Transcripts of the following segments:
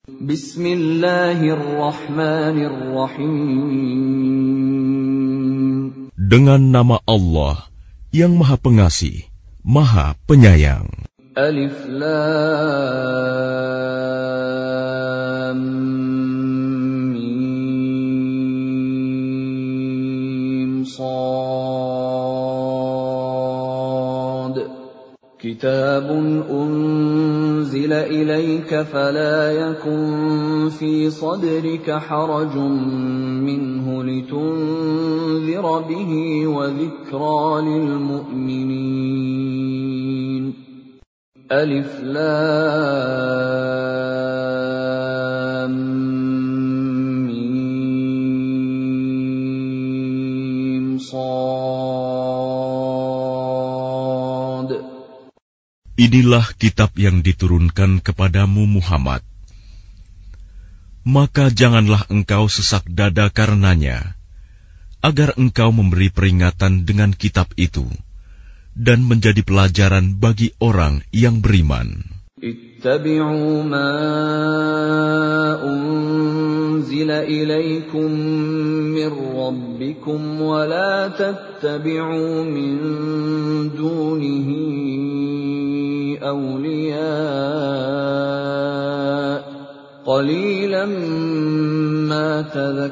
Bismillahirrahmanirrahim. Dengan nama Allah yang Maha Pengasih, Maha Penyayang. Alif Lam Mim Shad. Kitabun unzila ilayka fala yakun fi sadrika harajun minhu litunzira bihi wa dhikra lil mu'minin. Alif Lam Mim Shad. Inilah kitab yang diturunkan kepadamu Muhammad. Maka janganlah engkau sesak dada karenanya, agar engkau memberi peringatan dengan kitab itu, dan menjadi pelajaran bagi orang yang beriman. Ittabi'u ma unzila ilaykum min rabbikum wa la tattabi'u min dunihi awliya qalilan ma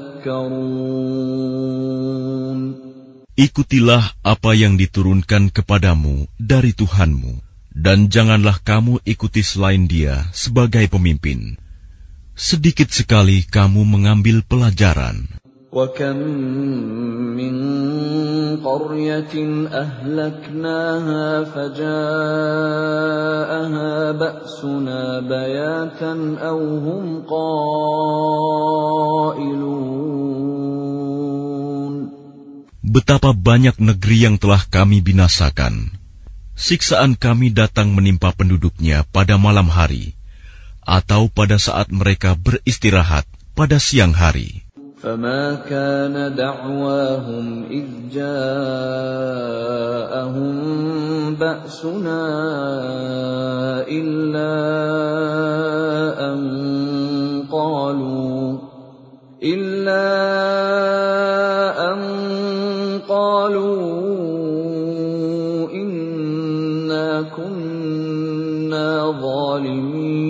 tadhakkarun. Ikutilah apa yang diturunkan kepadamu dari Tuhanmu, dan janganlah kamu ikuti selain Dia sebagai pemimpin. Sedikit sekali kamu mengambil pelajaran. وَكَمْ مِنْ قَرْيَةٍ أَهْلَكْنَاهَا فَجَاءَهَا بَأْسُنَا بَيَاتًا أَوْ هُمْ قَائِلُونَ. Betapa banyak negeri yang telah kami binasakan. Siksaan kami datang menimpa penduduknya pada malam hari, atau pada saat mereka beristirahat pada siang hari. فَمَا كَانَ دَعْوَاهُمْ إِذْ جَاءَهُمْ بَأْسُنَا إِلَّا أَنْ قَالُوا إِنَّا كُنَّا ظَالِمِينَ.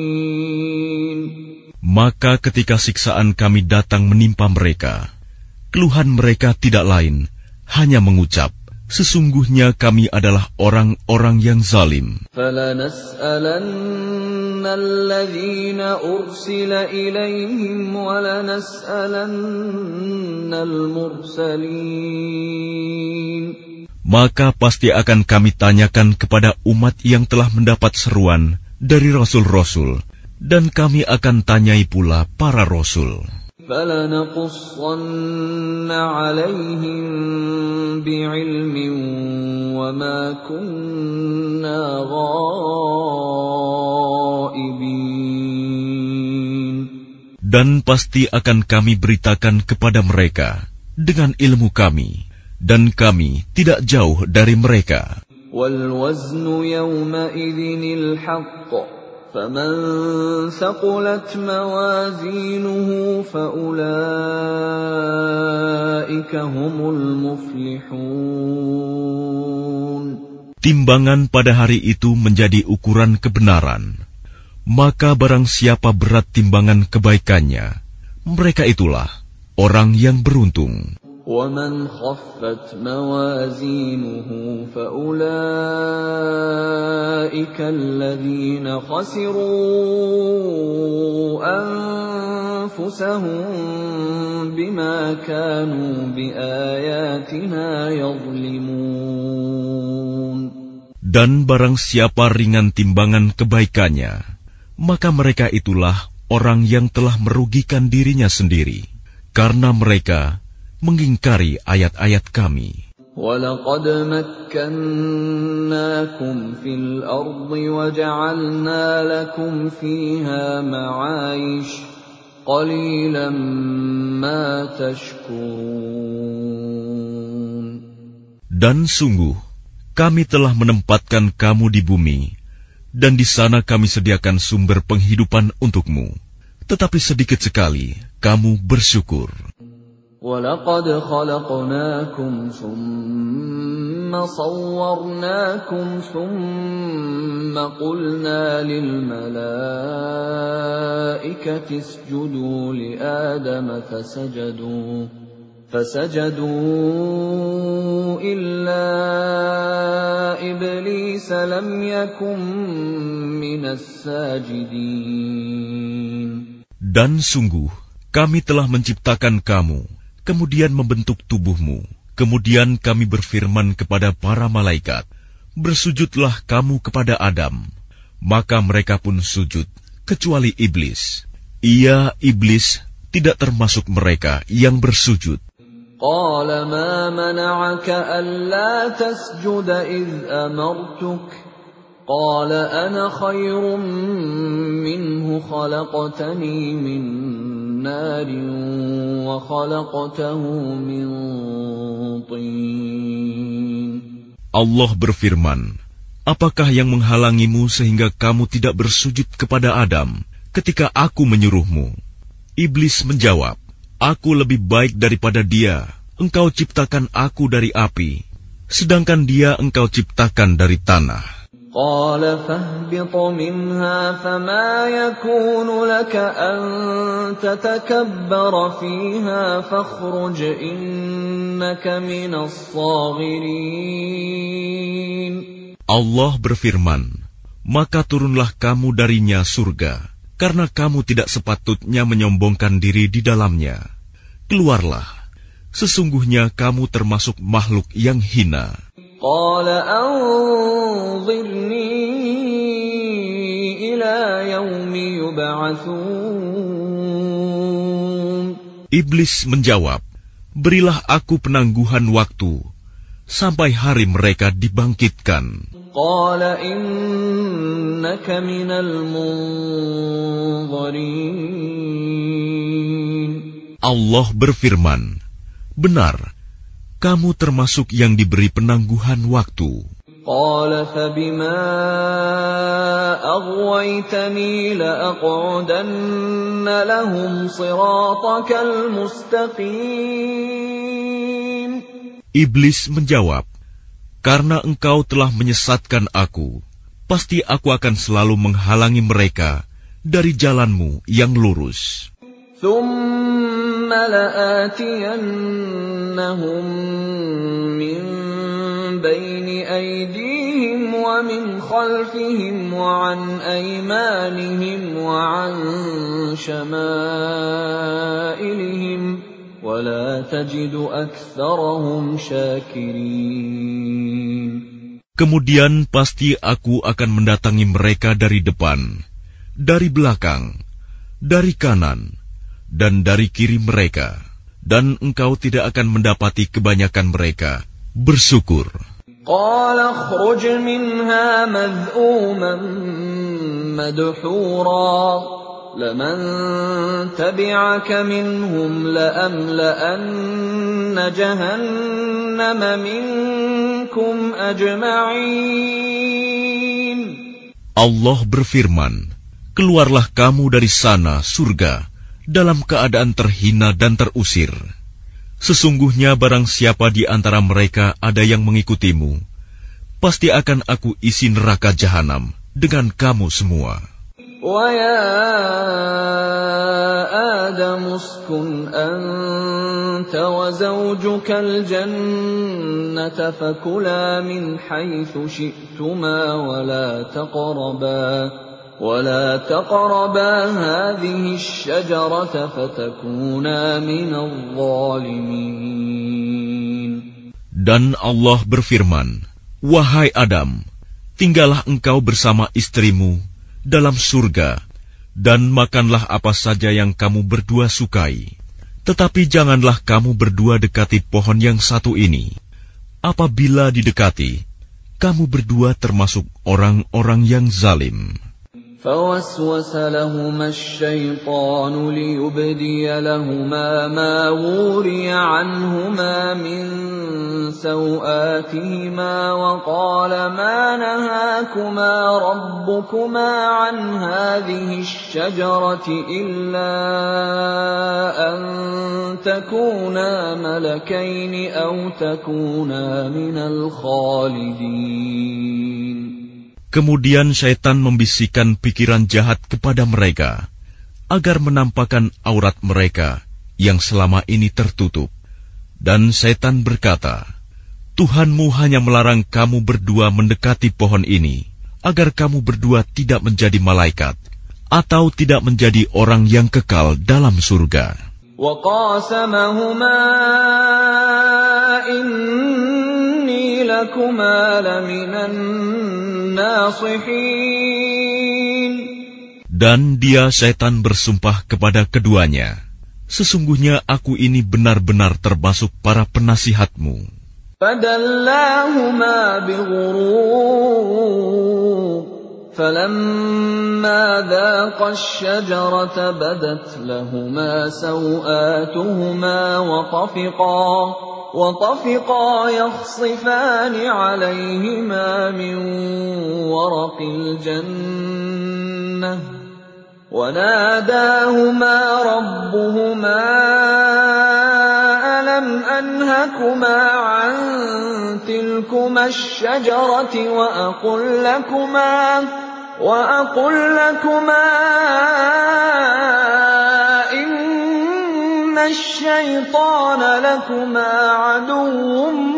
Maka ketika siksaan kami datang menimpa mereka, keluhan mereka tidak lain, hanya mengucap, sesungguhnya kami adalah orang-orang yang zalim. فَلَنَسْأَلَنَّ الَّذِينَ أُرْسِلَ إِلَيْهِمْ وَلَنَسْأَلَنَّ الْمُرْسَلِينَ. Maka pasti akan kami tanyakan kepada umat yang telah mendapat seruan dari rasul-rasul, dan kami akan tanyai pula para rasul. فَلَنَقُصَّنَّ عَلَيْهِمْ بِعِلْمٍ وَمَا كُنَّا غَائِبِينَ. Dan pasti akan kami beritakan kepada mereka dengan ilmu kami, dan kami tidak jauh dari mereka. وَالْوَزْنُ يَوْمَئِذٍ الْحَقُّ فَمَنْ ثَقُلَتْ مَوَازِينُهُ فَأُولَئِكَ هُمُ الْمُفْلِحُونَ. Timbangan pada hari itu menjadi ukuran kebenaran. Maka barang siapa berat timbangan kebaikannya, mereka itulah orang yang beruntung. وَمَنْ خَفَّتْ مَوَازِينُهُ فَأُولَئِكَ الَّذِينَ خَسِرُوا أَنفُسَهُم بِمَا كَانُوا بِآيَاتِنَا يَظْلِمُونَ. Dan barang siapa ringan timbangan kebaikannya, maka mereka itulah orang yang telah merugikan dirinya sendiri, karena mereka mengingkari ayat-ayat kami. وَلَقَدْ مَكَّنَّاكُمْ فِي الْأَرْضِ وَجَعَلْنَا لَكُمْ فِيهَا مَعَايِشَ قَلِيلًا مَا تَشْكُرُونَ. Dan sungguh, kami telah menempatkan kamu di bumi, dan di sana kami sediakan sumber penghidupan untukmu. tetapi sedikit sekali kamu bersyukur. وَلَقَدْ خَلَقْنَاكُمْ ثُمَّ صَوَّرْنَاكُمْ ثُمَّ قُلْنَا لِلْمَلَائِكَةِ اسْجُدُوا لِآدَمَ فسجدوا إلا إبليس لم يكن من الساجدين. Dan sungguh, kami telah menciptakan kamu, kemudian membentuk tubuhmu. Kemudian kami berfirman kepada para malaikat, bersujudlah kamu kepada Adam. Maka mereka pun sujud, kecuali iblis. Ia, iblis, tidak termasuk mereka yang bersujud. قال ما منعك ألا تسجد إذ أمرتك قال أنا خير منه خلقتني من نار وخلقته من طين. Allah berfirman, apakah yang menghalangimu sehingga kamu tidak bersujud kepada Adam ketika aku menyuruhmu? Iblis menjawab, aku lebih baik daripada dia. Engkau ciptakan aku dari api, sedangkan dia engkau ciptakan dari tanah. قال فاهبط منها فما يكون لك أن تتكبر فيها فاخرج إنك من الصاغرين. Allah berfirman, maka turunlah kamu darinya surga, karena kamu tidak sepatutnya menyombongkan diri di dalamnya. Keluarlah, sesungguhnya kamu termasuk makhluk yang hina. قال أنظرني إلى يوم يبعثون. Iblis menjawab, berilah aku penangguhan waktu sampai hari mereka dibangkitkan. قال إنك من المنظرين. Allah berfirman, benar, kamu termasuk yang diberi penangguhan waktu. قال فبما أغويتني لأقعدن لهم صراطك المستقيم. Iblis menjawab, karena engkau telah menyesatkan aku, pasti aku akan selalu menghalangi mereka dari jalanmu yang lurus. ثم لآتينهم من بين أيديهم ومن خلفهم وعن أيمانهم وعن شمائلهم ولا تجد أكثرهم شاكرين. Kemudian pasti aku akan mendatangi mereka dari depan, dari belakang, dari kanan, dan dari kiri mereka, dan engkau tidak akan mendapati kebanyakan mereka bersyukur. قال اخرج منها مذءوما مدحورا لمن تبعك منهم لأملأن جهنم منكم أجمعين. Allah berfirman, keluarlah kamu dari sana, surga, dalam keadaan terhina dan terusir. Sesungguhnya barang siapa di antara mereka ada yang mengikutimu, pasti akan aku isi neraka jahanam dengan kamu semua. وَيَا آدَمُ اسْكُنْ أَنْتَ وَزَوْجُكَ الْجَنَّةَ فَكُلَا مِنْ حَيْثُ شِئْتُمَا ولا تقربا هذه الشجرة فتكونا من الظالمين. Dan Allah berfirman, wahai Adam, tinggallah engkau bersama istrimu dalam surga, dan makanlah apa saja yang kamu berdua sukai. Tetapi janganlah kamu berdua dekati pohon yang satu ini. Apabila didekati, kamu berdua termasuk orang-orang yang zalim. فوسوس لهما الشيطان ليبدي لهما ما وري عنهما من سوآتهما وقال ما نهاكما ربكما عن هذه الشجرة إلا أن تكونا ملكين أو تكونا من الخالدين. Kemudian syaitan membisikkan pikiran jahat kepada mereka, agar menampakkan aurat mereka yang selama ini tertutup. Dan syaitan berkata, Tuhanmu hanya melarang kamu berdua mendekati pohon ini, agar kamu berdua tidak menjadi malaikat, atau tidak menjadi orang yang kekal dalam surga. وَقَاسَمَهُمَا إِنِّي لَكُمَا لَمِنَ النَّاصِحِينَ. Dan dia syaitan bersumpah kepada keduanya, sesungguhnya aku ini benar-benar termasuk para penasihatmu. فَدَلَّاهُمَا بِغُرُورٍ فَلَمَّا ذَاقَا الشَّجَرَةَ بَدَتْ لَهُمَا سَوْآتُهُمَا وَطَفِقَا يَخْصِفَانِ عَلَيْهِمَا مِنْ وَرَقِ الْجَنَّةِ وَنَادَاهُمَا رَبُّهُمَا أَلَمْ أَنْهَكُمَا عَنْ تِلْكُمَا الشَّجَرَةِ وَأَقُلْ لَكُمَا إِنَّ الشَّيْطَانَ لَكُمَا عَدُوٌّ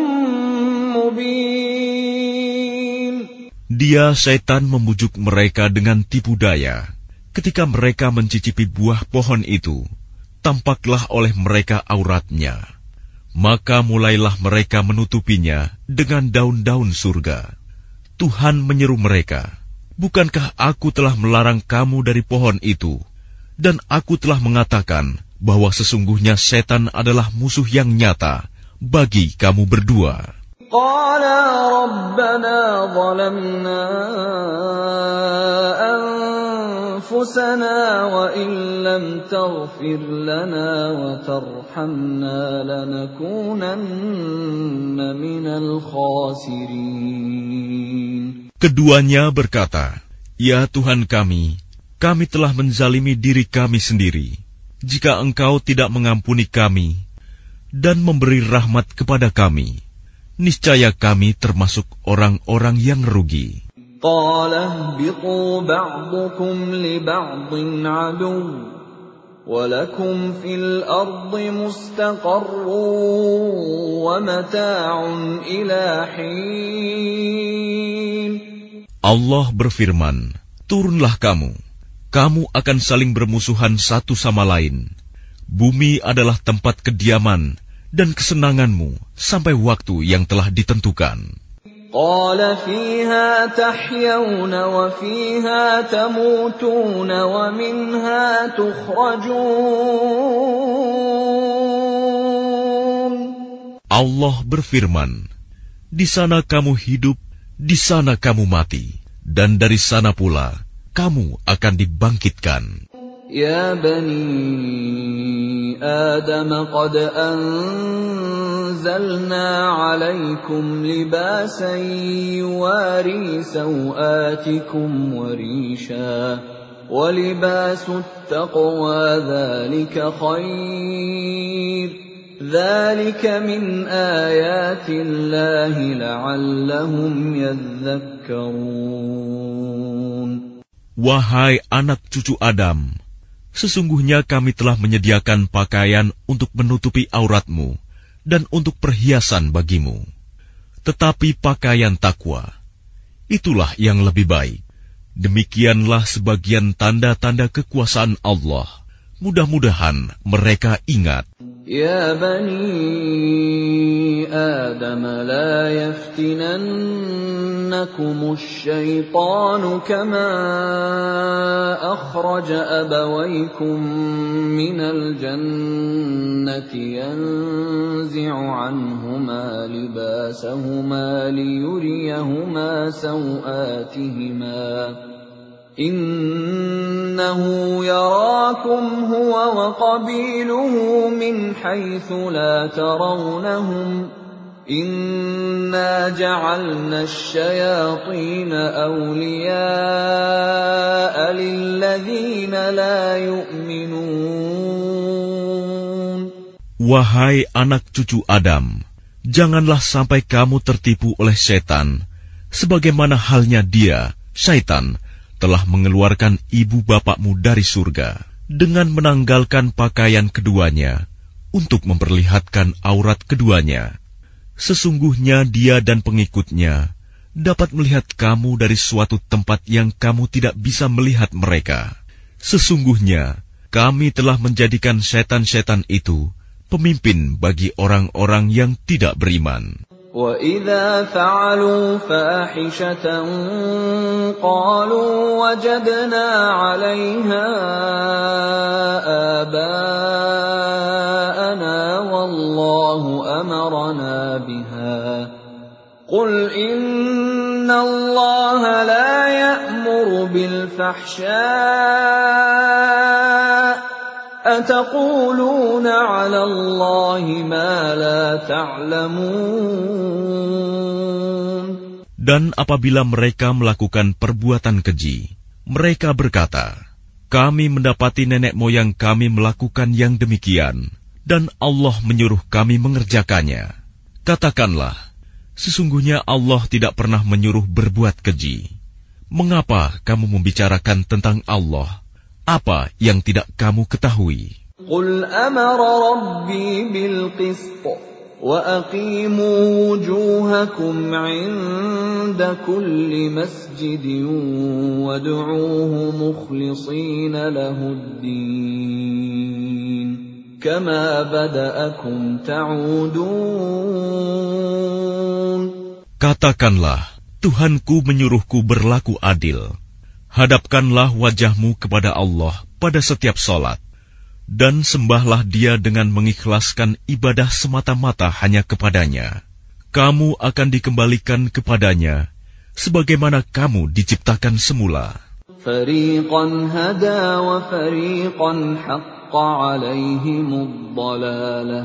مُبِينٌ. Dia syaitan membujuk mereka dengan tipu daya. Ketika mereka mencicipi buah pohon itu, tampaklah oleh mereka auratnya. Maka mulailah mereka menutupinya dengan daun-daun surga. Tuhan menyeru mereka, bukankah aku telah melarang kamu dari pohon itu? Dan aku telah mengatakan bahwa sesungguhnya setan adalah musuh yang nyata bagi kamu berdua. Qala rabbana zalamna anfusana wa in lam taghfir lana wa tarhamna lanakunanna minal khasirin. Keduanya berkata, Ya Tuhan kami telah menzalimi diri kami sendiri. Jika Engkau tidak mengampuni kami dan memberi rahmat kepada kami, niscaya kami termasuk orang-orang yang rugi. Qala ihbitu ba'dukum li ba'din aduw wa lakum fil ardi mustaqarrun wa mata'un ila hin. Allah berfirman, turunlah kamu akan saling bermusuhan satu sama lain. Bumi adalah tempat kediaman dan kesenanganmu sampai waktu yang telah ditentukan. Qala fiha tahyawna wa fiha tamutuna wa minha tukhrajun. Allah berfirman, di sana kamu hidup, di sana kamu mati, dan dari sana pula kamu akan dibangkitkan. Ya bani Adam qad anzalna alaikum libasan yuwari sawatikum wa risha wa libasut taqwa dhalika khair dhalika min ayatillahi la'allahum yadhakkarun. Wahai anak cucu Adam, sesungguhnya kami telah menyediakan pakaian untuk menutupi auratmu dan untuk perhiasan bagimu. Tetapi pakaian takwa, itulah yang lebih baik. Demikianlah sebagian tanda-tanda kekuasaan Allah. Mudah-mudahan mereka ingat. Ya bani Adam la yaftinannakumus syaitanu kama akhraja abawaykum minal jannati yanzi'u anhuma libasahuma liyuriyahuma sawatihima Innahu yarakum huwa wa qabiluhu min haitsu la tarawnahum. Inna ja'alna asy-syayatina awliya'a lilladzina la yu'minun. Wahai anak cucu Adam, janganlah sampai kamu tertipu oleh setan, sebagaimana halnya dia, syaitan, telah mengeluarkan ibu bapakmu dari surga dengan menanggalkan pakaian keduanya untuk memperlihatkan aurat keduanya. Sesungguhnya dia dan pengikutnya dapat melihat kamu dari suatu tempat yang kamu tidak bisa melihat mereka. Sesungguhnya kami telah menjadikan setan-setan itu pemimpin bagi orang-orang yang tidak beriman. وَإِذَا فَعَلُوا فَاحِشَةً قَالُوا وَجَدْنَا عَلَيْهَا آبَاءَنَا وَاللَّهُ أَمَرَنَا بِهَا قُلْ إِنَّ اللَّهَ لَا يَأْمُرُ بِالْفَحْشَاءِ أَتَقُولُونَ عَلَى اللَّهِ مَا لَا تَعْلَمُونَ. Dan apabila mereka melakukan perbuatan keji, mereka berkata, kami mendapati nenek moyang kami melakukan yang demikian, dan Allah menyuruh kami mengerjakannya. Katakanlah, sesungguhnya Allah tidak pernah menyuruh berbuat keji. Mengapa kamu membicarakan tentang Allah apa yang tidak kamu ketahui? Qul amara rabbi bil qist wa aqimu wujuhakum 'inda kulli masjidin wad'uuhu mukhlishina lahud-din kama bada'akum ta'udun. Katakanlah, Tuhanku menyuruhku berlaku adil. Hadapkanlah wajahmu kepada Allah pada setiap salat, dan sembahlah Dia dengan mengikhlaskan ibadah semata-mata hanya kepadanya. Kamu akan dikembalikan kepadanya, sebagaimana kamu diciptakan semula. Fariqan hada wa fariqan haqqa 'alaihimud dhalalah.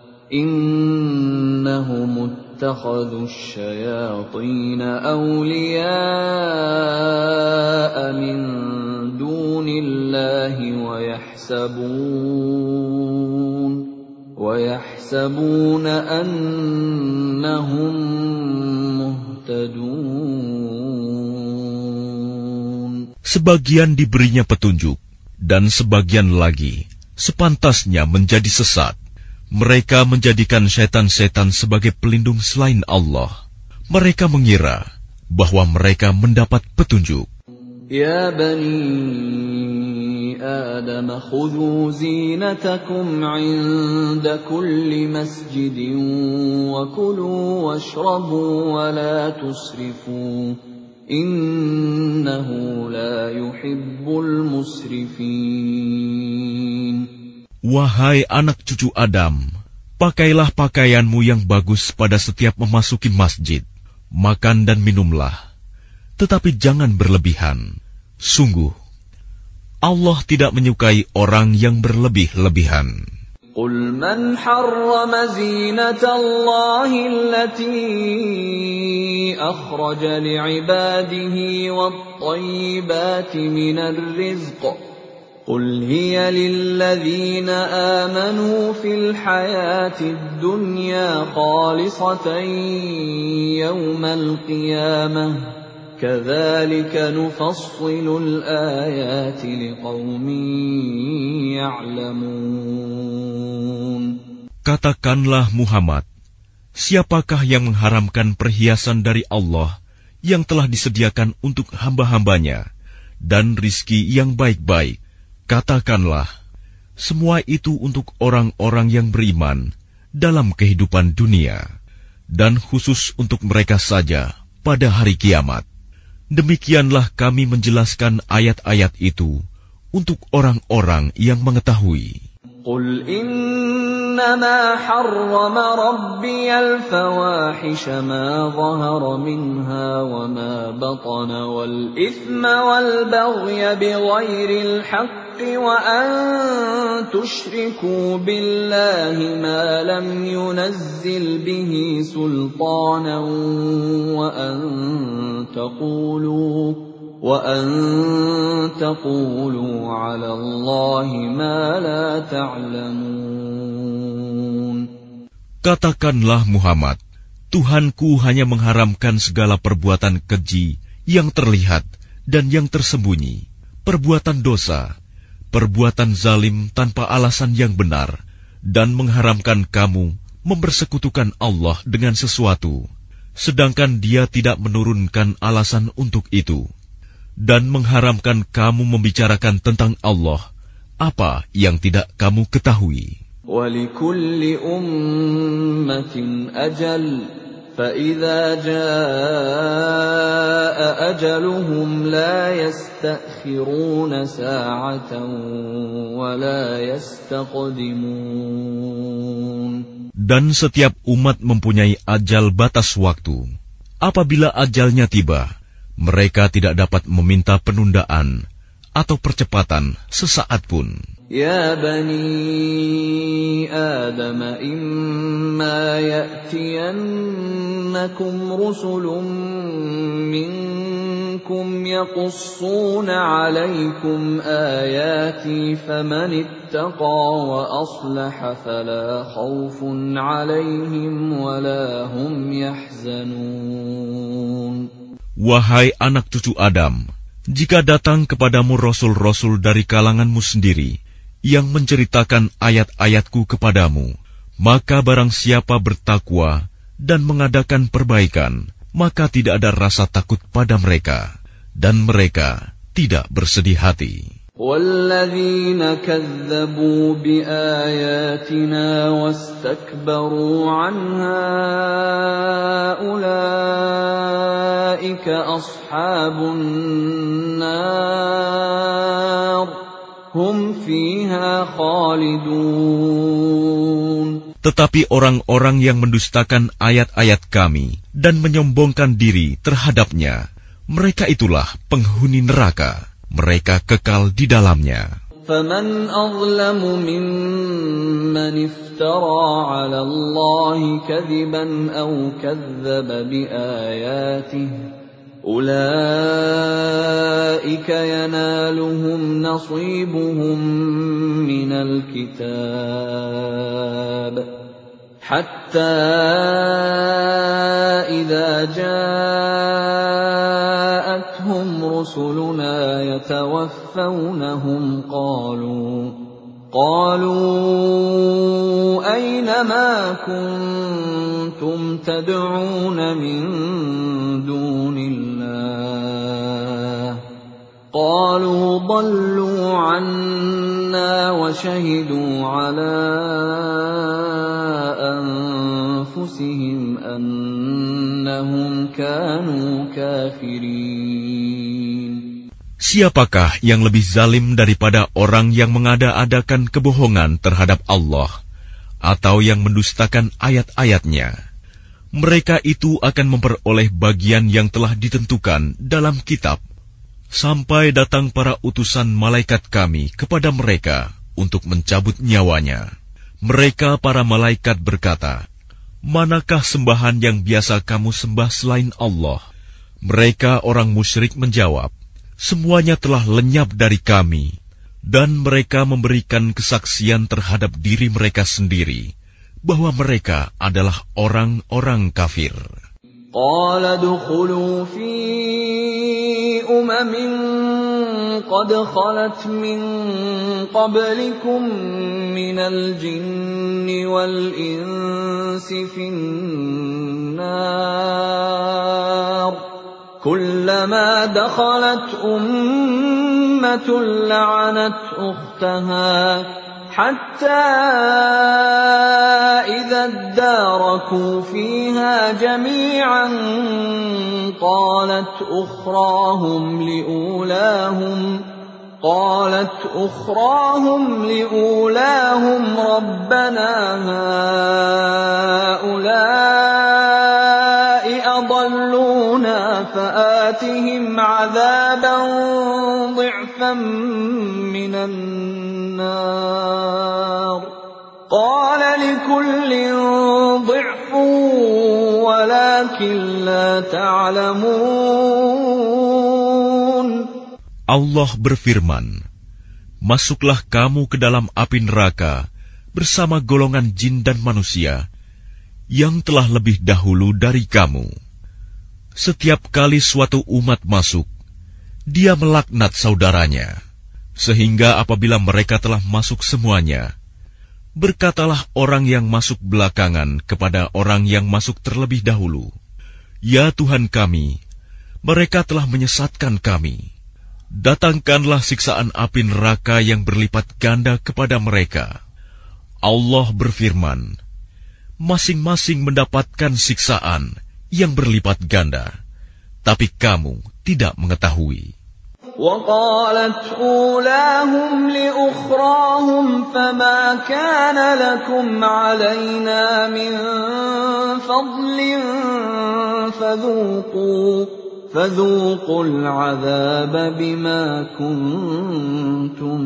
Innahum اتخذوا الشياطين أولياء من دون الله ويحسبون أنهم مهتدون. Sebagian diberinya petunjuk, dan sebagian lagi sepantasnya menjadi sesat. Mereka menjadikan setan-setan sebagai pelindung selain Allah. Mereka mengira bahwa mereka mendapat petunjuk. Ya bani Adam, khudhu zinatakum 'inda kulli masjidin wa kulu washrabu wa la tusrifu. Innahu la yuhibbul musrifin. Wahai anak cucu Adam, pakailah pakaianmu yang bagus pada setiap memasuki masjid. Makan dan minumlah, tetapi jangan berlebihan. Sungguh, Allah tidak menyukai orang yang berlebih-lebihan. Qul man harrama zinatallahi allati akhraja li'ibadihi wat-tayyibati minar rizq. قل هي للذين آمنوا في الحياة الدنيا خالصة يوم القيامة كذلك نفصل الآيات لقوم يعلمون. Katakanlah Muhammad, siapakah yang mengharamkan perhiasan dari Allah yang telah disediakan untuk hamba-hambanya dan rizki yang baik-baik? Katakanlah, semua itu untuk orang-orang yang beriman dalam kehidupan dunia, dan khusus untuk mereka saja pada hari kiamat. Demikianlah kami menjelaskan ayat-ayat itu untuk orang-orang yang mengetahui. قل إنما حرم ربي الفواحش ما ظهر منها وما بطن والإثم والبغي بغير الحق وأن تشركوا بالله ما لم ينزل به سلطانا وأن تقولوا على الله ما لا تعلمون. Katakanlah Muhammad, Tuhanku hanya mengharamkan segala perbuatan keji yang terlihat dan yang tersembunyi, perbuatan dosa, perbuatan zalim tanpa alasan yang benar, dan mengharamkan kamu mempersekutukan Allah dengan sesuatu, sedangkan Dia tidak menurunkan alasan untuk itu, dan mengharamkan kamu membicarakan tentang Allah apa yang tidak kamu ketahui. وَلِكُلِّ أُمَّةٍ أَجَلٌ فَإِذَا جَاءَ أَجَلُهُمْ لَا يَسْتَأْخِرُونَ سَاعَةً وَلَا يَسْتَقْدِمُونَ. Dan setiap umat mempunyai ajal batas waktu. Apabila ajalnya tiba, mereka tidak dapat meminta penundaan atau percepatan sesaat pun. يا بني آدم إما يأتينكم رسل منكم يقصون عليكم آياتي فمن اتقى وأصلح فلا خوف عليهم ولا هم يحزنون. Wahai anak cucu Adam, jika datang kepadamu rasul-rasul dari kalanganmu sendiri, yang menceritakan ayat-ayatku kepadamu, maka barang siapa bertakwa dan mengadakan perbaikan, maka tidak ada rasa takut pada mereka, dan mereka tidak bersedih hati. وَالَّذِينَ كَذَّبُوا بِآيَاتِنَا وَاسْتَكْبَرُوا عَنْهَا أُولَئِكَ أَصْحَابُ النَّارِ hum fiha khalidun. Tetapi orang-orang yang mendustakan ayat-ayat kami dan menyombongkan diri terhadapnya, mereka itulah penghuni neraka. Mereka kekal di dalamnya. فَمَنْ أَظْلَمُ مِمَّنِ افْتَرَى عَلَى اللَّهِ كَذِبًا أَوْ كَذَّبَ بِآيَاتِهِ أُولَئِكَ يَنَالُهُمْ نَصِيبُهُمْ مِنَ الْكِتَابِ حَتَّى إِذَا جَاءَتْهُمْ رُسُلُنَا يَتَوَفَّوْنَهُمْ قالوا أين ما كنتم تدعون من دون الله قالوا ضلوا عنا وشهدوا على أنفسهم أنهم كانوا كافرين. Siapakah yang lebih zalim daripada orang yang mengada-adakan kebohongan terhadap Allah atau yang mendustakan ayat-ayatnya? Mereka itu akan memperoleh bagian yang telah ditentukan dalam kitab, sampai datang para utusan malaikat kami kepada mereka untuk mencabut nyawanya. Mereka para malaikat berkata, "Manakah sembahan yang biasa kamu sembah selain Allah?" Mereka orang musyrik menjawab, "Semuanya telah lenyap dari kami," dan mereka memberikan kesaksian terhadap diri mereka sendiri bahwa mereka adalah orang-orang kafir. Qala dukhulu fi qad khalat min qablikum minal jinni wal insi fin nar كلما دخلت أمة لعنت أختها حتى إذا اداركوا فيها جميعا قالت أخراهم قالت أخراهم لأولاهم ربنا هؤلاء أضلونا فآتهم عذابا ضعفا من النار قال لكل ضعف ولكن لا تعلمون. Allah berfirman, masuklah kamu ke dalam api neraka bersama golongan jin dan manusia yang telah lebih dahulu dari kamu. Setiap kali suatu umat masuk, dia melaknat saudaranya, sehingga apabila mereka telah masuk semuanya, berkatalah orang yang masuk belakangan kepada orang yang masuk terlebih dahulu, "Ya Tuhan kami, mereka telah menyesatkan kami. Datangkanlah siksaan api neraka yang berlipat ganda kepada mereka." Allah berfirman, masing-masing mendapatkan siksaan yang berlipat ganda, tapi kamu tidak mengetahui. وقالت أولاهم لأخراهم فما كان لكم علينا من فضل فذوقوا العذاب بما كنتم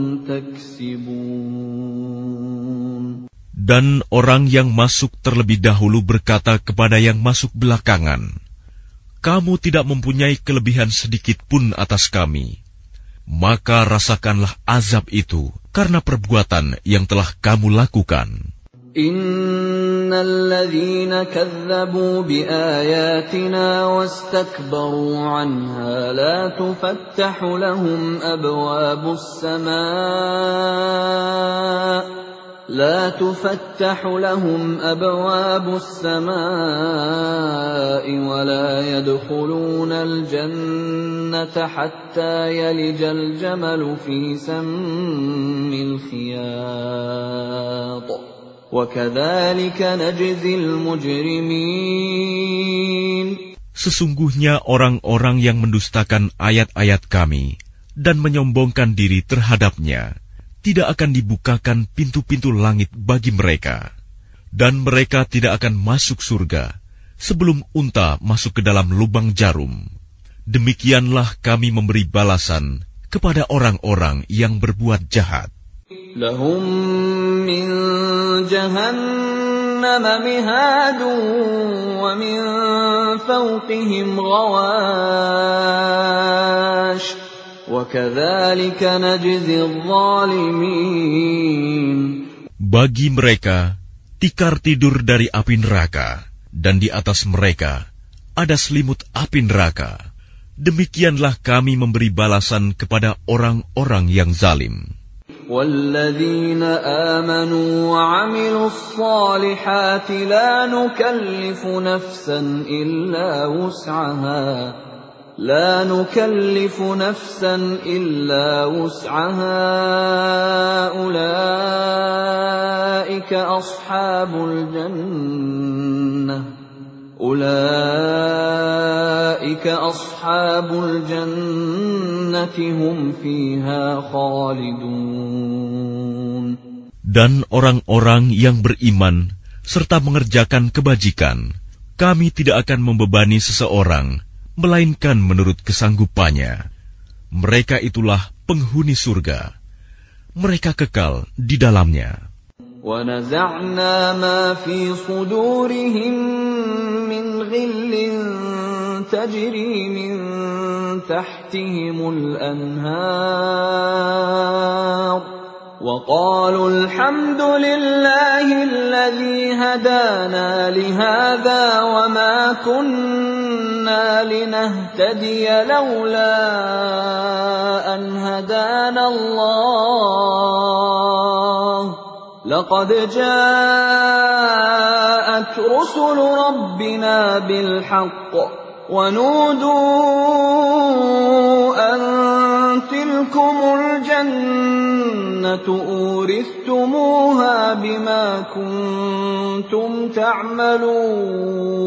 تكسبون. Dan orang yang masuk terlebih dahulu berkata kepada yang masuk belakangan, "Kamu tidak mempunyai kelebihan sedikit pun atas kami, maka rasakanlah azab itu karena perbuatan yang telah kamu lakukan." Innal ladzina kazzabu biayatina wastakbaru anha la tufattahu lahum abwabus samaa لا تفتح لهم أبواب السماء ولا يدخلون الجنة حتى يلج الجمل في سم الخياط وكذلك نجزي المجرمين. Sesungguhnya orang-orang yang mendustakan ayat-ayat kami dan menyombongkan diri terhadapnya, tidak akan dibukakan pintu-pintu langit bagi mereka, dan mereka tidak akan masuk surga sebelum unta masuk ke dalam lubang jarum. Demikianlah kami memberi balasan kepada orang-orang yang berbuat jahat. Lahum min jahannam mihadun wa min fawqihim ghawash Bagi mereka tikar tidur dari api neraka, dan di atas mereka ada selimut api neraka. Demikianlah kami memberi balasan kepada orang-orang yang zalim. وَالَّذِينَ آمَنُوا وَعَمِلُوا الصَّالِحَاتِ لَا نُكَلِّفُ نَفْسًا إِلَّا وُسْعَهَا أُولَئِكَ أَصْحَابُ الْجَنَّةِ هُمْ فِيهَا خَالِدُونَ. Dan orang-orang yang beriman serta mengerjakan kebajikan, kami tidak akan membebani seseorang melainkan menurut kesanggupannya. Mereka itulah penghuni surga. Mereka kekal di dalamnya. وَنَزَعْنَا مَا فِي صُدُورِهِم مِّنْ غِلٍّ تَجْرِي مِن تَحْتِهِمُ الْأَنْهَارُ وَقَالُوا الْحَمْدُ لِلَّهِ الَّذِي هَدَانَا لِهَذَا وَمَا كُنَّا لِنَهْتَدِيَ لَوْلَا أَنْ هَدَانَا اللَّهُ لَقَدْ جَاءَتْ رُسُلُ رَبِّنَا بِالْحَقِّ وَنُودُوا أَن تِلْكُمُ الْجَنَّةُ أُورِثْتُمُوهَا بِمَا كُنتُمْ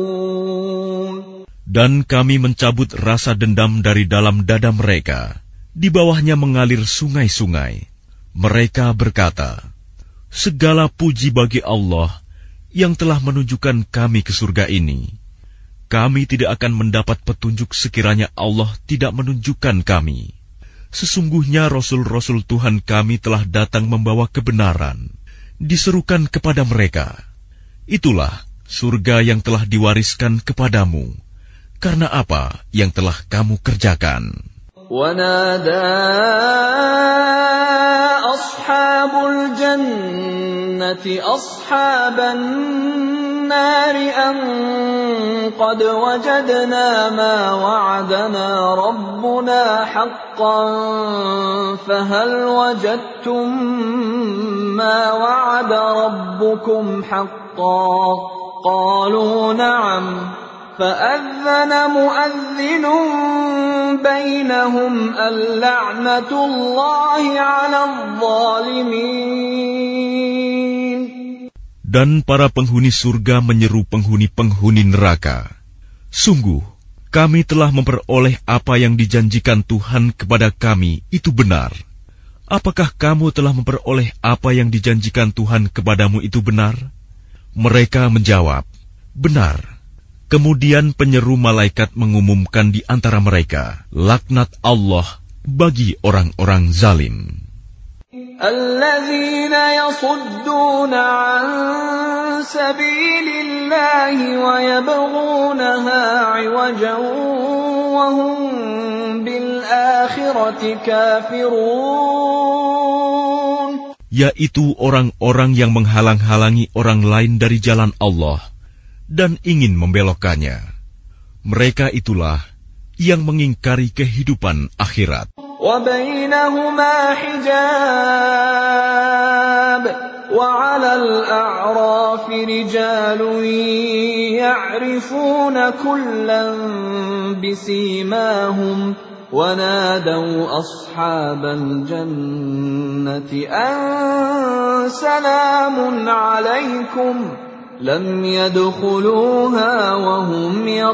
تَعْمَلُونَ. Dan kami mencabut rasa dendam dari dalam dada mereka, Di bawahnya mengalir sungai-sungai. Mereka berkata, "Segala puji bagi Allah yang telah menunjukkan kami ke surga ini. Kami tidak akan mendapat petunjuk sekiranya Allah tidak menunjukkan kami. Sesungguhnya Rasul-Rasul Tuhan kami telah datang membawa kebenaran." Diserukan kepada mereka, "Itulah surga yang telah diwariskan kepadamu, karena apa yang telah kamu kerjakan." وَنَادَى أَصْحَابُ الْجَنَّةِ أَصْحَابَ النَّارِ أَنْ قَدْ وَجَدْنَا مَا وَعَدَنَا رَبُّنَا حَقًّا فَهَلْ وَجَدتُّم مَّا وَعَدَ رَبُّكُمْ حَقًّا قَالُوا نَعَمْ فَأَذَّنَ مُؤَذِّنٌ بَيْنَهُمْ اللَّعْنَةُ اللَّهِ عَلَى الظَّالِمِينَ. Dan para penghuni surga menyeru penghuni-penghuni neraka, "Sungguh, kami telah memperoleh apa yang dijanjikan Tuhan kepada kami itu benar. Apakah kamu telah memperoleh apa yang dijanjikan Tuhan kepadamu itu benar?" Mereka menjawab, "Benar." Kemudian penyeru malaikat mengumumkan di antara mereka, laknat Allah bagi orang-orang zalim. الذين يصدون عن سبيل الله ويبغونها عوجا وهم بالآخرة كافرون. Yaitu orang-orang yang menghalang-halangi orang lain dari jalan Allah dan ingin membelokkannya. Mereka itulah yang mengingkari kehidupan akhirat. وَبَيْنَهُمَا حِجَابٌ وَعَلَى الْأَعْرَافِ رِجَالٌ يَعْرِفُونَ كُلًّا بِسِيمَاهُمْ وَنَادَوْا أَصْحَابَ الْجَنَّةِ أَنْ سَلَامٌ عَلَيْكُمْ لَمْ يَدْخُلُوهَا وَهُمْ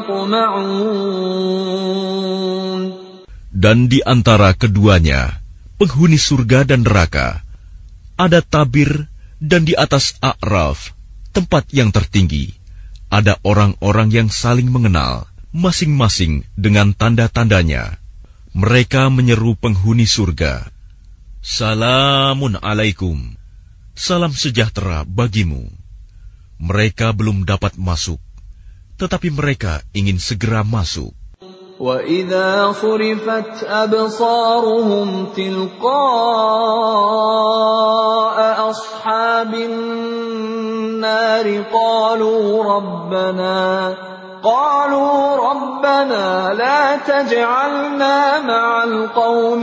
يَطْمَعُونَ. Dan di antara keduanya, penghuni surga dan neraka, ada tabir, dan di atas A'raf, tempat yang tertinggi, ada orang-orang yang saling mengenal, masing-masing dengan tanda-tandanya. Mereka menyeru penghuni surga, "Salamun alaikum, salam sejahtera bagimu." Mereka belum dapat masuk, tetapi mereka ingin segera masuk. وَإِذَا صُرِفَتْ أَبْصَارُهُمْ تِلْقَاءَ أَصْحَابِ النَّارِ قَالُوا رَبَّنَا لَا تَجْعَلْنَا مَعَ الْقَوْمِ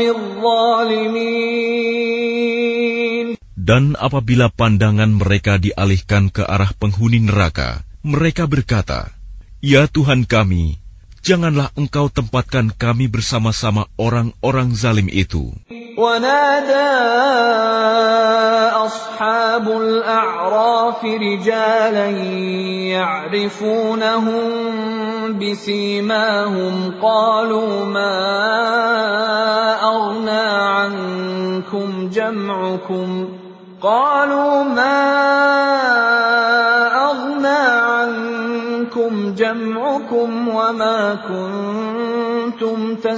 الظَّالِمِينَ. Dan apabila pandangan mereka dialihkan ke arah penghuni neraka, mereka berkata, "Ya Tuhan kami, janganlah Engkau tempatkan kami bersama-sama orang-orang zalim itu." وَنَادَى أَصْحَابُ الْأَعْرَافِ رِجَالًا يَعْرِفُونَهُم بِسِيمَاهُمْ قَالُوا مَا أَغْنَى عَنكُمْ جَمْعُكُمْ وَمَا كُنتُمْ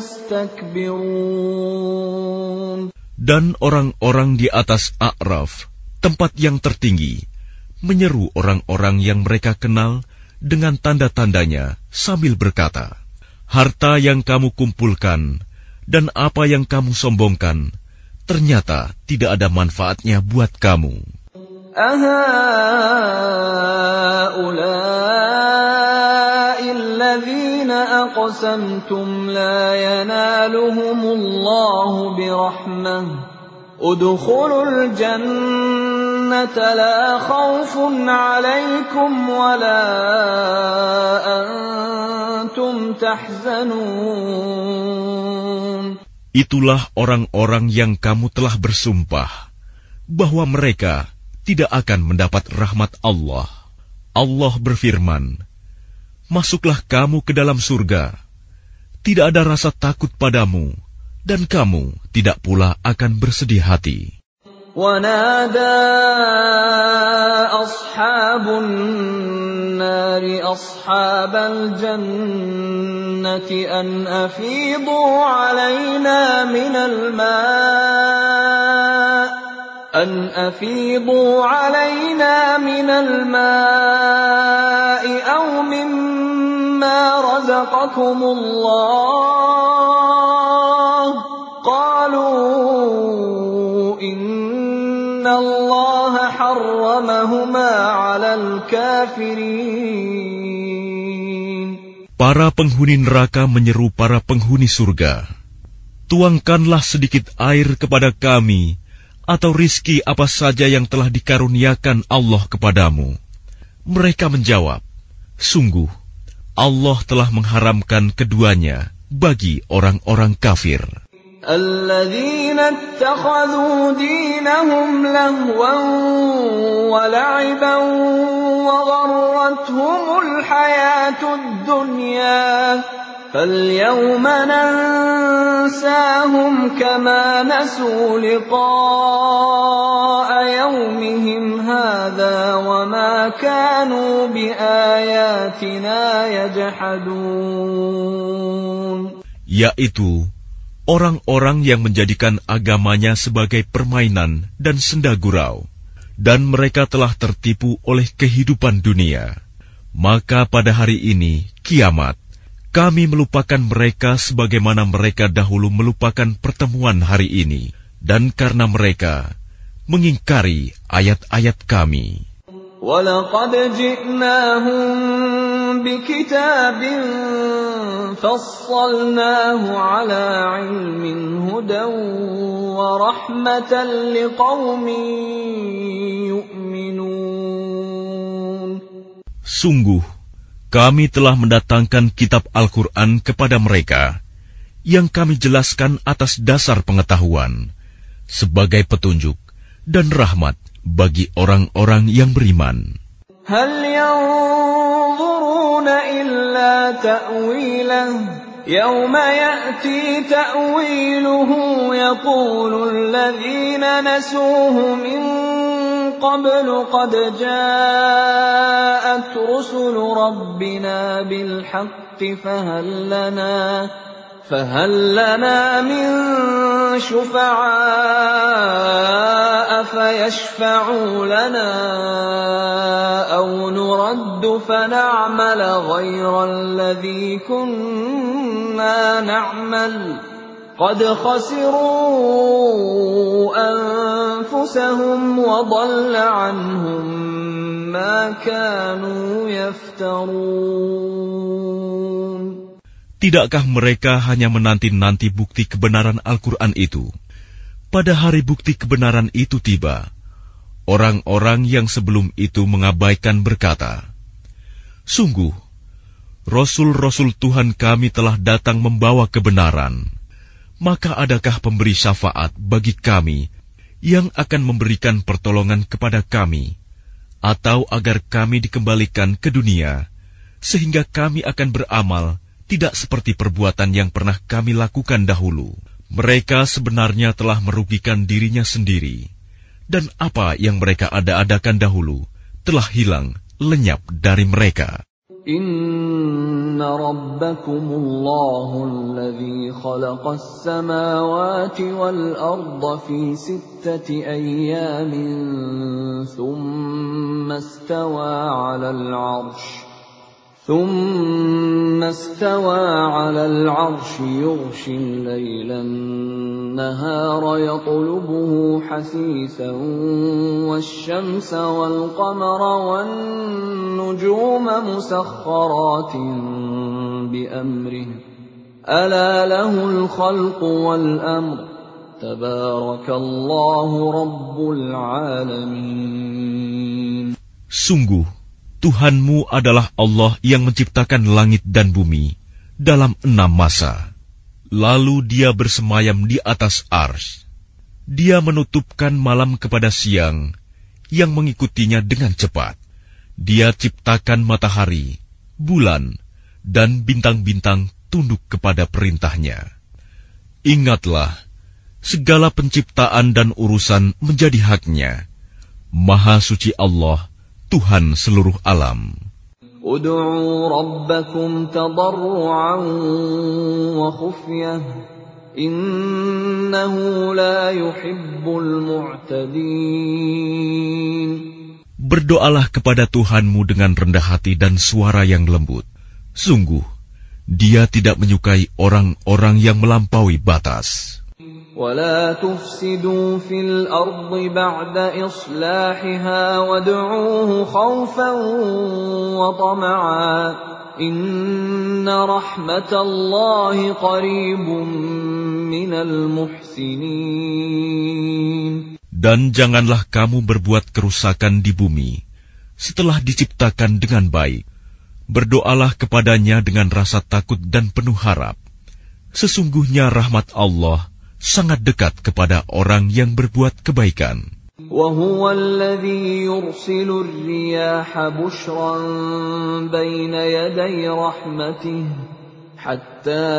تَسْتَكْبِرُونَ. Dan orang-orang di atas A'raf, tempat yang tertinggi, menyeru orang-orang yang mereka kenal dengan tanda-tandanya sambil berkata, "Harta yang kamu kumpulkan dan apa yang kamu sombongkan, ternyata tidak ada manfaatnya buat kamu." أَهَٰؤُلَاءِ الَّذِينَ أَقْسَمْتُمْ لَا يَنَالُهُمُ اللَّهُ بِرَحْمَةٍ ادْخُلُوا الْجَنَّةَ لَا خَوْفٌ عَلَيْكُمْ وَلَا أَنْتُمْ تَحْزَنُونَ. Itulah orang-orang yang kamu telah bersumpah bahwa mereka tidak akan mendapat rahmat Allah. Allah berfirman, "Masuklah kamu ke dalam surga. Tidak ada rasa takut padamu, dan kamu tidak pula akan bersedih hati. ونادى أصحاب النار أصحاب الجنة أن أفيضوا علينا من الماء أو مما رزقكم الله قالوا إن الله حرمهما على الكافرين. Para penghuni neraka menyeru para penghuni surga, tuangkanlah sedikit air kepada kami, atau rizki apa saja yang telah dikaruniakan Allah kepadamu. Mereka menjawab, sungguh, Allah telah mengharamkan keduanya bagi orang-orang kafir. الذين اتخذوا دينهم لهوا ولعبا وغرتهم الحياة الدنيا فاليوم ننساهم كما نسوا لقاء يومهم هذا وما كانوا بآياتنا يجحدون. Yaitu orang-orang yang menjadikan agamanya sebagai permainan dan senda gurau, dan mereka telah tertipu oleh kehidupan dunia. Maka pada hari ini, kiamat, kami melupakan mereka sebagaimana mereka dahulu melupakan pertemuan hari ini, dan karena mereka mengingkari ayat-ayat kami. وَلَقَدْ جِئْنَاهُمْ بِكِتَابٍ فَصَّلْنَاهُ عَلَى عِلْمٍ هُدًى وَرَحْمَةً لِقَوْمٍ يُؤْمِنُونَ. Sungguh, kami telah mendatangkan kitab Al-Quran kepada mereka, yang kami jelaskan atas dasar pengetahuan, sebagai petunjuk dan rahmat bagi orang-orang yang beriman. هل ينظرون إلا تأويله يوم يأتي تأويله يقول الذين نسوه من قبل قد جاءت رسل ربنا بالحق فهل لنا من شفعاء فيشفعوا لنا أو نرد فنعمل غير الذي كنا نعمل قد خسروا أنفسهم وضل عنهم ما كانوا يفترون. Tidakkah mereka hanya menanti-nanti bukti kebenaran Al-Quran itu? Pada hari bukti kebenaran itu tiba, orang-orang yang sebelum itu mengabaikan berkata, sungguh, Rasul-Rasul Tuhan kami telah datang membawa kebenaran. Maka adakah pemberi syafaat bagi kami yang akan memberikan pertolongan kepada kami, atau agar kami dikembalikan ke dunia, sehingga kami akan beramal tidak seperti perbuatan yang pernah kami lakukan dahulu. Mereka sebenarnya telah merugikan dirinya sendiri, dan apa yang mereka ada-adakan dahulu telah hilang, lenyap dari mereka. Inna rabbakumullahu alladhi khalaqas samawati wal arda fi 6 ayyamin thumma istawa 'alal 'arsy ثم استوى على العرش يغشي الليل النهار يطلبه حثيثا والشمس والقمر والنجوم مسخرات بأمره ألا له الخلق والأمر تبارك الله رب العالمين. Sungguh, Tuhanmu adalah Allah yang menciptakan langit dan bumi dalam 6 masa. Lalu Dia bersemayam di atas Arsy. Dia menutupkan malam kepada siang yang mengikutinya dengan cepat. Dia ciptakan matahari, bulan, dan bintang-bintang tunduk kepada perintahnya. Ingatlah, segala penciptaan dan urusan menjadi haknya. Maha suci Allah, Tuhan seluruh alam. Ud'u rabbakum tadarru'an wa khufyah, innahu la yuhibbul mu'tadin. Berdoalah kepada Tuhanmu dengan rendah hati dan suara yang lembut. Sungguh, Dia tidak menyukai orang-orang yang melampaui batas. وَلَا تُفْسِدُوا فِي الْأَرْضِ بَعْدَ إِصْلَاحِهَا وَادْعُوهُ خَوْفًا وَطَمَعًا إِنَّ رَحْمَةَ اللَّهِ قَرِيبٌ مِّنَ الْمُحْسِنِينَ. Dan janganlah kamu berbuat kerusakan di bumi setelah diciptakan dengan baik. Berdoalah kepadanya dengan rasa takut dan penuh harap. Sesungguhnya rahmat Allah sangat dekat kepada orang yang berbuat kebaikan. وَهُوَ الَّذِي يُرْسِلُ الرِّيَاحَ بُشْرًا بَيْنَ يَدَيْ رَحْمَتِهِ حَتَّى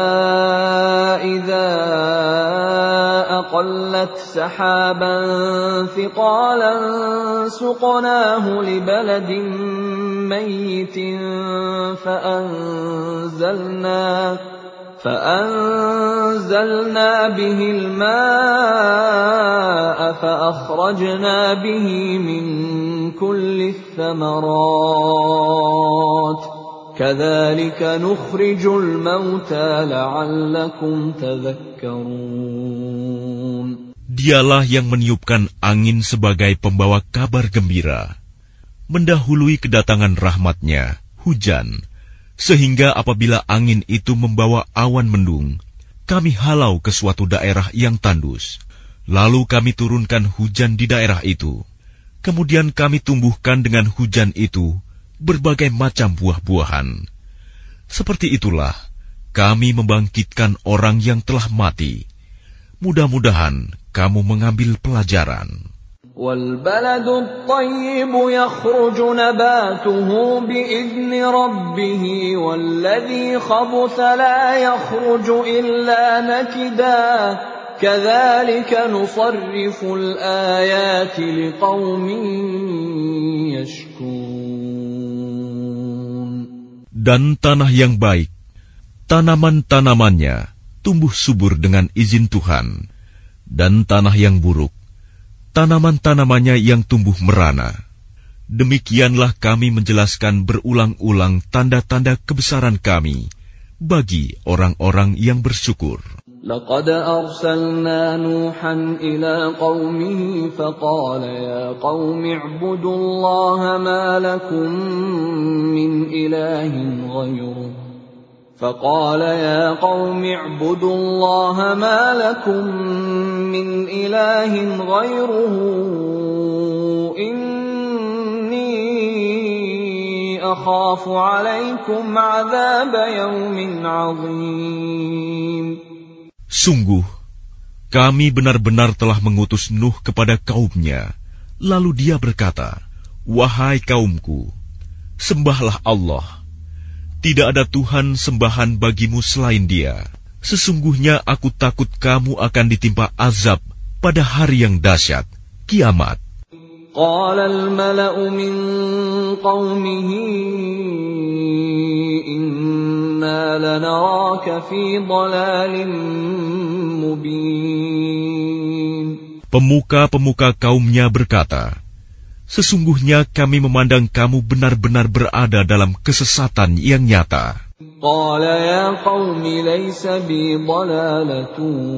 إِذَا أَقَلَّتْ سَحَابًا ثِقَالًا سُقْنَاهُ لِبَلَدٍ مَّيِّتٍ فأنزلنا به الماء فأخرجنا به من كل الثمرات كذلك نخرج الموتى لعلكم تذكرون. Dialah yang meniupkan angin sebagai pembawa kabar gembira, mendahului kedatangan rahmat-Nya, hujan, sehingga apabila angin itu membawa awan mendung, kami halau ke suatu daerah yang tandus. Lalu kami turunkan hujan di daerah itu. Kemudian kami tumbuhkan dengan hujan itu berbagai macam buah-buahan. Seperti itulah kami membangkitkan orang yang telah mati. Mudah-mudahan kamu mengambil pelajaran. وَالْبَلَدُ الطَّيِّبُ يَخْرُجُ نَبَاتُهُ بِإِذْنِ رَبِّهِ وَالَّذِي خَبُثَ لَا يَخْرُجُ إِلَّا نَكِدًا كَذَلِكَ نُصَرِّفُ الْآيَاتِ لِقَوْمٍ يَشْكُرُونَ. Dan tanah yang baik, tanaman-tanamannya tumbuh subur dengan izin Tuhan, dan tanah yang buruk, tanaman-tanamannya yang tumbuh merana. Demikianlah kami menjelaskan berulang-ulang tanda-tanda kebesaran kami bagi orang-orang yang bersyukur. لقد أرسلنا نوحا إلى قومه فقال يا قوم اعبدوا الله ما لكم من إله غيره فقال يا قوم اعبدوا الله ما لكم من إله غيره إني أخاف عليكم عذاب يوم عظيم. Sungguh, kami benar-benar telah mengutus Nuh kepada kaumnya. Lalu dia berkata, "Wahai kaumku, sembahlah Allah. Tidak ada Tuhan sembahan bagimu selain Dia. Sesungguhnya aku takut kamu akan ditimpa azab pada hari yang dahsyat, kiamat." قال الملأ من قومه إنا لنراك في ضلال مبين. Pemuka-pemuka kaumnya berkata, "Sesungguhnya kami memandang kamu benar-benar berada dalam kesesatan yang nyata." قال يا قوم ليس بي ضلالة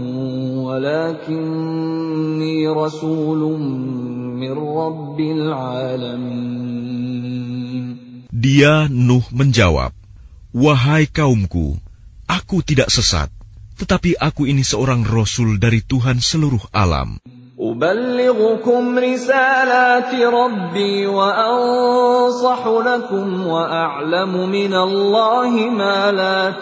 ولكني رسول من رب العالمين. Dia Nuh menjawab, "Wahai kaumku, aku tidak sesat, tetapi aku ini seorang rasul dari Tuhan seluruh alam. أبلغكم رسالات ربي وأنصح لكم وأعلم من الله ما لا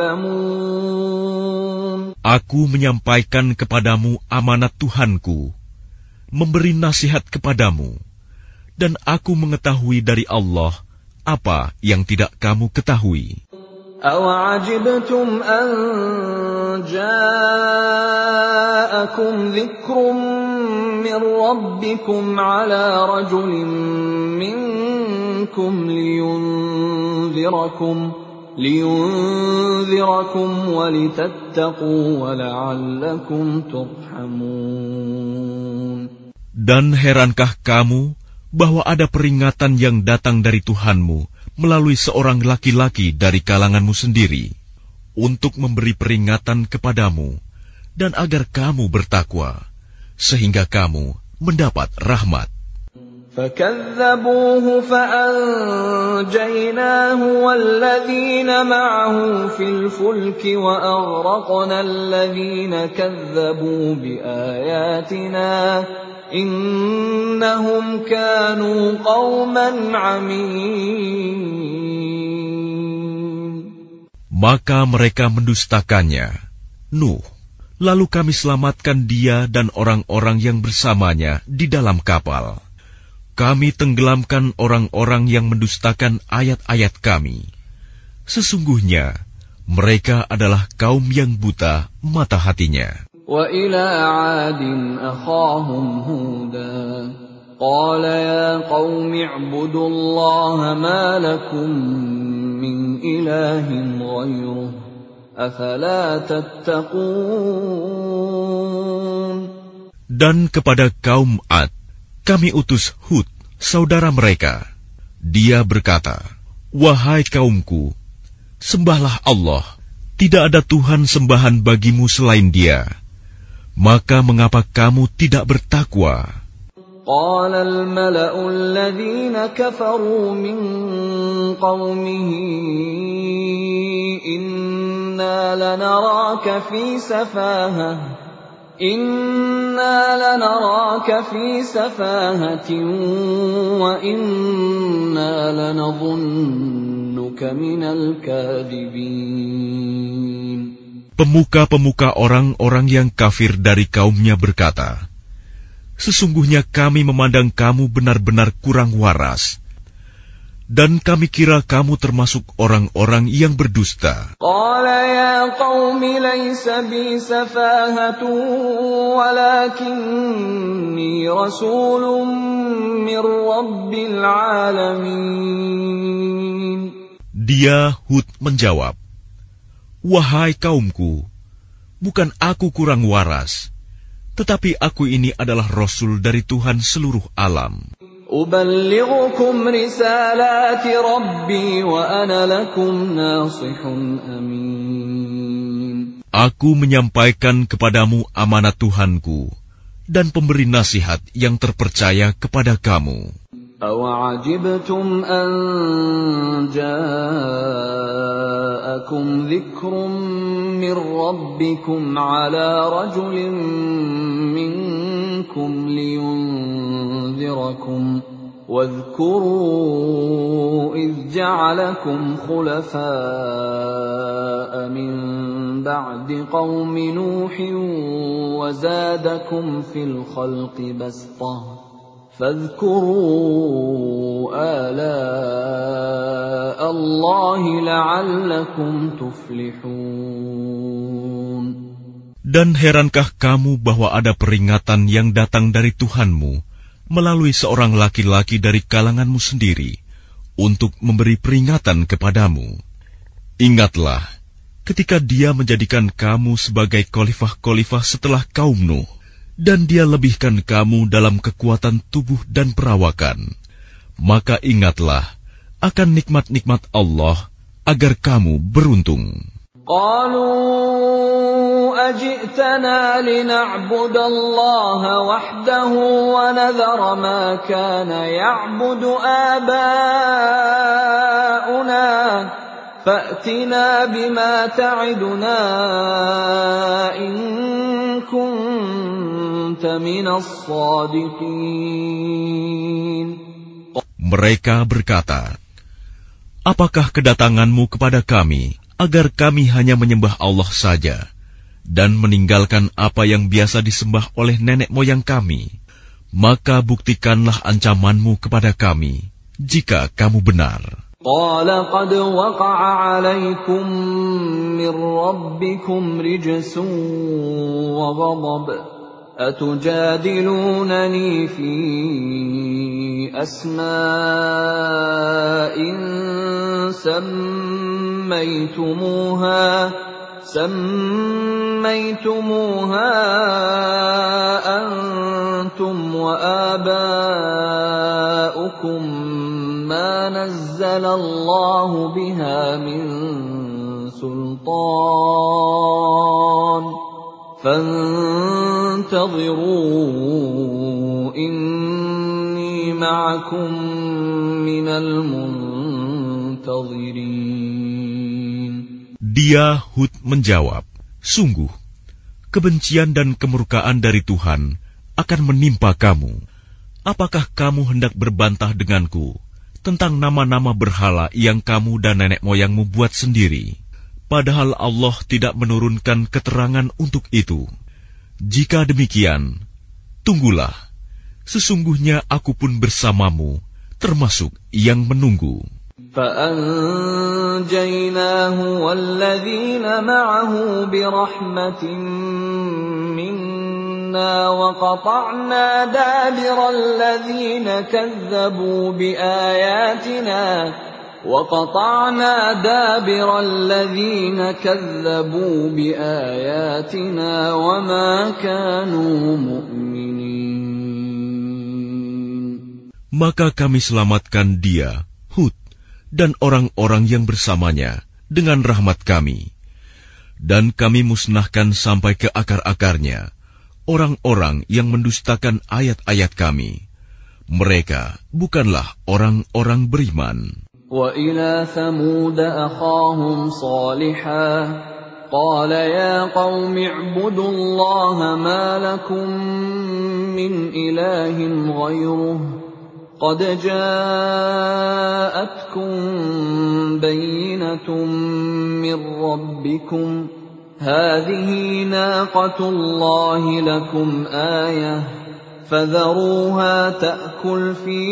تعلمون. Aku menyampaikan kepadamu amanat Tuhanku, memberi nasihat kepadamu, dan aku mengetahui dari Allah apa yang tidak kamu ketahui. أَوَعَجِبْتُمْ أَنْ جَاءَكُمْ ذِكْرٌ مِّنْ رَبِّكُمْ عَلَى رَجُلٍ مِّنْكُمْ لِيُنْذِرَكُمْ وَلِتَتَّقُوا وَلَعَلَّكُمْ تُرْحَمُونَ. Dan herankah kamu bahwa ada peringatan yang datang dari Tuhanmu melalui seorang laki-laki dari kalanganmu sendiri, untuk memberi peringatan kepadamu, dan agar kamu bertakwa, sehingga kamu mendapat rahmat. فَكَذَّبُوهُ فَأَنْجَيْنَاهُ وَالَّذِينَ مَعَهُ فِي الْفُلْكِ وَأَغْرَقْنَا الَّذِينَ كَذَّبُوا بِآيَاتِنَا إِنَّهُمْ كَانُوا قَوْمًا عَمِينَ. Maka mereka mendustakannya, Nuh, lalu kami selamatkan dia dan orang-orang yang bersamanya di dalam kapal. Kami tenggelamkan orang-orang yang mendustakan ayat-ayat kami. Sesungguhnya, mereka adalah kaum yang buta mata hatinya. وَإِلَى عَادٍ أَخَاهُمْ هُودًا قَالَ يَا قَوْمِ اعْبُدُوا اللَّهَ مَا لَكُمْ مِنْ إِلَٰهٍ غَيْرُهُ أَفَلَا تَتَّقُونَ. Dan kepada kaum Ad, kami utus Hud, saudara mereka. Dia berkata, "Wahai kaumku, sembahlah Allah. Tidak ada Tuhan sembahan bagimu selain Dia. Maka mengapa kamu tidak bertakwa?" قال الملأ الذين كفروا من قومه إنا لنراك في سفاهة وإنا لنظنك من الكاذبين. Pemuka-pemuka orang-orang yang kafir dari kaumnya berkata, "Sesungguhnya kami memandang kamu benar-benar kurang waras, dan kami kira kamu termasuk orang-orang yang berdusta." Qala ya qaumi laysa bi safahatun walakinni rasulun min rabbil alamin. Dia Hud menjawab, "Wahai kaumku, bukan aku kurang waras, tetapi aku ini adalah Rasul dari Tuhan seluruh alam. Uballighukum risalati Rabbi wa ana lakum nasihun amin. Aku menyampaikan kepadamu amanat Tuhanku dan pemberi nasihat yang terpercaya kepada kamu. Awa'ajibtum an ja'akum dhikrun min rabbikum ala rajulin minkum liyunzirakum wadhkuru idh ja'alakum khulafa'a min ba'di qawmi Nuhin wa zadakum fil khalqi bastah. فاذكروا آلاء الله لعلكم تفلحون. Dan herankah kamu bahwa ada peringatan yang datang dari Tuhanmu melalui seorang laki-laki dari kalanganmu sendiri untuk memberi peringatan kepadamu? Ingatlah ketika dia menjadikan kamu sebagai khalifah-khalifah setelah kaum Nuh, dan dia lebihkan kamu dalam kekuatan tubuh dan perawakan. Maka ingatlah akan nikmat-nikmat Allah agar kamu beruntung. Qalu ajitana lina'budallaha wahdahu wa nadhara ma kana ya'budu aba'una fa'tina bima ta'iduna in kunta minas sadiqin. Mereka berkata, "Apakah kedatanganmu kepada kami agar kami hanya menyembah Allah saja dan meninggalkan apa yang biasa disembah oleh nenek moyang kami? Maka buktikanlah ancamanmu kepada kami jika kamu benar." قال قد وقع عليكم من ربكم رجس وغضب أتجادلونني في أسماء سميتموها أنتم وآباؤكم ما نزل الله بها من سلطان فانتظروا إني معكم من المنتظرين. Dia Hud menjawab, sungguh, kebencian dan kemurkaan dari Tuhan akan menimpa kamu. Apakah kamu hendak berbantah denganku tentang nama-nama berhala yang kamu dan nenek moyangmu buat sendiri? Padahal Allah tidak menurunkan keterangan untuk itu. Jika demikian, tunggulah. Sesungguhnya aku pun bersamamu, termasuk yang menunggu. فَأَنْجَيْنَاهُ وَالَّذِينَ مَعَهُ بِرَحْمَةٍ مِنَّا وَقَطَعْنَا دَابِرَ الَّذِينَ كَذَّبُوا بِآيَاتِنَا وَمَا كَانُوا مُؤْمِنِينَ. Maka kami selamatkan dia, Hud, dan orang-orang yang bersamanya dengan rahmat kami. Dan kami musnahkan sampai ke akar-akarnya orang-orang yang mendustakan ayat-ayat kami. Mereka bukanlah orang-orang beriman. وَإِلَى ثَمُودَ أَخَاهُمْ صَالِحًا قَالَ يَا قَوْمِ اعْبُدُوا اللَّهَ مَا لَكُمْ مِنْ إِلَٰهٍ غَيْرُهُ قَدْ جَاءَتْكُمْ بَيِّنَةٌ مِّن رَّبِّكُمْ هَٰذِهِ نَاقَةُ اللَّهِ لَكُمْ آيَةً فَذَرُوهَا تَأْكُلْ فِي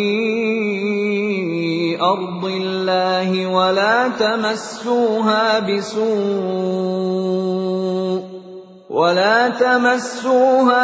أَرْضِ اللَّهِ وَلَا تَمَسُّوهَا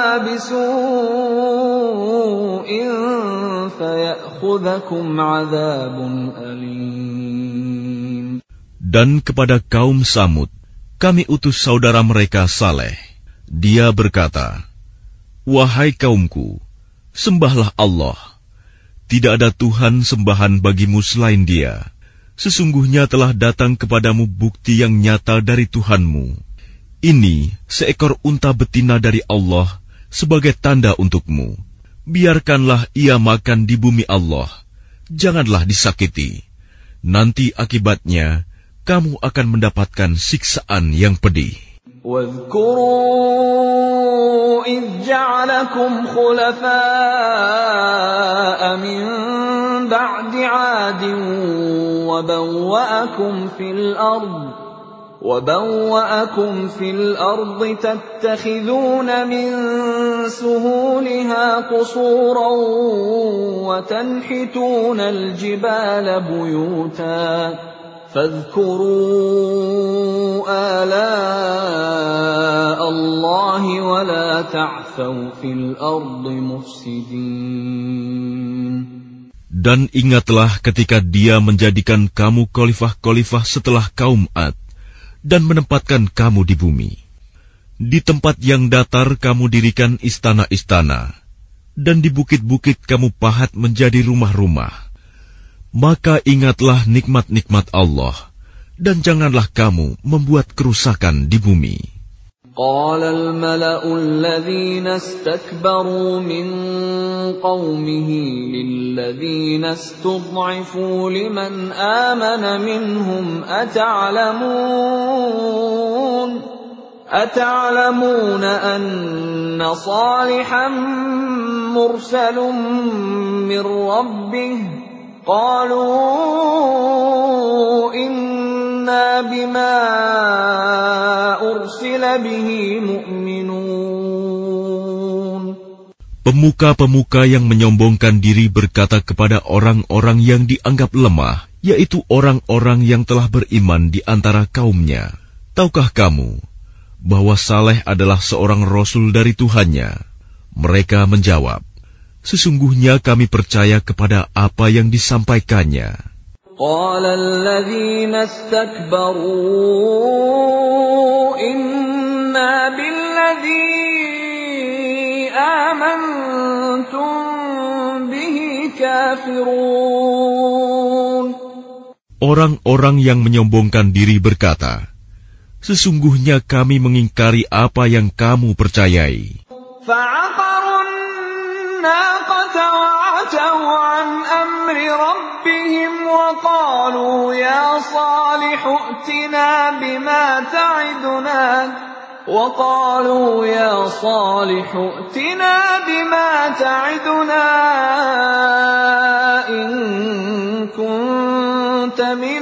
بِسُوءٍ فَيَأْخُذَكُمْ عَذَابٌ أَلِيمٌ. Dan kepada kaum Samud, kami utus saudara mereka Saleh. Dia berkata, wahai kaumku, sembahlah Allah. Tidak ada Tuhan sembahan bagimu selain Dia. Sesungguhnya telah datang kepadamu bukti yang nyata dari Tuhanmu. Ini seekor unta betina dari Allah sebagai tanda untukmu. Biarkanlah ia makan di bumi Allah. Janganlah disakiti. Nanti akibatnya kamu akan mendapatkan siksaan yang pedih. وَاذْكُرُوا إِذْ جَعَلَكُمْ خُلَفَاءَ مِنْ بَعْدِ عَادٍ وَبَوَّأَكُمْ فِي الْأَرْضِ تَتَّخِذُونَ مِنْ سُهُولِهَا قُصُورًا وَتَنْحِتُونَ الْجِبَالَ بُيُوتًا فاذكروا آلاء الله ولا تعثوا في الأرض مفسدين. Dan ingatlah ketika Dia menjadikan kamu khalifah-khalifah setelah kaum Ad dan menempatkan kamu di bumi. Di tempat yang datar kamu dirikan istana-istana, dan di bukit-bukit kamu pahat menjadi rumah-rumah. Maka ingatlah nikmat-nikmat Allah, dan janganlah kamu membuat kerusakan di bumi. قال الملأ الذين استكبروا من قومه للذين استضعفوا لمن آمن منهم أتعلمون أن صالحا مرسل من ربه قالوا إنا بما أرسل به مؤمنون. Pemuka-pemuka yang menyombongkan diri berkata kepada orang-orang yang dianggap lemah, yaitu orang-orang yang telah beriman di antara kaumnya. Tahukah kamu bahwa Saleh adalah seorang rasul dari Tuhannya? Mereka menjawab, sesungguhnya kami percaya kepada apa yang disampaikannya. Qala alladhina istakbaru inna billadhi amantum bihi kafirun. Orang-orang yang menyombongkan diri berkata, sesungguhnya kami mengingkari apa yang kamu percayai. Fa'aqarun naqata wa'ataw an amri rabbihim wa qalu ya Salihu i'tina bima ta'iduna وقالوا يا صالح ائتنا بما تعدنا إن كنت من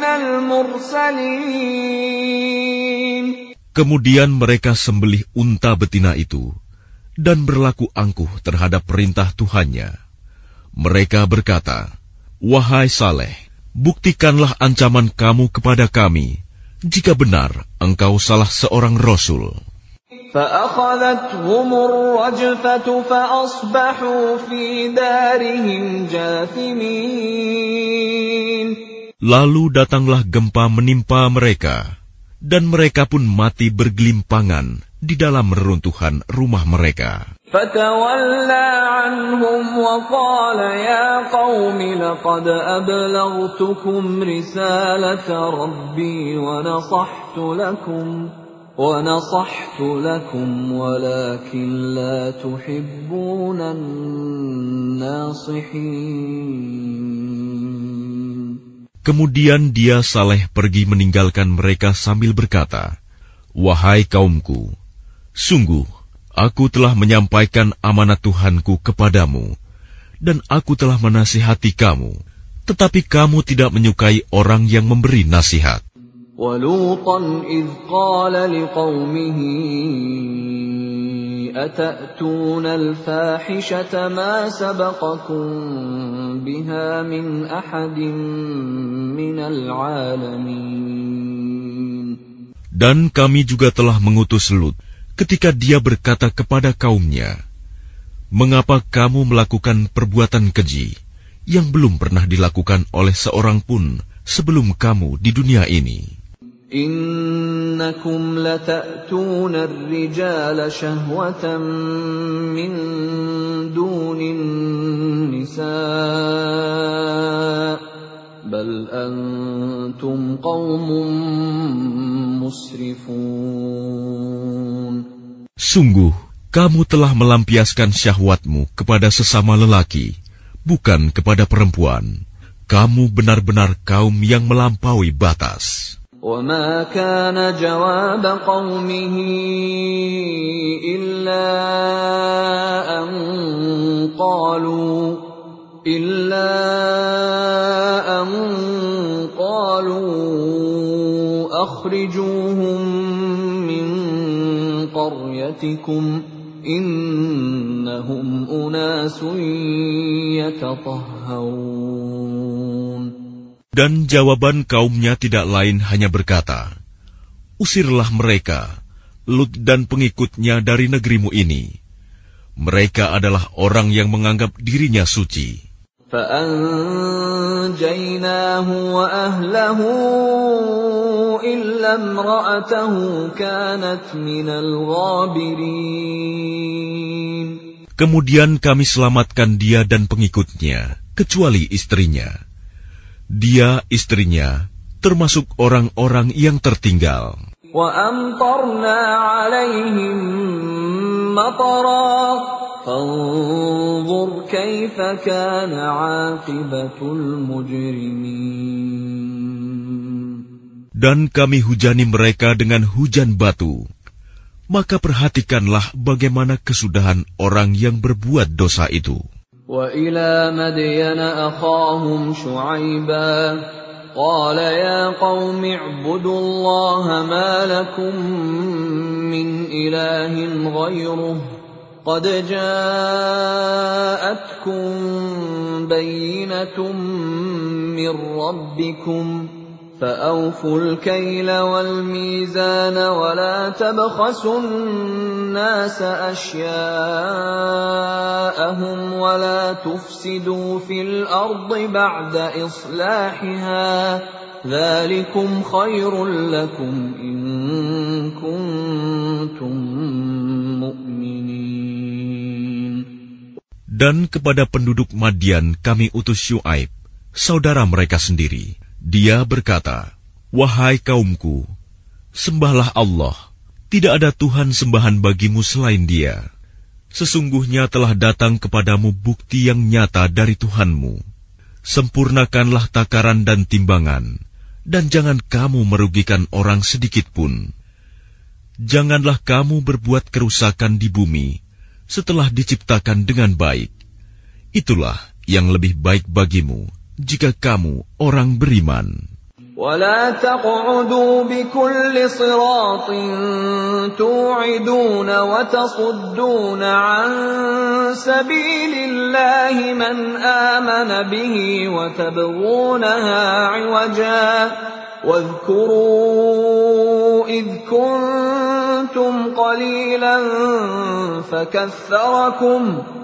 المرسلين. Kemudian mereka sembelih unta betina itu dan berlaku angkuh terhadap perintah Tuhannya. Mereka berkata, wahai Saleh, buktikanlah ancaman kamu kepada kami jika benar engkau salah seorang rasul. فَأَخَذَتْهُمُ الرَّجْفَةُ فَأَصْبَحُوا فِي دَارِهِمْ جَاثِمِينَ. Lalu datanglah gempa menimpa mereka, dan mereka pun mati bergelimpangan di dalam reruntuhan rumah mereka. فَتَوَلَّى عَنْهُمْ وَقَالَ يَا قَوْمِ لَقَدْ أَبْلَغْتُكُمْ رِسَالَةَ رَبِّي وَنَصَحْتُ لَكُمْ وَلَكِنْ لَا تُحِبُّونَ النَّاصِحِينَ. Kemudian dia Saleh pergi meninggalkan mereka sambil berkata, wahai kaumku, sungguh aku telah menyampaikan amanat Tuhanku kepadamu, dan aku telah menasihati kamu, tetapi kamu tidak menyukai orang yang memberi nasihat. وَلُوطًا إِذْ قَالَ لِقَوْمِهِ أَتَأْتُونَ الْفَاحِشَةَ مَا سَبَقَكُمْ بِهَا مِنْ أَحَدٍ مِنَ الْعَالَمِينَ. Dan kami juga telah mengutus Lut ketika dia berkata kepada kaumnya, mengapa kamu melakukan perbuatan keji yang belum pernah dilakukan oleh seorang pun sebelum kamu di dunia ini? Innakum lata'tuna ar-rijala shahwatan min dunin nisa' bal antum qaumun musrifun. Sungguh, kamu telah melampiaskan syahwatmu kepada sesama lelaki, bukan kepada perempuan. Kamu benar-benar kaum yang melampaui batas. وَمَا كَانَ جَوَابَ قَوْمِهِ إِلَّا أَن قَالُوا أَخْرِجُوهُم مِّن قَرْيَتِكُمْ إِنَّهُمْ أُنَاسٌ يَتَطَهَّرُونَ. Dan jawaban kaumnya tidak lain hanya berkata, usirlah mereka, Lut dan pengikutnya dari negerimu ini. Mereka adalah orang yang menganggap dirinya suci. فَأَنْجَيْنَاهُ وَأَهْلَهُ إِلَّا امْرَأَتَهُ كَانَتْ مِنَ الْغَابِرِينَ. Kemudian kami selamatkan dia dan pengikutnya, kecuali istrinya. Dia, istrinya, termasuk orang-orang yang tertinggal. وَأَمْطَرْنَا عَلَيْهِمْ مَطَرًا فَانظُرْ كَيْفَ كَانَ عَاقِبَةُ الْمُجْرِمِينَ. Dan kami hujani mereka dengan hujan batu. Maka perhatikanlah bagaimana kesudahan orang yang berbuat dosa itu. وَإِلَى مَدْيَنَ أَخَاهُمْ شُعَيْبًا قَالَ يَا قَوْمِ اعْبُدُوا اللَّهَ مَا لَكُمْ مِنْ إِلَٰهٍ غَيْرُهُ قد جاءتكم بينة من ربكم فأوفوا الكيل والميزان ولا تبخسوا الناس أشياءهم ولا تفسدوا في الأرض بعد إصلاحها ذلكم خير لكم إن كنتم مؤمنين. Dan kepada penduduk Madian kami utus Syuaib, saudara mereka sendiri. Dia berkata, "Wahai kaumku, sembahlah Allah. Tidak ada Tuhan sembahan bagimu selain Dia. Sesungguhnya telah datang kepadamu bukti yang nyata dari Tuhanmu. Sempurnakanlah takaran dan timbangan, dan jangan kamu merugikan orang sedikit pun. Janganlah kamu berbuat kerusakan di bumi setelah diciptakan dengan baik. Itulah yang lebih baik bagimu jika kamu orang beriman." ولا تقعدوا بكل صراط توعدون وتصدون عن سبيل الله من آمن به وتبغونها عوجا واذكروا إذ كنتم قليلا فكثركم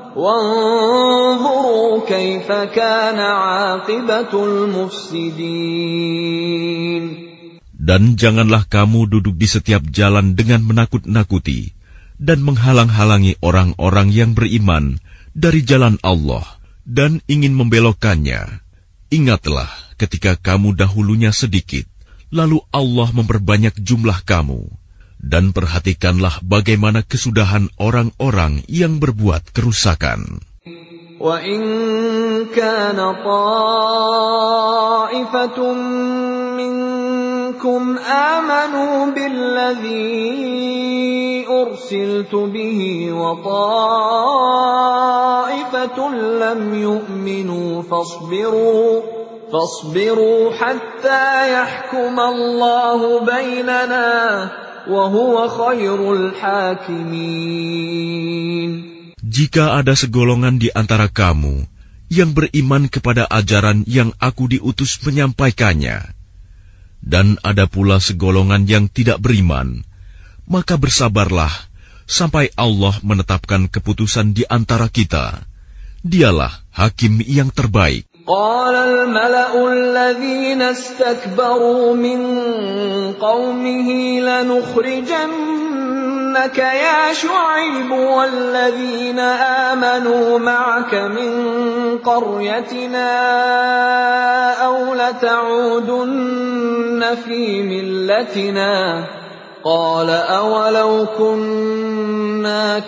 وانظروا كيف كان عاقبة المفسدين. Dan janganlah kamu duduk di setiap jalan dengan menakut-nakuti dan menghalang-halangi orang-orang yang beriman dari jalan Allah dan ingin membelokkannya. Ingatlah ketika kamu dahulunya sedikit, lalu Allah memperbanyak jumlah kamu. Dan perhatikanlah bagaimana kesudahan orang-orang yang berbuat kerusakan. وَإِنْ كَانَ طَائِفَةٌ مِّنكُمْ آمَنُوا بِالَّذِي أُرْسِلْتُ بِهِ وَطَائِفَةٌ لَّمْ يُؤْمِنُوا فَاصْبِرُوا حَتَّى يَحْكُمَ اللَّهُ بَيْنَنَا وَهُوَ خَيْرُ الْحَاكِمِينَ. Jika ada segolongan di antara kamu yang beriman kepada ajaran yang aku diutus menyampaikannya, dan ada pula segolongan yang tidak beriman, maka bersabarlah sampai Allah menetapkan keputusan di antara kita. Dialah hakim yang terbaik. قال الملأ الذين استكبروا من قومه لنخرجنك يا شعيب والذين آمنوا معك من قريتنا أو لتعودن في ملتنا قال أولو كنا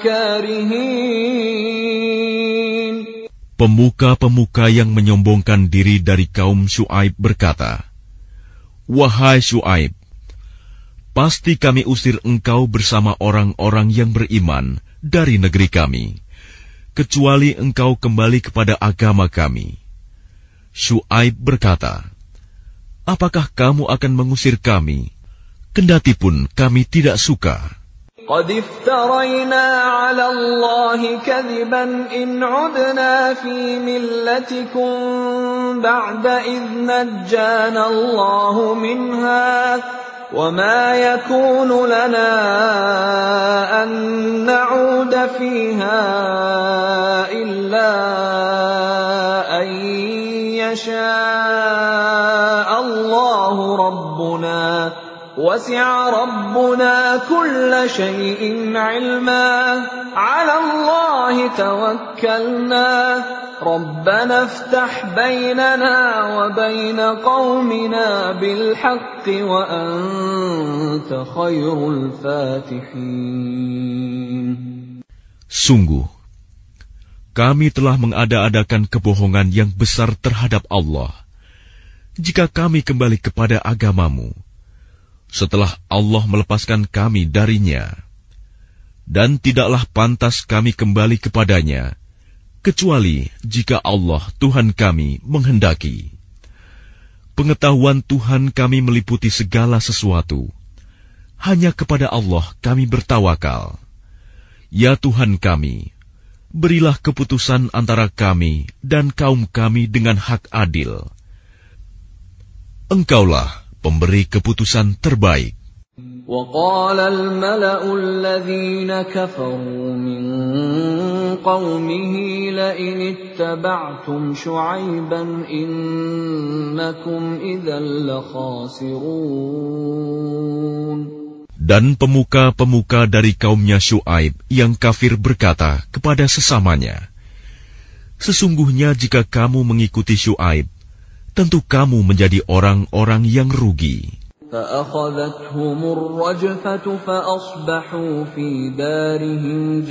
كارهين. Pemuka-pemuka yang menyombongkan diri dari kaum Syuaib berkata, "Wahai Syuaib, pasti kami usir engkau bersama orang-orang yang beriman dari negeri kami, kecuali engkau kembali kepada agama kami." Syuaib berkata, "Apakah kamu akan mengusir kami, kendati pun kami tidak suka?" قد افترينا على الله كذبا إن عدنا في ملتكم بعد إذ نجانا الله منها وما يكون لنا أن نعود فيها إلا أن يشاء الله ربنا وسع ربنا كل شيء علما على الله توكلنا ربنا افتح بيننا وبين قومنا بالحق وأنت خير الفاتحين. Sungguh, kami telah mengada-adakan kebohongan yang besar terhadap Allah. Jika kami kembali kepada agamamu, setelah Allah melepaskan kami darinya, dan tidaklah pantas kami kembali kepadanya, kecuali jika Allah Tuhan kami menghendaki. Pengetahuan Tuhan kami meliputi segala sesuatu. Hanya kepada Allah kami bertawakal. Ya Tuhan kami, berilah keputusan antara kami dan kaum kami dengan hak adil. Engkaulah pemberi keputusan terbaik. وقال الملأ الذين كفروا من قومه لئن اتبعتم شعيبا إنكم إذا لخاسرون. Dan pemuka-pemuka dari kaumnya Syuaib yang kafir berkata kepada sesamanya, sesungguhnya jika kamu mengikuti Syuaib, tentu kamu menjadi orang-orang yang rugi. فأخذتهم الرجفة فأصبحوا في دارهم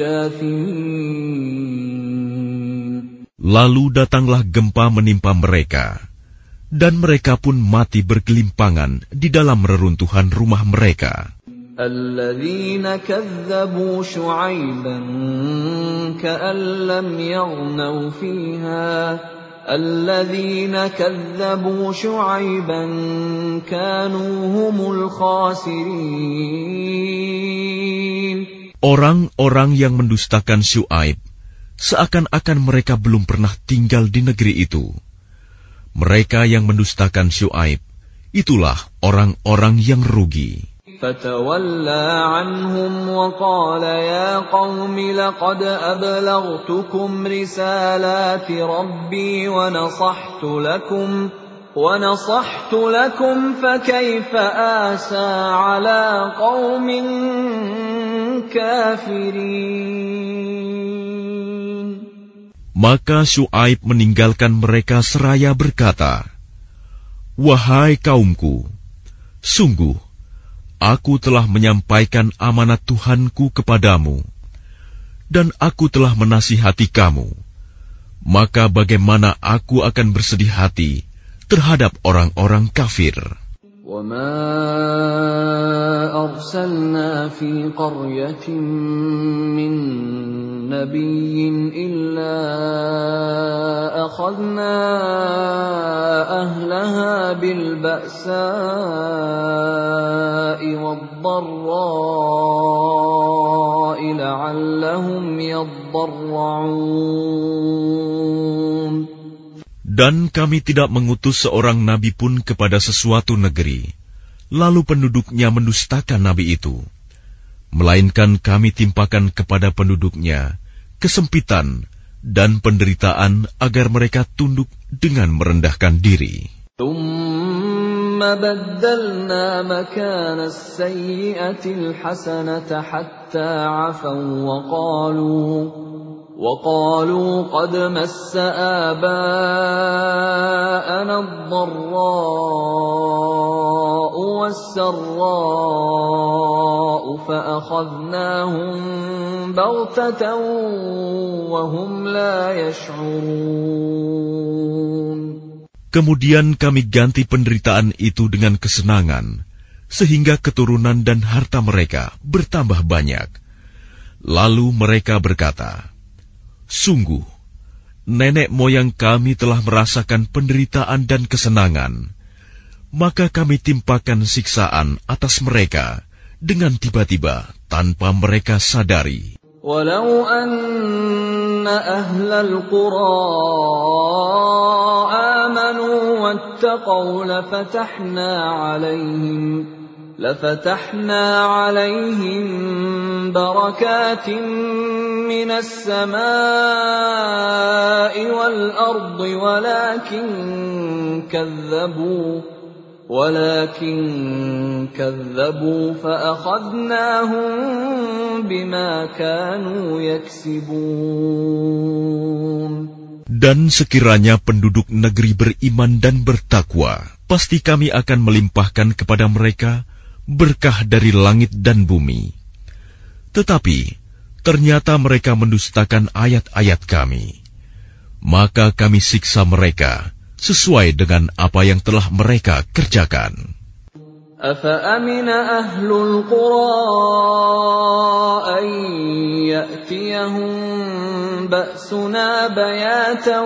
جاثمين. Lalu datanglah gempa menimpa mereka, dan mereka pun mati bergelimpangan di dalam reruntuhan rumah mereka. الذين كذبوا شعيبا كأن لم يغنوا فيها الذين كذبوا شعيبا كانوا هم الخاسرين. Orang-orang yang mendustakan Syuaib seakan-akan mereka belum pernah tinggal di negeri itu. Mereka yang mendustakan Syuaib, itulah orang-orang yang rugi. فتولى عنهم وقال يا قوم لقد أبلغتكم رسالات ربي ونصحت لكم فكيف آسى على قوم كافرين. Maka Syuaib meninggalkan mereka seraya berkata, wahai kaumku, sungguh aku telah menyampaikan amanat Tuhanku kepadamu, dan aku telah menasihati kamu. Maka bagaimana aku akan bersedih hati terhadap orang-orang kafir? وَمَا أَرْسَلْنَا فِي قَرْيَةٍ مِّن نَّبِيٍّ إِلَّا أَخَذْنَا أَهْلَهَا بِالْبَأْسَاءِ وَالضَّرَّاءِ لَعَلَّهُمْ يَضَّرَّعُونَ. Dan kami tidak mengutus seorang nabi pun kepada sesuatu negeri, lalu penduduknya mendustakan nabi itu. Melainkan kami timpakan kepada penduduknya kesempitan dan penderitaan agar mereka tunduk dengan merendahkan diri. ثُمَّ بَدَّلْنَا مَكَانَ السَّيِّئَةِ الْحَسَنَةَ حَتَّى عَفَوْا وقالوا قد مس آباءنا الضراء والسراء فأخذناهم بغتة وهم لا يشعرون. Kemudian kami ganti penderitaan itu dengan kesenangan, sehingga keturunan dan harta mereka bertambah banyak. Lalu mereka berkata, sungguh, nenek moyang kami telah merasakan penderitaan dan kesenangan, maka kami timpakan siksaan atas mereka dengan tiba-tiba tanpa mereka sadari. Walau anna ahlal qura amanu wattaqaw لفتحنا عليهم بركات من السماء والأرض ولكن كذبوا فأخذناهم بما كانوا يكسبون. Dan sekiranya penduduk negeri beriman dan bertakwa, pasti kami akan melimpahkan kepada mereka berkah dari langit dan bumi. Tetapi ternyata mereka mendustakan ayat-ayat kami. Maka kami siksa mereka sesuai dengan apa yang telah mereka kerjakan. أَفَأَمِنَ أَهْلُ الْقُرَىٰ أَن يَأْتِيَهُم بَأْسُنَا بَيَاتًا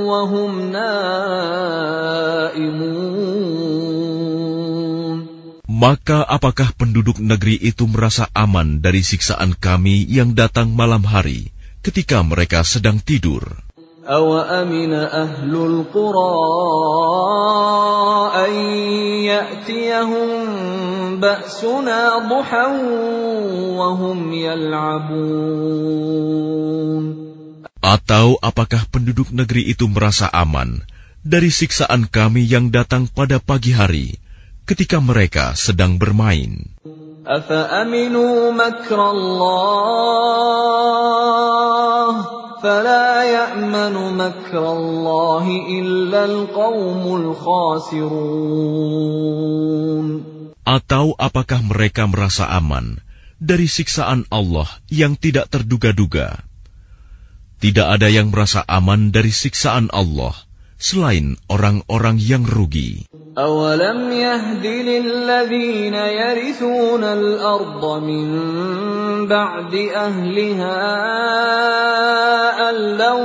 وَهُمْ نَائِمُونَ. Maka apakah penduduk negeri itu merasa aman dari siksaan kami yang datang malam hari ketika mereka sedang tidur? أَوَأَمِنَ أَهْلُ الْقُرَىٰ أَن يَأْتِيَهُم بَأْسُنَا ضُحًى وَهُمْ يَلْعَبُونَ. Atau apakah penduduk negeri itu merasa aman dari siksaan kami yang datang pada pagi hari ketika mereka sedang bermain? أَفَأَمِنُوا مَكْرَ اللَّهِ فَلَا يَأْمَنُ مَكْرَ اللَّهِ إِلَّا الْقَوْمُ الْخَاسِرُونَ. Atau apakah mereka merasa aman dari siksaan Allah yang tidak terduga-duga? Tidak ada yang merasa aman dari siksaan Allah selain orang-orang yang rugi. أَوَلَمْ يَهْدِ لِلَّذِينَ يَرِثُونَ الْأَرْضَ مِنْ بَعْدِ أَهْلِهَا أَنْ لَوْ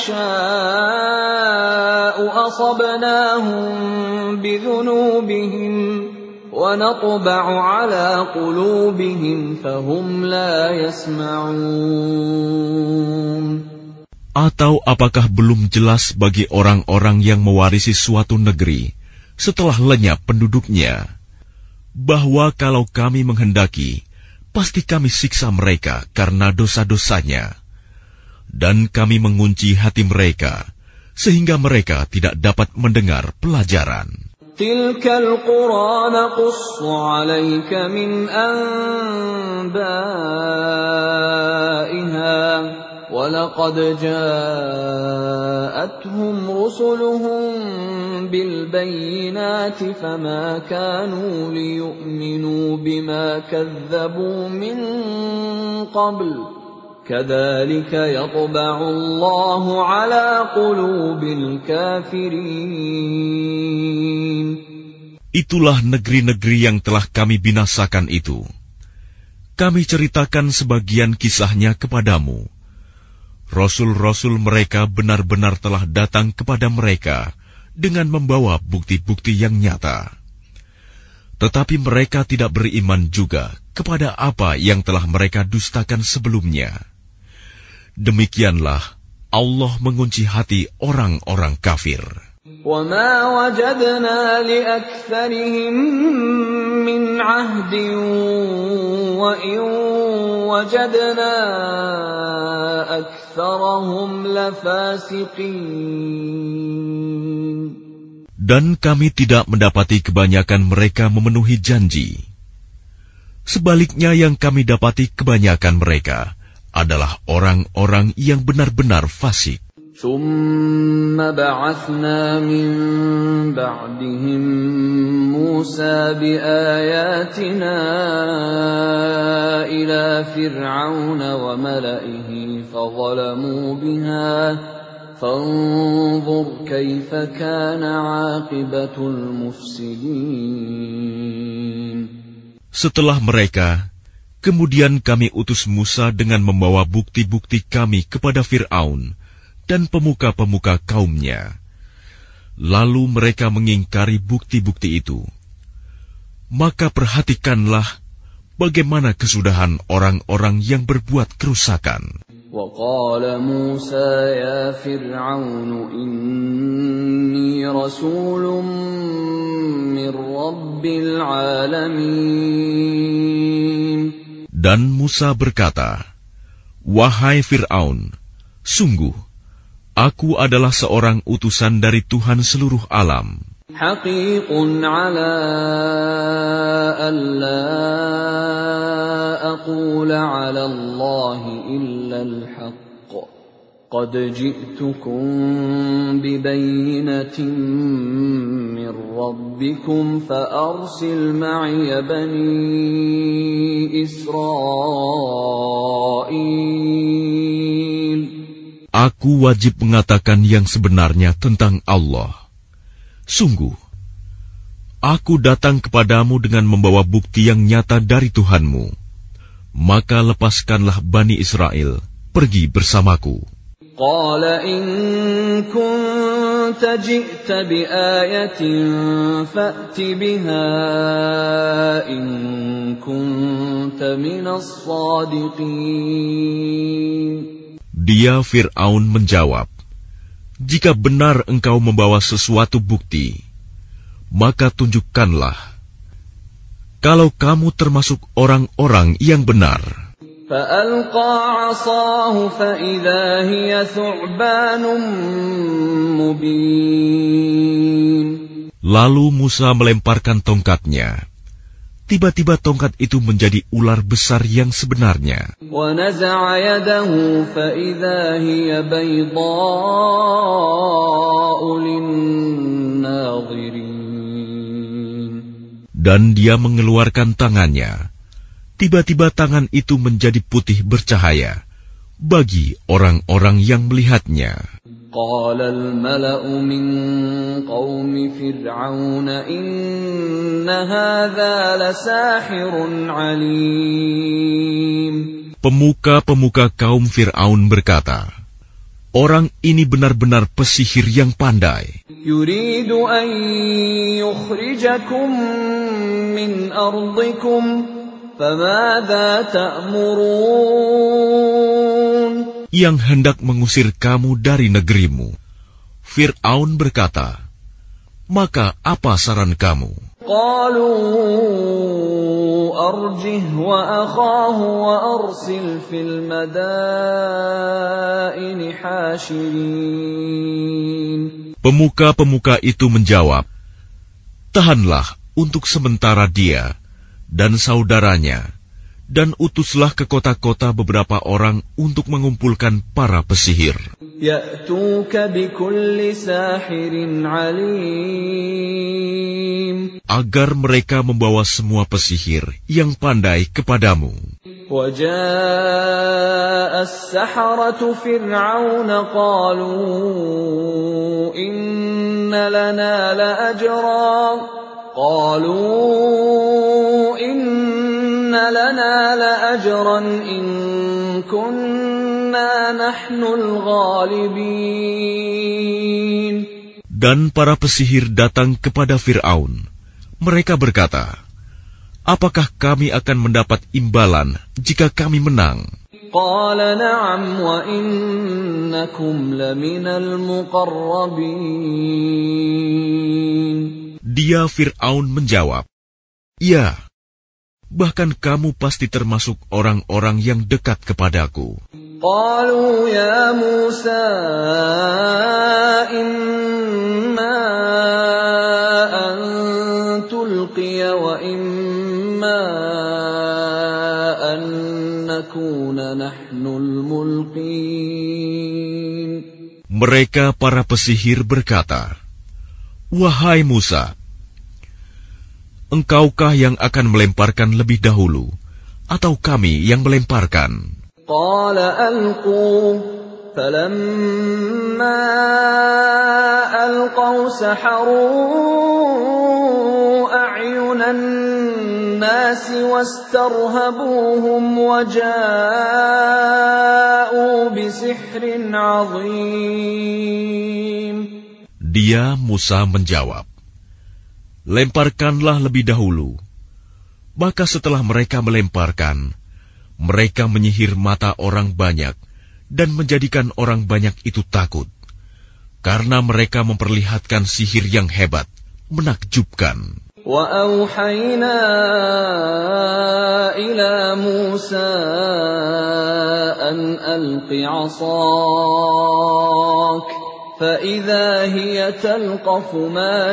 نَشَاءُ أَصَبْنَاهُمْ بِذُنُوبِهِمْ وَنَطْبَعُ عَلَى قُلُوبِهِمْ فَهُمْ لَا يَسْمَعُونَ. Atau apakah belum jelas bagi orang-orang yang mewarisi suatu negeri setelah lenyap penduduknya, bahwa kalau kami menghendaki, pasti kami siksa mereka karena dosa-dosanya, dan kami mengunci hati mereka, sehingga mereka tidak dapat mendengar pelajaran. Tilkal qura naqussu 'alaika min anba'iha وَلَقَدْ جَاءَتْهُمْ رُسُلُهُم بِالْبَيِّنَاتِ فَمَا كَانُوا لِيُؤْمِنُوا بِمَا كَذَّبُوا مِن قَبْلُ كَذَلِكَ يَطْبَعُ اللَّهُ عَلَى قُلُوبِ الْكَافِرِينَ. Itulah negeri-negeri yang telah kami binasakan itu. Kami ceritakan sebagian kisahnya kepadamu. Rasul-rasul mereka benar-benar telah datang kepada mereka dengan membawa bukti-bukti yang nyata. Tetapi mereka tidak beriman juga kepada apa yang telah mereka dustakan sebelumnya. Demikianlah Allah mengunci hati orang-orang kafir. وَمَا وَجَدْنَا لِأَكْثَرِهِم مِّنْ عَهْدٍ وَإِن وَجَدْنَا أَكْثَرَهُمْ لَفَاسِقِينَ. Dan kami tidak mendapati kebanyakan mereka memenuhi janji. Sebaliknya yang kami dapati kebanyakan mereka adalah orang-orang yang benar-benar fasik. ثُمَّ بَعَثْنَا مِن بَعْدِهِم مُّوسَىٰ بِآيَاتِنَا إِلَىٰ فِرْعَوْنَ وَمَلَئِهِ فَظَلَمُوا بِهَا فَانظُرْ كَيْفَ كَانَ عَاقِبَةُ الْمُفْسِدِينَ. Setelah mereka, kemudian kami utus Musa dengan membawa bukti-bukti kami kepada Fir'aun dan pemuka-pemuka kaumnya. Lalu mereka mengingkari bukti-bukti itu. Maka perhatikanlah bagaimana kesudahan orang-orang yang berbuat kerusakan. وَقَالَ مُوسَى يَا فِرْعَوْنُ إِنِّي رَسُولٌ مِّن رَّبِّ الْعَالَمِينَ. Dan Musa berkata, "Wahai Fir'aun, sungguh, aku adalah seorang utusan dari Tuhan seluruh alam. حَقِيقٌ عَلَىٰ أَلَّا أَقُولَ عَلَى اللَّهِ إِلَّا الْحَقَّ قَدْ جِئْتُكُم بِبَيِّنَةٍ مِّن رَّبِّكُمْ فَأَرْسِلْ مَعِيَ بَنِي إِسْرَائِيلَ. Aku wajib mengatakan yang sebenarnya tentang Allah. Sungguh, aku datang kepadamu dengan membawa bukti yang nyata dari Tuhanmu. Maka lepaskanlah Bani Israel pergi bersamaku. قال إن كنت جئت بآية فأت بها إن كنت من الصادقين. Dia Fir'aun menjawab, "Jika benar engkau membawa sesuatu bukti, maka tunjukkanlah. Kalau kamu termasuk orang-orang yang benar." فألقى عصاه فإذا هي ثعبان مبين. Lalu Musa melemparkan tongkatnya. Tiba-tiba tongkat itu menjadi ular besar yang sebenarnya. وَنَزَعَ يَدَهُ فَإِذَا هِيَ بَيْضَاءُ لِلنَّاظِرِينَ. Dan dia mengeluarkan tangannya. Tiba-tiba tangan itu menjadi putih bercahaya bagi orang-orang yang melihatnya. قال الملأ من قوم فرعون إن هذا لساحر عليم. Pemuka-pemuka kaum Fir'aun berkata, "Orang ini benar-benar pesihir yang pandai. يريد أن يخرجكم من أرضكم فماذا تأمرون." Yang hendak mengusir kamu dari negerimu. Fir'aun berkata, "Maka apa saran kamu?" قالوا أرجه وأخاه وأرسل في المدائن حاشرين. Pemuka-pemuka itu menjawab, "Tahanlah untuk sementara dia dan saudaranya, dan utuslah ke kota-kota beberapa orang untuk mengumpulkan para pesihir. يأتوك بكل ساحر عليم. Agar mereka membawa semua pesihir yang pandai kepadamu." وجاء السحرة فرعون قالوا إن لنا لأجرا إن كنا نحن الغالبين. Dan para pesihir datang kepada Fir'aun. Mereka berkata, "Apakah kami akan mendapat imbalan jika kami menang?" قال نعم وإنكم لمن المقربين. Dia Fir'aun menjawab, "Ya, bahkan kamu pasti termasuk orang-orang yang dekat kepadaku." قالوا يا موسى إما أن تلقي وإما أن نكون نحن الملقين. Mereka para pesihir berkata, "Wahai Musa, engkaukah yang akan melemparkan lebih dahulu, atau kami yang melemparkan?" قال ألقوا فلما ألقوا سحروا أعين الناس واسترهبوهم وجاءوا بسحر عظيم. Dia Musa menjawab, "Lemparkanlah lebih dahulu." Maka setelah mereka melemparkan, mereka menyihir mata orang banyak dan menjadikan orang banyak itu takut, karena mereka memperlihatkan sihir yang hebat, menakjubkan. وَأَوْحَيْنَا إِلَى مُوسَى أَنْ أَلْقِ عَصَاكَ فَإِذَا هِيَ تَلْقَفُ مَا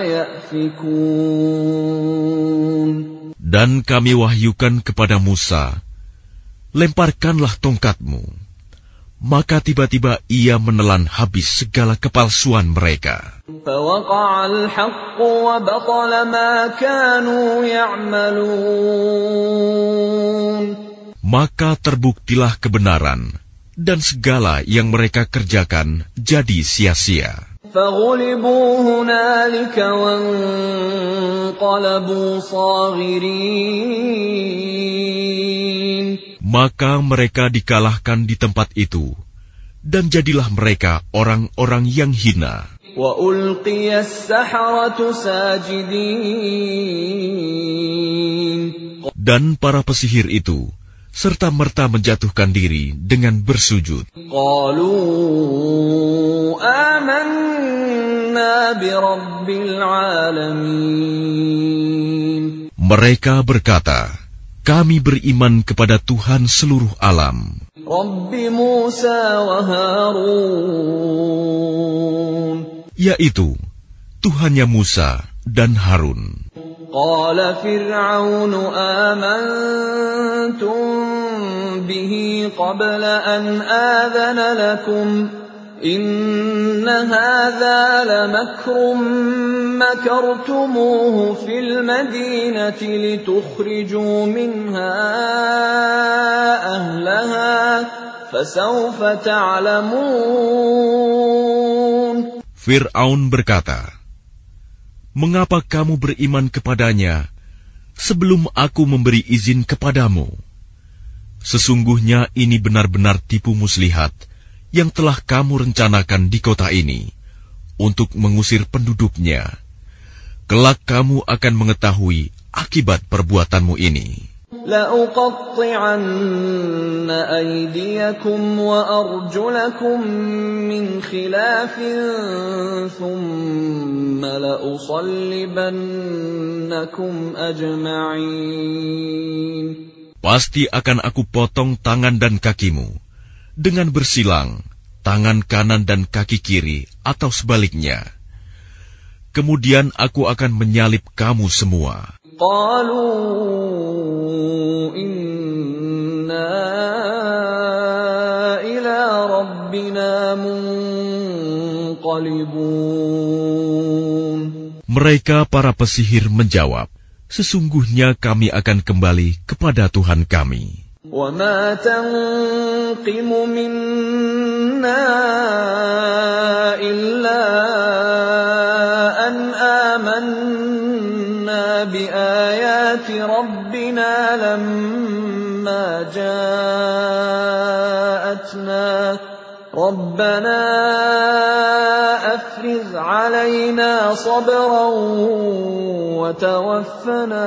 يَأْفِكُونَ. Dan kami wahyukan kepada Musa, "Lemparkanlah tongkatmu." Maka tiba-tiba ia menelan habis segala kepalsuan mereka. فَوَقَعَ الْحَقُّ وَبَطَلَ مَا كَانُوا يَعْمَلُونَ. Maka terbuktilah kebenaran, dan segala yang mereka kerjakan jadi sia-sia. فَغُلِبُوا هُنَالِكَ وَانقَلَبُوا صَاغِرِينَ. Maka mereka dikalahkan di tempat itu, dan jadilah mereka orang-orang yang hina. وَأُلْقِيَ السَّحَرَةُ سَاجِدِينَ. Dan para pesihir itu serta-merta menjatuhkan diri dengan bersujud. قَالُوا آمَنَّا بِرَبِّ الْعَالَمِينَ. Mereka berkata, kami beriman kepada Tuhan seluruh alam, رَبِّ مُوسَى وَهَارُونَ. yaitu Tuhannya Musa dan Harun. قال فرعون آمنتم به قبل أن آذن لكم إن هذا لمكر مكرتموه في المدينة لتخرجوا منها أهلها فسوف تعلمون. Fir'aun berkata, mengapa kamu beriman kepadanya sebelum aku memberi izin kepadamu? Sesungguhnya ini benar-benar tipu muslihat yang telah kamu rencanakan di kota ini untuk mengusir penduduknya. Kelak kamu akan mengetahui akibat perbuatanmu ini. لأقطعن أيديكم وأرجلكم من خلاف ثم لأصلبنكم أجمعين. Pasti akan aku potong tangan dan kakimu dengan bersilang, tangan kanan dan kaki kiri atau sebaliknya. Kemudian aku akan menyalib kamu semua. قالوا إنا إلى ربنا منقلبون. Mereka para pesihir menjawab, sesungguhnya kami akan kembali kepada Tuhan kami. وما تنقم منا إلا أن آمنا بآيات ربنا لما جاءتنا ربنا أفرغ علينا صبرا وتوفنا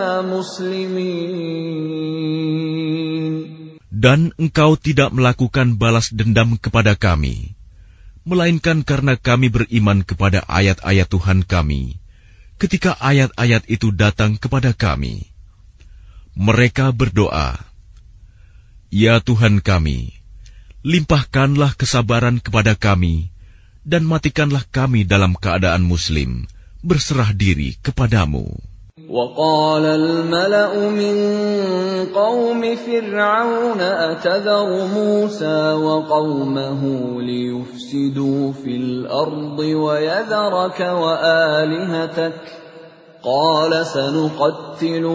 مسلمين. Dan engkau tidak melakukan balas dendam kepada kami, melainkan karena kami beriman kepada ayat-ayat Tuhan kami, ketika ayat-ayat itu datang kepada kami. Mereka berdoa, ya Tuhan kami, limpahkanlah kesabaran kepada kami, dan matikanlah kami dalam keadaan muslim, berserah diri kepadamu. وقال الملأ من قوم فرعون أتذر موسى وقومه ليفسدوا في الأرض ويذرك وآلهتك قال سنقتل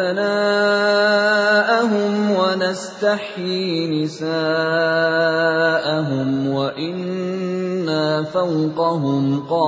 أبناءهم ونستحيي نساءهم وإنا فوقهم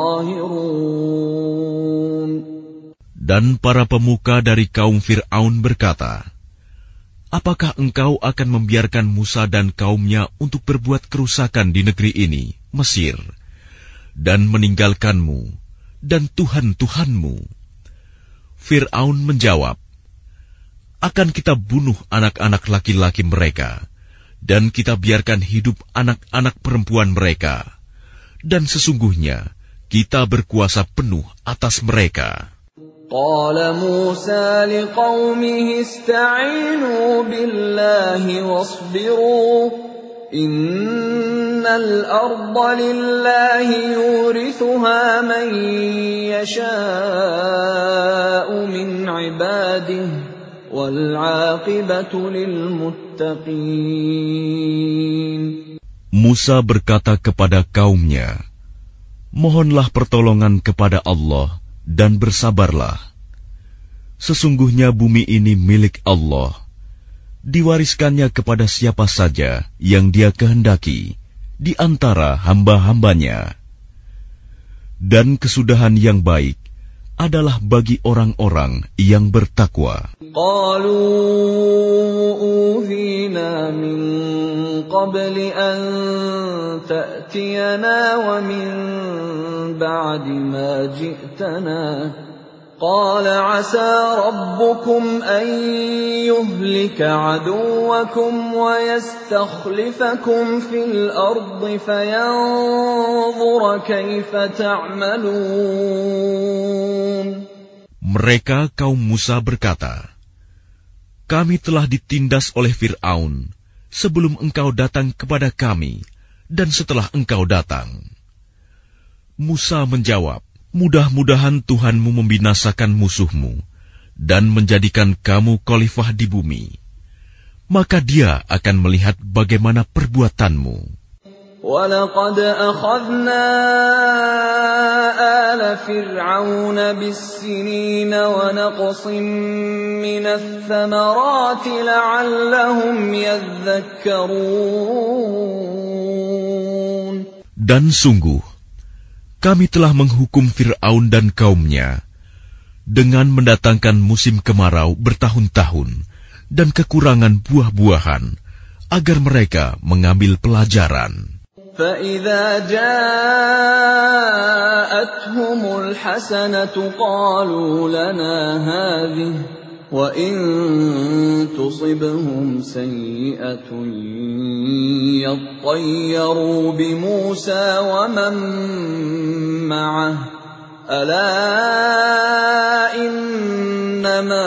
قاهرون. Dan para pemuka dari kaum Fir'aun berkata, apakah engkau akan membiarkan Musa dan kaumnya untuk berbuat kerusakan di negeri ini, Mesir, dan meninggalkanmu dan Tuhan-Tuhanmu? Fir'aun menjawab, akan kita bunuh anak-anak laki-laki mereka, dan kita biarkan hidup anak-anak perempuan mereka, dan sesungguhnya kita berkuasa penuh atas mereka. قال موسى لقومه استعينوا بالله واصبروا إن الأرض لله يورثها من يشاء من عباده والعاقبة للمتقين. Musa berkata kepada kaumnya, mohonlah pertolongan kepada Allah dan bersabarlah. Sesungguhnya bumi ini milik Allah, diwariskannya kepada siapa saja yang Dia kehendaki di antara hamba-hambanya. Dan kesudahan yang baik adalah bagi orang-orang yang bertakwa. قالوا أوذينا من قبل أن تأتينا ومن بعد ما جئتنا قال عسى ربكم أن يهلك عدوكم ويستخلفكم في الأرض فينظر كيف تعملون. Mereka kaum Musa berkata, kami telah ditindas oleh Fir'aun sebelum engkau datang kepada kami dan setelah engkau datang. Musa menjawab, mudah-mudahan Tuhanmu membinasakan musuhmu dan menjadikan kamu khalifah di bumi. Maka dia akan melihat bagaimana perbuatanmu. وَلَقَدْ أَخَذْنَا آلَ فِرْعَوْنَ بِالسِّنِينَ وَنَقْصٍ مِّنَ الثَّمَرَاتِ لَعَلَّهُمْ يَذَّكَّرُونَ. Dan sungguh, kami telah menghukum Fir'aun dan kaumnya dengan mendatangkan musim kemarau bertahun-tahun dan kekurangan buah-buahan agar mereka mengambil pelajaran. فَإِذَا جَاءَتْهُمُ الْحَسَنَةُ قَالُوا لَنَا هَٰذِهِ وَإِن تُصِبْهُمْ سَيِّئَةٌ يَطَّيَّرُوا بِمُوسَىٰ وَمَن مَّعَهُ أَلَا إِنَّمَا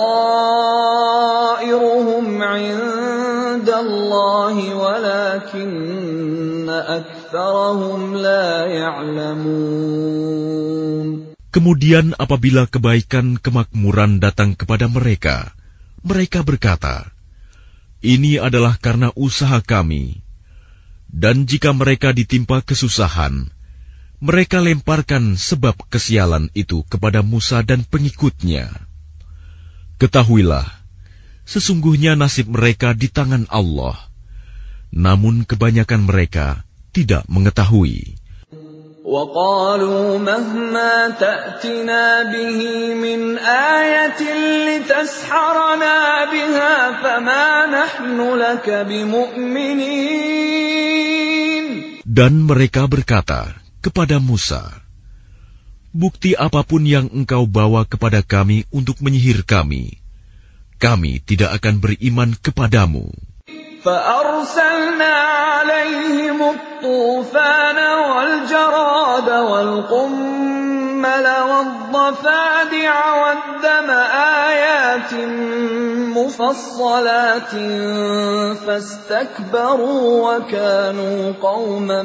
طَائِرُهُمْ عِندَ اللَّهِ وَلَٰكِنَّ أَكْثَرَهُمْ لَا يَعْلَمُونَ. Kemudian apabila kebaikan kemakmuran datang kepada mereka, mereka berkata, ini adalah karena usaha kami. Dan jika mereka ditimpa kesusahan, mereka lemparkan sebab kesialan itu kepada Musa dan pengikutnya. Ketahuilah, sesungguhnya nasib mereka di tangan Allah. Namun kebanyakan mereka tidak mengetahui. وَقَالُوا مَهْمَا تَأْتِنَا بِهِ مِنْ آيَةٍ لِتَسْحَرَنَا بِهَا فَمَا نَحْنُ لَكَ بِمُؤْمِنِينَ. Dan mereka berkata kepada Musa, bukti apapun yang engkau bawa kepada kami untuk menyihir kami, kami tidak akan beriman kepadamu. فَأَرْسَلْنَا عَلَيْهِمُ الطُّوفَانَ وَالْجَرَادَ وَالْقُمَّلَ وَالضَّفَادِعَ وَالدَّمَ آيَاتٍ مُفَصَّلَاتٍ فَاسْتَكْبَرُوا وَكَانُوا قَوْمًا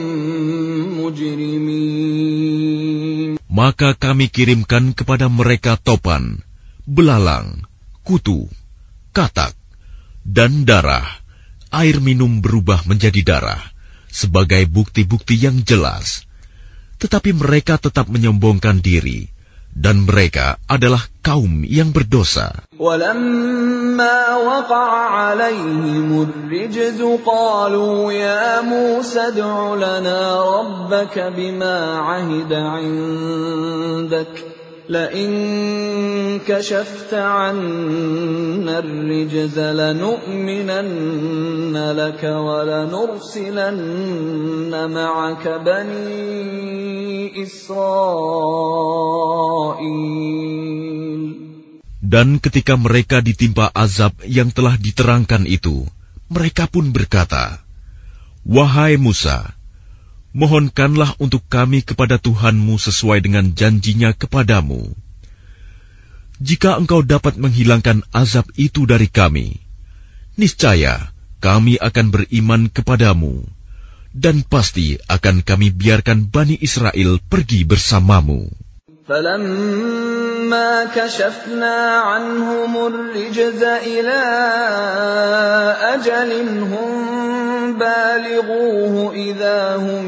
مُجْرِمِينَ. Maka kami kirimkan kepada mereka topan, belalang, kutu, katak, dan darah. Air minum berubah menjadi darah sebagai bukti-bukti yang jelas. Tetapi mereka tetap menyombongkan diri, dan mereka adalah kaum yang berdosa. وَلَمَّا وَقَعَ عَلَيْهِمُ الرِّجْزُ قَالُوا يَا مُوسَى ادْعُ لَنَا رَبَّكَ بِمَا عَهِدَ عِندَكَ لَئِن كَشَفْتَ عَنَّا الرِّجْزَ لَنُؤْمِنَنَّ لَكَ وَلَنُرْسِلَنَّ مَعَكَ بَنِي إِسْرَائِيلَ. Dan ketika mereka ditimpa azab yang telah diterangkan itu, mereka pun berkata, wahai Musa, mohonkanlah untuk kami kepada Tuhanmu sesuai dengan janjinya kepadamu. Jika engkau dapat menghilangkan azab itu dari kami, niscaya kami akan beriman kepadamu, dan pasti akan kami biarkan Bani Israel pergi bersamamu. فَلَمَّا كَشَفْنَا عَنْهُمُ الرِّجْزَ إِلَىٰ أَجَلٍ هُمْ بَالِغُوهُ إِذَا هُمْ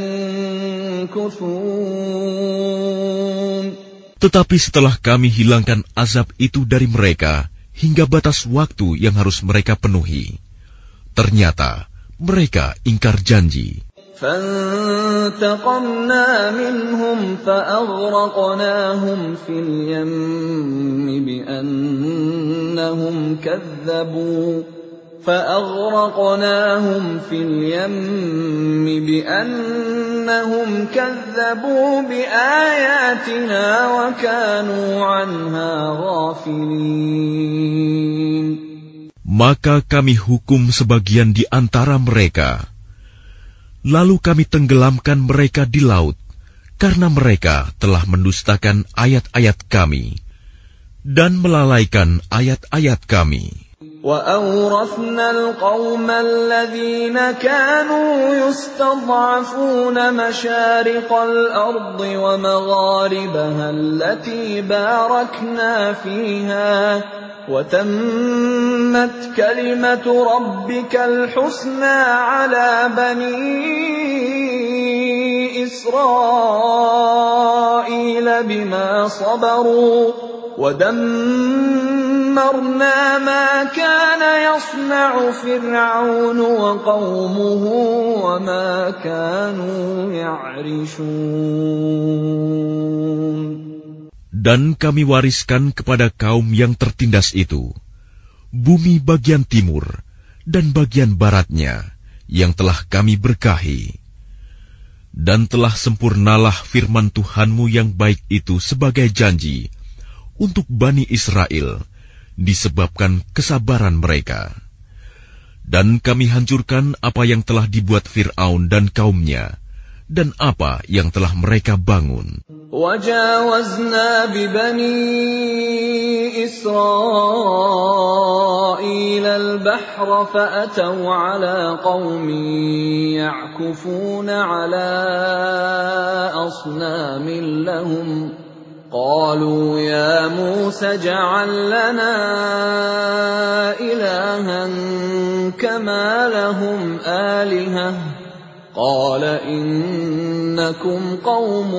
يَنكُثُونَ. Tetapi setelah kami hilangkan azab itu dari mereka hingga batas waktu yang harus mereka penuhi, ternyata mereka ingkar janji. فانتقمنا منهم فأغرقناهم في اليم بأنهم كذبوا بآياتنا وكانوا عنها غافلين. Maka kami hukum sebagian di antara mereka. Lalu kami tenggelamkan mereka di laut, karena mereka telah mendustakan ayat-ayat kami dan melalaikan ayat-ayat kami. وَأَوْرَثْنَا الْقَوْمَ الَّذِينَ كَانُوا يُسْتَضْعَفُونَ مَشَارِقَ الْأَرْضِ وَمَغَارِبَهَا الَّتِي بَارَكْنَا فِيهَا وَتَمَّتْ كَلِمَةُ رَبِّكَ الْحُسْنَى عَلَى بَنِي إِسْرَائِيلَ بِمَا صَبَرُوا وَدَمَّرْنَا مَا كَانَ يَصْنَعُ فِرْعَوْنُ وَقَوْمُهُ وَمَا كَانُوا يَعْرِشُونَ. Dan kami wariskan kepada kaum yang tertindas itu bumi bagian timur dan bagian baratnya yang telah kami berkahi. Dan telah sempurnalah firman Tuhanmu yang baik itu sebagai janji untuk Bani Israel disebabkan kesabaran mereka. Dan kami hancurkan apa yang telah dibuat Fir'aun dan kaumnya, dan apa yang telah mereka bangun. وَجَاوَزْنَا بِبَنِي إِسْرَائِيلَ الْبَحْرَ فَأَتَوْا عَلَى قَوْمٍ يَعْكُفُونَ عَلَى أَصْنَامٍ لَهُمْ قَالُوا يَا مُوسَى اجْعَل لَّنَا إِلَٰهًا كَمَا لَهُمْ آلِهَةٌ قَالَ إِنَّكُمْ قَوْمٌ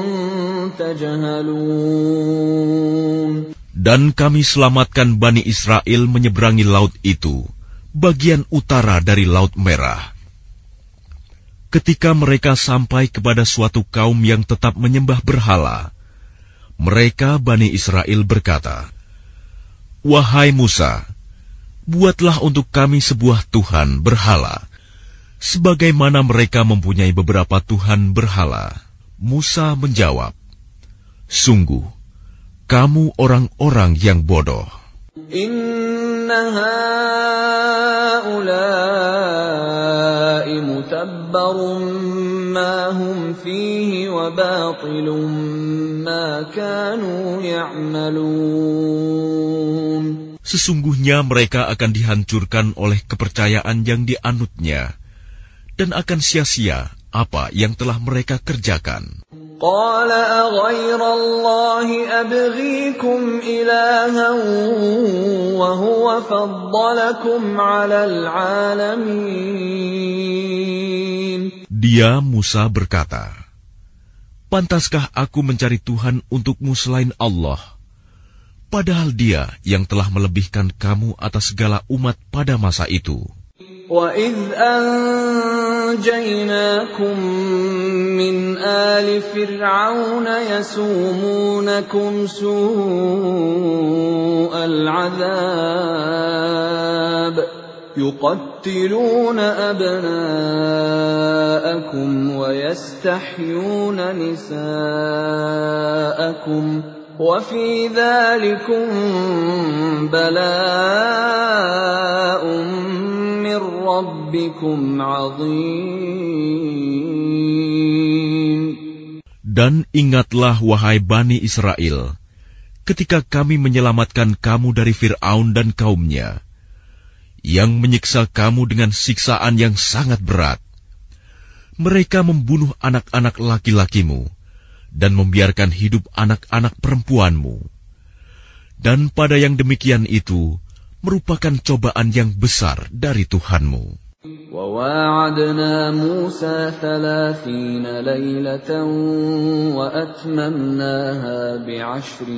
تَجْهَلُونَ. Dan kami selamatkan Bani Israel menyeberangi laut itu, bagian utara dari Laut Merah. Ketika mereka sampai kepada suatu kaum yang tetap menyembah berhala, mereka Bani Israel berkata, "Wahai Musa, buatlah untuk kami sebuah Tuhan berhala, sebagaimana mereka mempunyai beberapa Tuhan berhala." Musa menjawab, "Sungguh, kamu orang-orang yang bodoh. Inna haula'i mutabbarun ma hum fihi wa batilun ma kanu ya'malun." Sesungguhnya mereka akan dihancurkan oleh kepercayaan yang dianutnya, dan akan sia-sia apa yang telah mereka kerjakan. Qala aghayra Allahi abghikum ilahan wa huwa faddalakum 'alal 'alamin. Dia Musa berkata, "Pantaskah aku mencari Tuhan untukmu selain Allah, padahal Dia yang telah melebihkan kamu atas segala umat pada masa itu?" وَإِذْ أَنْجَيْنَاكُمْ مِنْ آلِ فِرْعَوْنَ يَسُومُونَكُمْ سُوءَ الْعَذَابِ يُقَتِّلُونَ أَبْنَاءَكُمْ وَيَسْتَحْيُونَ نِسَاءَكُمْ وَفِي ذَلِكُمْ بَلَاءٌ مِّن رَّبِّكُمْ عَظِيمٌ. Dan ingatlah wahai Bani Israel, ketika kami menyelamatkan kamu dari Fir'aun dan kaumnya, yang menyiksa kamu dengan siksaan yang sangat berat. Mereka membunuh anak-anak laki-lakimu dan membiarkan hidup anak-anak perempuanmu. Dan pada yang demikian itu merupakan cobaan yang besar dari Tuhanmu. وَوَاعَدْنَا مُوسَى 30 لَيْلَةً وَأَتْمَمْنَاهَا ب10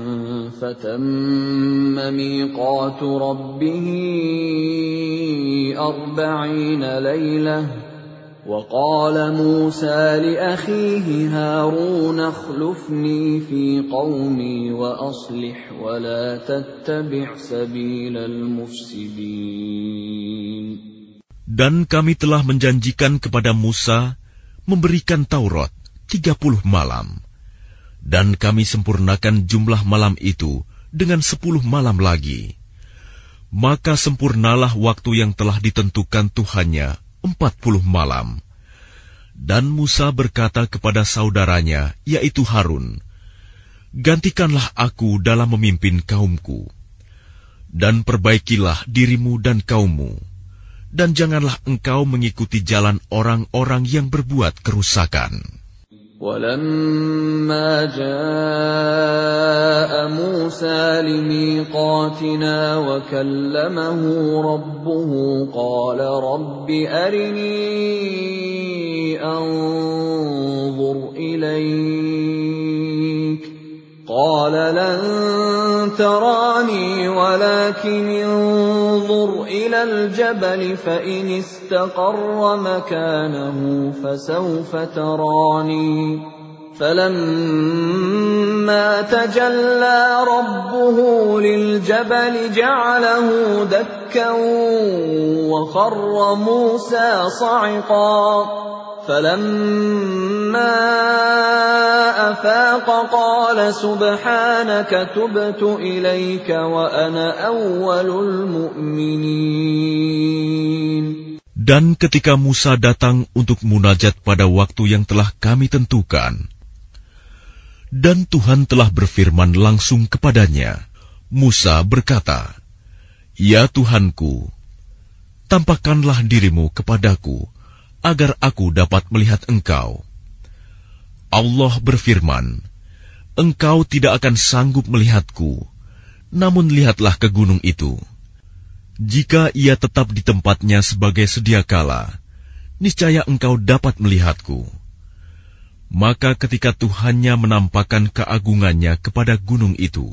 فَتَمَّ مِيقَاتُ رَبِّهِ 40 لَيْلَةً وقال موسى لأخيه هارون اخلفني في قومي وأصلح ولا تتبع سبيل المفسدين. Dan kami telah menjanjikan kepada Musa memberikan Taurat 30 malam. Dan kami sempurnakan jumlah malam itu dengan 10 malam lagi. Maka sempurnalah waktu yang telah ditentukan Tuhannya 40 malam. Dan Musa berkata kepada saudaranya, yaitu Harun, "Gantikanlah aku dalam memimpin kaumku, dan perbaikilah dirimu dan kaummu, dan janganlah engkau mengikuti jalan orang-orang yang berbuat kerusakan." وَلَمَّا جَاءَ مُوسَى لِمِيقَاتِنَا وَكَلَّمَهُ رَبُّهُ قَالَ رَبِّ أَرِنِي أَنظُرْ إِلَيْكَ قَالَ لَن تَرَانِي وَلَكِنِ انظُرْ إِلَى الْجَبَلِ فَإِنِ اسْتَقَرَّ مَكَانَهُ فَسَوْفَ تَرَانِي فَلَمَّا تَجَلَّى رَبُّهُ لِلْجَبَلِ جَعَلَهُ دَكًّا وَخَرَّ مُوسَى صَعِقًا فَلَمَّا أَفَاقَ قَالَ سُبْحَانَكَ تُبْتُ إِلَيْكَ وَأَنَا أَوَّلُ الْمُؤْمِنِينَ. Dan ketika Musa datang untuk munajat pada waktu yang telah kami tentukan, dan Tuhan telah berfirman langsung kepadanya, Musa berkata, "Ya Tuhanku, tampakkanlah dirimu kepadaku, agar aku dapat melihat engkau." Allah berfirman, "Engkau tidak akan sanggup melihatku, namun lihatlah ke gunung itu. Jika ia tetap di tempatnya sebagai sedia kala, niscaya engkau dapat melihatku." Maka ketika Tuhannya menampakkan keagungannya kepada gunung itu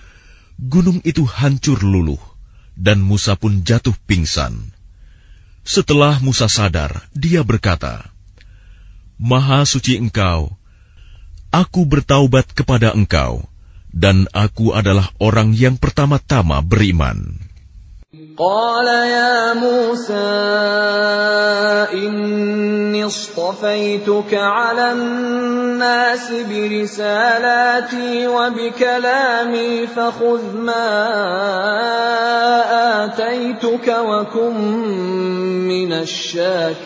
hancur luluh, dan Musa pun jatuh pingsan. Setelah Musa sadar, dia berkata, "Maha suci Engkau, aku bertaubat kepada Engkau, dan aku adalah orang yang pertama-tama beriman." Qala ya Musa inni istafaituka 'alan nasi birisalati wa bikalami fakhudh ma ataituka wa kum minasy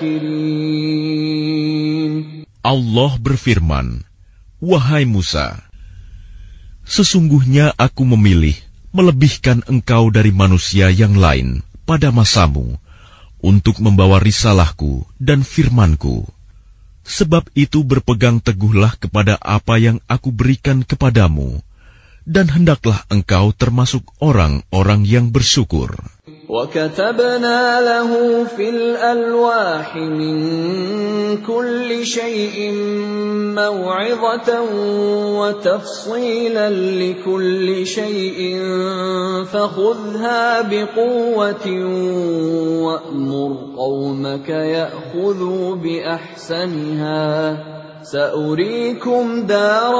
syakirin. Allah berfirman, "Wahai Musa, sesungguhnya aku memilih melebihkan engkau dari manusia yang lain pada masamu untuk membawa risalahku dan firmanku. Sebab itu berpegang teguhlah kepada apa yang aku berikan kepadamu, dan hendaklah engkau termasuk orang-orang yang bersyukur." وَكَتَبْنَا لَهُ فِي الْأَلْوَاحِ مِنْ كُلِّ شَيْءٍ مَوْعِظَةً وَتَفْصِيلًا لِكُلِّ شَيْءٍ فَخُذْهَا بِقُوَّةٍ وَأْمُرْ قَوْمَكَ يَأْخُذُوا بِأَحْسَنِهَا سَأُرِيكُمْ دَارَ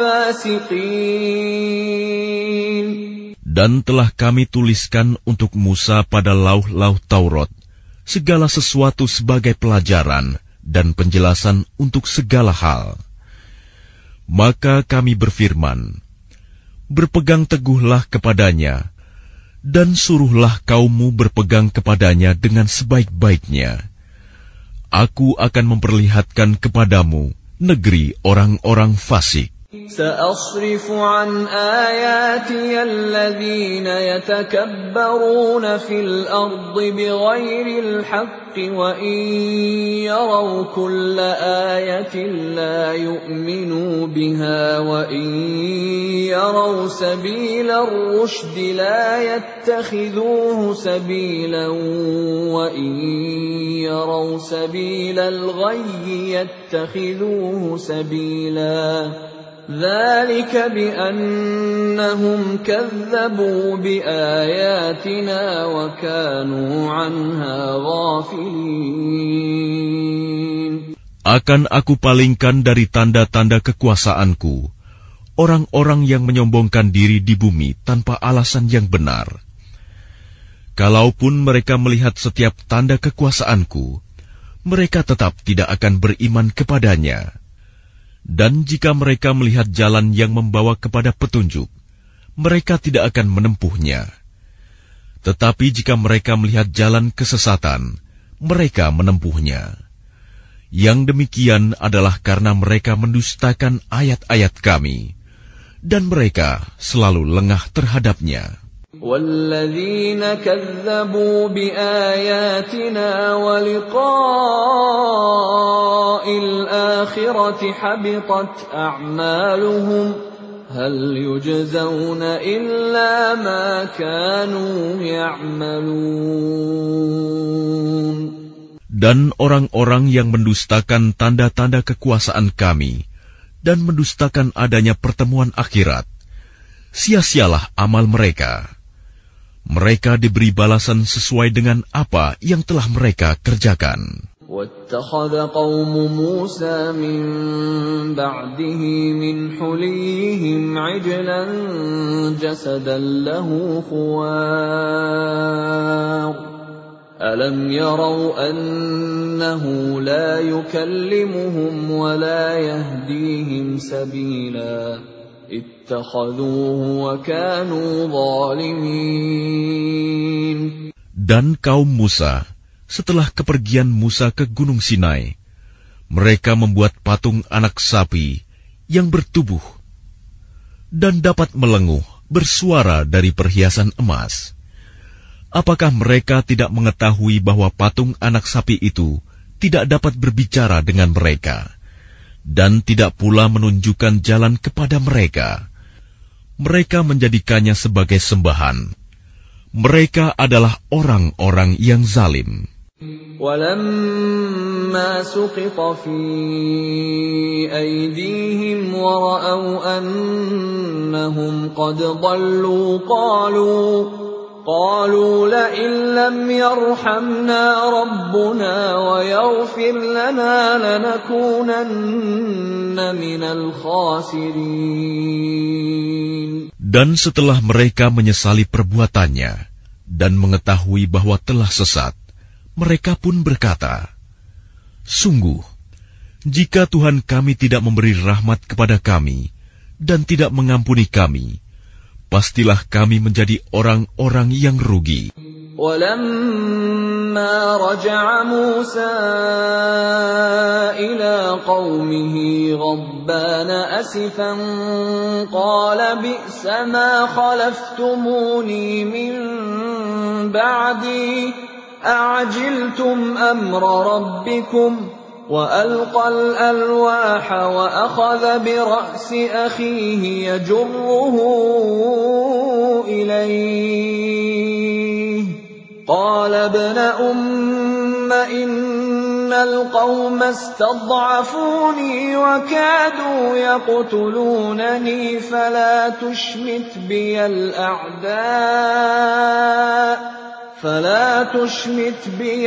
الْفَاسِقِينَ. Dan telah kami tuliskan untuk Musa pada lauh-lauh Taurat segala sesuatu sebagai pelajaran dan penjelasan untuk segala hal. Maka kami berfirman, "Berpegang teguhlah kepadanya, dan suruhlah kaummu berpegang kepadanya dengan sebaik-baiknya. Aku akan memperlihatkan kepadamu negeri orang-orang fasik." سأصرف عن آياتي الذين يتكبرون في الأرض بغير الحق وإن يروا كل آية لا يؤمنوا بها وإن يروا سبيل الرشد لا يتخذوه سبيلا وإن يروا سبيل الغي يتخذوه سبيلا ذلك بأنهم كذبوا بآياتنا وكانوا عنها غافلين. Akan aku palingkan dari tanda-tanda kekuasaanku orang-orang yang menyombongkan diri di bumi tanpa alasan yang benar. Kalaupun mereka melihat setiap tanda kekuasaanku, mereka tetap tidak akan beriman kepadanya. Dan jika mereka melihat jalan yang membawa kepada petunjuk, mereka tidak akan menempuhnya. Tetapi jika mereka melihat jalan kesesatan, mereka menempuhnya. Yang demikian adalah karena mereka mendustakan ayat-ayat kami, dan mereka selalu lengah terhadapnya. وَالَّذِينَ كَذَّبُوا بِآيَاتِنَا وَلِقَاءِ الْآخِرَةِ حَبِطَتْ أَعْمَالُهُمْ هَلْ يُجْزَوْنَ إِلَّا مَا كَانُوا يَعْمَلُونَ. Dan orang-orang yang mendustakan tanda-tanda kekuasaan kami dan mendustakan adanya pertemuan akhirat, sia-sialah amal mereka. Mereka diberi balasan sesuai dengan apa yang telah mereka kerjakan. وَاتَّخَذَ قَوْمُ مُوسَى مِن بَعْدِهِ مِنْ حُلِيِّهِمْ عِجْلًا جَسَدًا لَهُ خُوَارٌ أَلَمْ يَرَوْا أَنَّهُ لَا يُكَلِّمُهُمْ وَلَا يَهْدِيهِمْ سَبِيلًا اتخذوه وكانوا ظالمين. Dan kaum Musa, setelah kepergian Musa ke Gunung Sinai, mereka membuat patung anak sapi yang bertubuh dan dapat melenguh bersuara dari perhiasan emas. Apakah mereka tidak mengetahui bahwa patung anak sapi itu tidak dapat berbicara dengan mereka dan tidak pula menunjukkan jalan kepada mereka? Mereka menjadikannya sebagai sembahan. Mereka adalah orang-orang yang zalim. وَلَمَّا سُقِطَ فِي أَيْدِيهِمْ وَرَأَوْا أَنَّهُمْ قَدْ ضَلُّوا قالوا لئن لم يرحمنا ربنا ويغفر لنا لنكونن من الخاسرين. Dan setelah mereka menyesali perbuatannya dan mengetahui bahwa telah sesat, mereka pun berkata, "Sungguh, jika Tuhan kami tidak memberi rahmat kepada kami dan tidak mengampuni kami, pastilah kami menjadi orang-orang yang rugi." وَلَمَّا رَجَعَ مُوسَى إِلَى قَوْمِهِ غَضْبَانَ أَسِفًا قَالَ بِئْسَ مَا خَلَفْتُمُونِي مِن بَعْدِي أَعَجِلْتُمْ أَمْرَ رَبِّكُمْ وَأَلْقَى الْأَلْوَاحَ وَأَخَذَ بِرَأْسِ أَخِيهِ يَجُرُّهُ إِلَيْهِ قَالَ ابْنَ أُمَّ إِنَّ الْقَوْمَ اسْتَضْعَفُونِي وَكَادُوا يَقْتُلُونَنِي فَلَا تُشْمِتْ بِيَ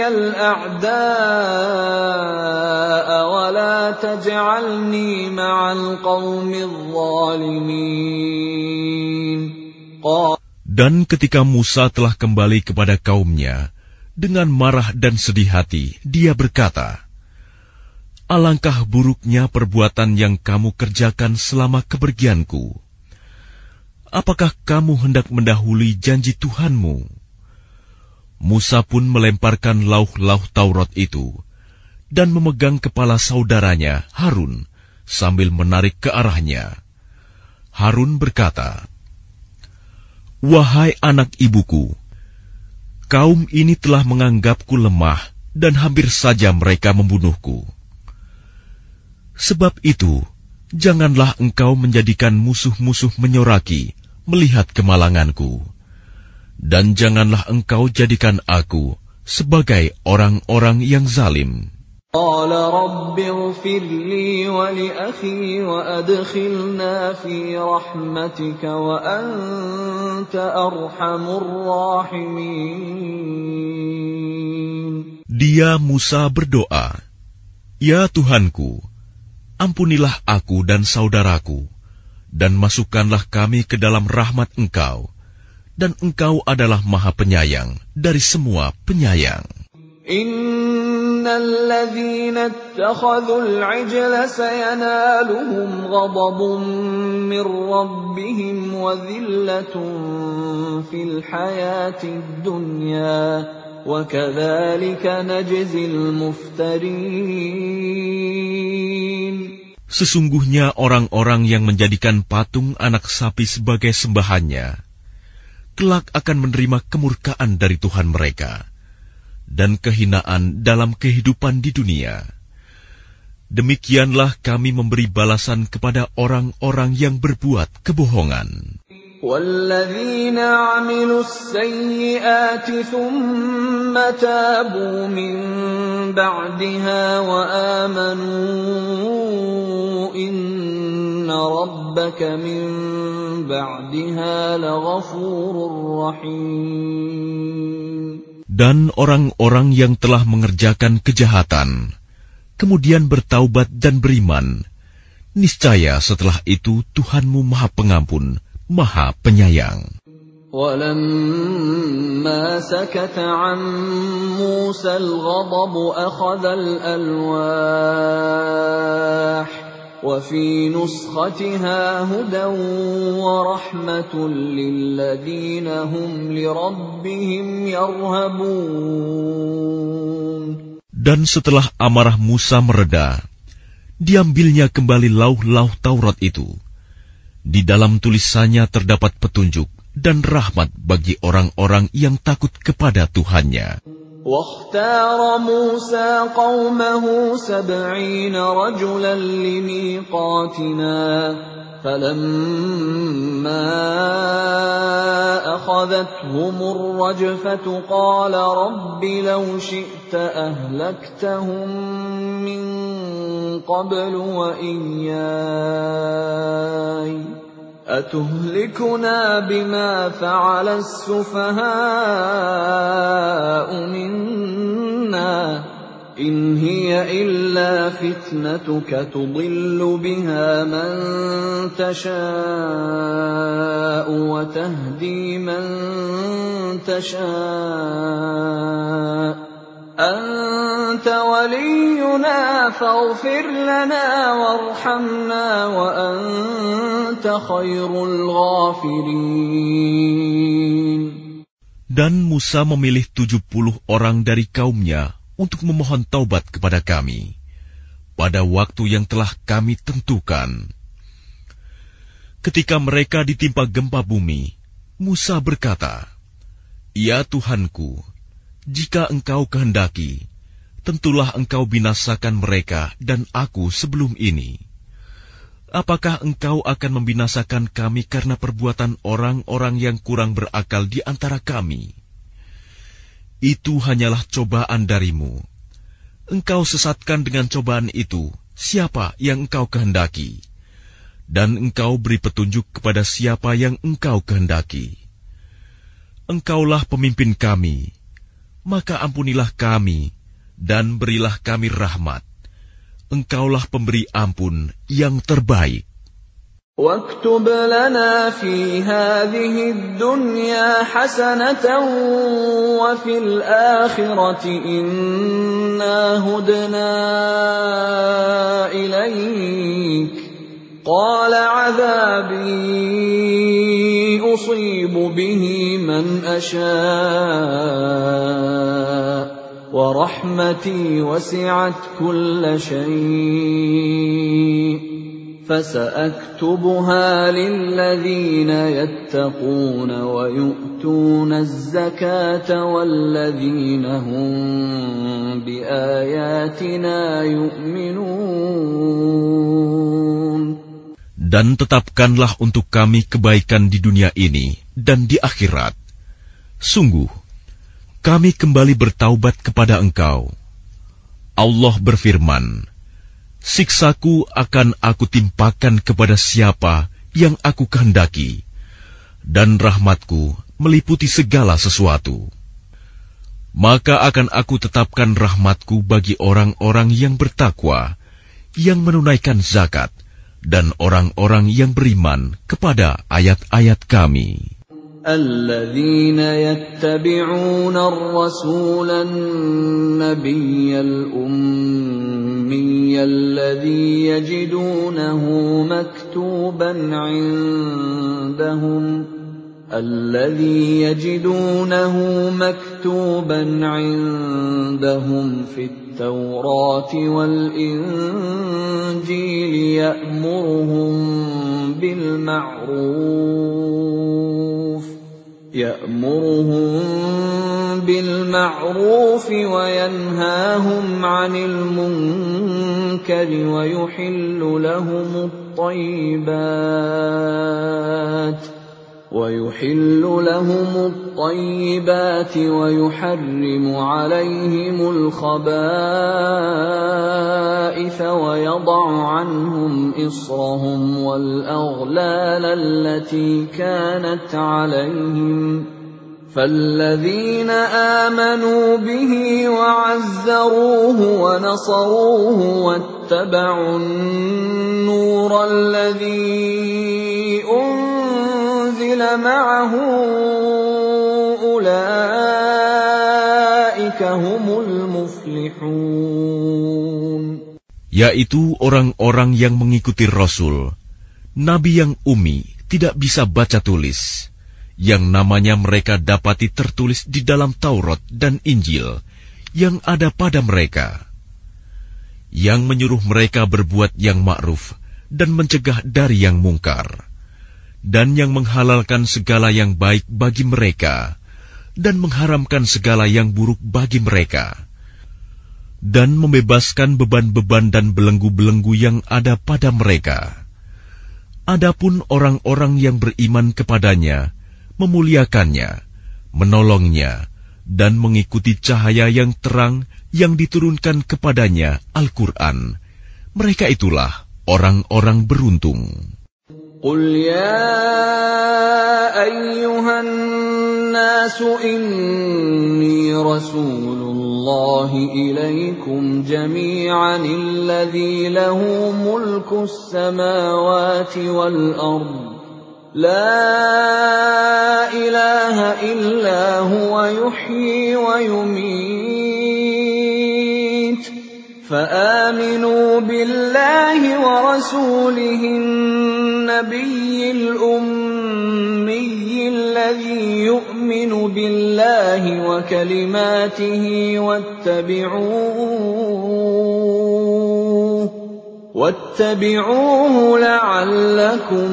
الْأَعْدَاءَ وَلَا تَجْعَلْنِي مَعَ الْقَوْمِ الظَّالِمِينَ. Dan ketika Musa telah kembali kepada kaumnya, dengan marah dan sedih hati, dia berkata, "Alangkah buruknya perbuatan yang kamu kerjakan selama kepergianku. Apakah kamu hendak mendahului janji Tuhanmu?" Musa pun melemparkan lauh-lauh Taurat itu dan memegang kepala saudaranya Harun sambil menarik ke arahnya. Harun berkata, "Wahai anak ibuku, kaum ini telah menganggapku lemah dan hampir saja mereka membunuhku. Sebab itu, janganlah engkau menjadikan musuh-musuh menyoraki melihat kemalanganku. Dan janganlah engkau jadikan aku sebagai orang-orang yang zalim." قال رب اغفر لي ولأخي وأدخلنا في رحمتك وأنت أرحم الراحمين. Dia Musa berdoa, "Ya Tuhanku, ampunilah aku dan saudaraku, dan masukkanlah kami ke dalam rahmat Engkau, dan Engkau adalah Maha Penyayang dari semua penyayang." Innal ladzina ittakhadhul 'ijla sayanaluhum ghadabun min rabbihim wa dhillatun fil hayatid dunya wa kadzalika najzil muftarin. Sesungguhnya orang-orang yang menjadikan patung anak sapi sebagai sembahannya, kelak akan menerima kemurkaan dari Tuhan mereka dan kehinaan dalam kehidupan di dunia. Demikianlah kami memberi balasan kepada orang-orang yang berbuat kebohongan. وَالَّذِينَ عَمِلُوا السَّيِّئَاتِ ثُمَّ تَابُوا مِن بَعْدِهَا وَآمَنُوا إِنَّ رَبَّكَ مِن بَعْدِهَا لَغَفُورٌ رَّحِيمٌ. Dan orang-orang yang telah mengerjakan kejahatan, kemudian bertaubat dan beriman, niscaya setelah itu Tuhanmu Maha Pengampun, Maha Penyayang. وَلَمَّا سَكَتَ عَن مُّوسَى الْغَضَبُ أَخَذَ الْأَلْوَاحَ وَفِي نُسْخَتِهَا هُدًى وَرَحْمَةٌ لِّلَّذِينَ هُمْ لِرَبِّهِمْ يَرْهَبُونَ. Dan setelah amarah Musa mereda, diambilnya kembali lauh-lauh Taurat itu. Di dalam tulisannya terdapat petunjuk dan rahmat bagi orang-orang yang takut kepada Tuhannya. واختار موسى قومه 70 رجلا لميقاتنا فلما أخذتهم الرجفة قال رب لو شئت أهلكتهم من قبل وإياي أتهلكنا بما فعل السفهاء منا إن هي إلا فتنتك تضل بها من تشاء وتهدي من تشاء أنت ولينا فاغفر لنا وارحمنا وأنت خير الغافرين. Dan Musa memilih 70 orang dari kaumnya untuk memohon taubat kepada kami pada waktu yang telah kami tentukan. Ketika mereka ditimpa gempa bumi, Musa berkata, "Ya Tuhanku, jika Engkau kehendaki, tentulah Engkau binasakan mereka dan aku sebelum ini. Apakah Engkau akan membinasakan kami karena perbuatan orang-orang yang kurang berakal di antara kami? Itu hanyalah cobaan darimu. Engkau sesatkan dengan cobaan itu siapa yang Engkau kehendaki, dan Engkau beri petunjuk kepada siapa yang Engkau kehendaki. Engkaulah pemimpin kami, maka ampunilah kami dan berilah kami rahmat. Engkaulah pemberi ampun yang terbaik." واكتب لنا في هذه الدنيا حسنة وفي الآخرة إنا هدنا إليك قال عذابي أصيب به من أشاء ورحمتي وسعت كل شيء فسأكتبها للذين يتقون ويؤتون الزكاة والذين هم بآياتنا يؤمنون. Dan tetapkanlah untuk kami kebaikan di dunia ini dan di akhirat. Sungguh, kami kembali bertaubat kepada Engkau. Allah berfirman, siksaku akan aku timpakan kepada siapa yang aku kehendaki, dan rahmatku meliputi segala sesuatu. Maka akan aku tetapkan rahmatku bagi orang-orang yang bertakwa, yang menunaikan zakat, dan orang-orang yang beriman kepada ayat-ayat Kami. الذين يتبعون الرسول النبي الأمي الذي يجدونه مكتوبا عندهم في التوراة والإنجيل يأمرهم بالمعروف وينهاهم عن المنكر ويحل لهم الطيبات ويحرم عليهم الخبائث ويضع عنهم إصرهم والأغلال التي كانت عليهم فالذين آمنوا به وعزروه ونصروه واتبعوا النور الذي أنزل معه أولئك هم المفلحون. Yaitu orang-orang yang mengikuti Rasul, Nabi yang ummi, tidak bisa baca tulis, yang namanya mereka dapati tertulis di dalam Taurat dan Injil yang ada pada mereka, yang menyuruh mereka berbuat yang ma'ruf dan mencegah dari yang mungkar, dan yang menghalalkan segala yang baik bagi mereka dan mengharamkan segala yang buruk bagi mereka, dan membebaskan beban-beban dan belenggu-belenggu yang ada pada mereka. Adapun orang-orang yang beriman kepadanya, memuliakannya, menolongnya, dan mengikuti cahaya yang terang yang diturunkan kepadanya, Al-Quran, mereka itulah orang-orang beruntung. Qul ya ayyuhan nasu inni rasulullahi ilaikum jami'an alladhi lahu mulku as-samawati wal ardh لا إله إلا هو يحيي ويميت فآمنوا بالله ورسوله النبي الأمي الذي يؤمن بالله وكلماته واتبعوه لعلكم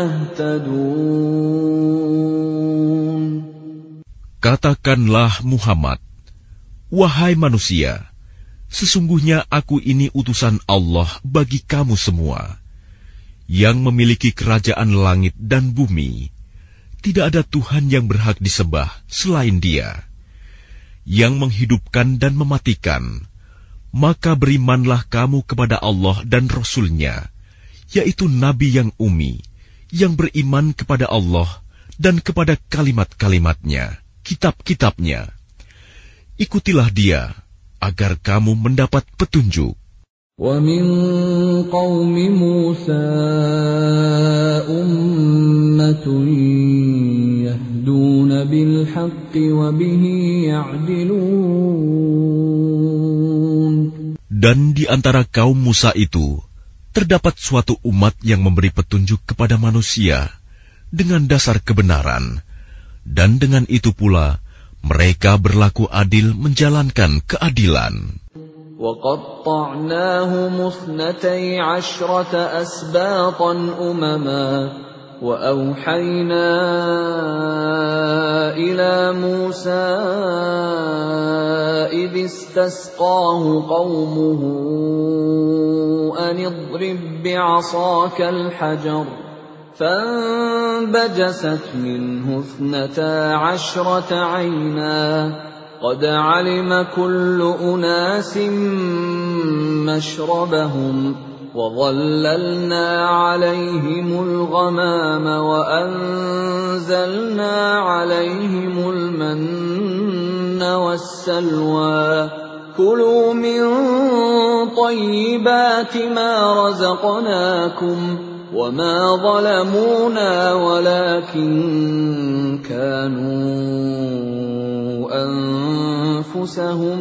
تهتدون. Katakanlah Muhammad, wahai manusia, sesungguhnya aku ini utusan Allah bagi kamu semua, yang memiliki kerajaan langit dan bumi. Tidak ada Tuhan yang berhak disembah selain Dia, yang menghidupkan dan mematikan. Maka berimanlah kamu kepada Allah dan Rasul-Nya, yaitu Nabi yang ummi, yang beriman kepada Allah dan kepada kalimat-kalimatnya, kitab-kitabnya. Ikutilah Dia, agar kamu mendapat petunjuk. وَمِنْ قَوْمِ مُوسَى أُمَّةٌ يَهْدُونَ بِالْحَقِّ وَبِهِ يَعْدِلُونَ. Dan di antara kaum Musa itu, terdapat suatu umat yang memberi petunjuk kepada manusia dengan dasar kebenaran, dan dengan itu pula mereka berlaku adil menjalankan keadilan. وَقَطَّعْنَاهُمُ 12 أَسْبَاطًا أُمَمًا وَأَوْحَيْنَا إِلَى مُوسَى إِذِ اسْتَسْقَاهُ قَوْمُهُ أَنِ اضْرِب بِّعَصَاكَ الْحَجَرَ فَانبَجَسَتْ مِنْهُ 12 عَيْنًا قد علم كل أناس مشربهم وظللنا عليهم الغمام وأنزلنا عليهم المن والسلوى كلوا من طيبات ما رزقناكم وما ظلمونا ولكن كانوا أنفسهم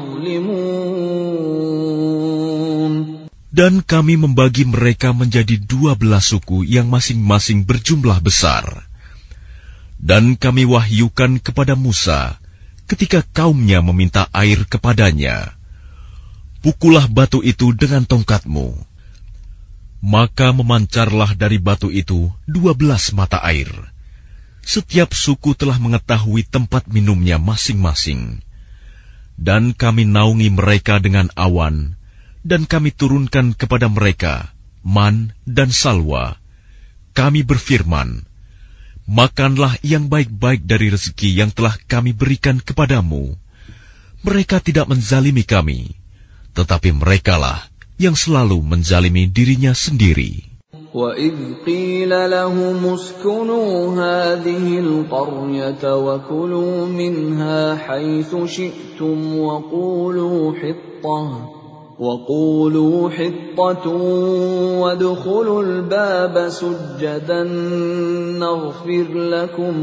يظلمون. Dan kami membagi mereka menjadi 12 suku yang masing-masing berjumlah besar. Dan kami wahyukan kepada Musa ketika kaumnya meminta air kepadanya, pukullah batu itu dengan tongkatmu. Maka memancarlah dari batu itu 12 mata air. Setiap suku telah mengetahui tempat minumnya masing-masing. Dan kami naungi mereka dengan awan, dan kami turunkan kepada mereka man dan salwa. Kami berfirman, makanlah yang baik-baik dari rezeki yang telah kami berikan kepadamu. Mereka tidak menzalimi kami, tetapi merekalah yang selalu menzalimi dirinya sendiri. وَإِذْ قِيلَ لَهُمُ اسْكُنُوا هَٰذِهِ الْقَرْيَةَ وَكُلُوا مِنْهَا حَيْثُ شِئْتُمْ وَقُولُوا حِطَّةٌ وَادْخُلُوا الْبَابَ سُجَّدًا نَّغْفِرْ لَكُمْ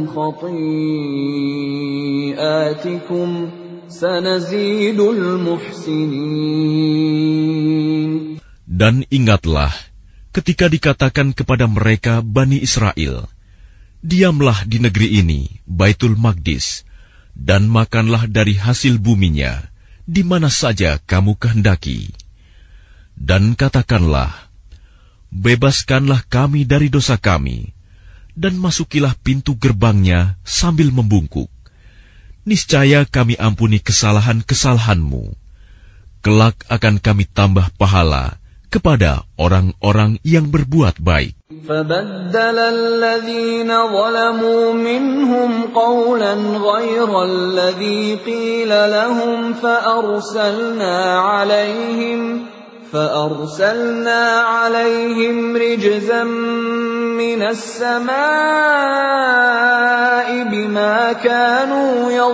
خَطِيئَاتِكُمْ سَنَزِيدُ الْمُحْسِنِينَ. Dan ingatlah ketika dikatakan kepada mereka Bani Israel, diamlah di negeri ini, Baitul Maqdis, dan makanlah dari hasil buminya, di mana saja kamu kehendaki. Dan katakanlah, bebaskanlah kami dari dosa kami, dan masukilah pintu gerbangnya sambil membungkuk. Niscaya kami ampuni kesalahan-kesalahanmu. Kelak akan kami tambah pahala kepada orang-orang yang berbuat baik. فَبَدَّلَ الَّذِينَ ظَلَمُوا مِنْهُمْ قَوْلًا غَيْرَ الَّذِي قِيلَ لَهُمْ فَأَرْسَلْنَا عَلَيْهِمْ رِجْزًا مِّنَ السَّمَاءِ بِمَا كَانُوا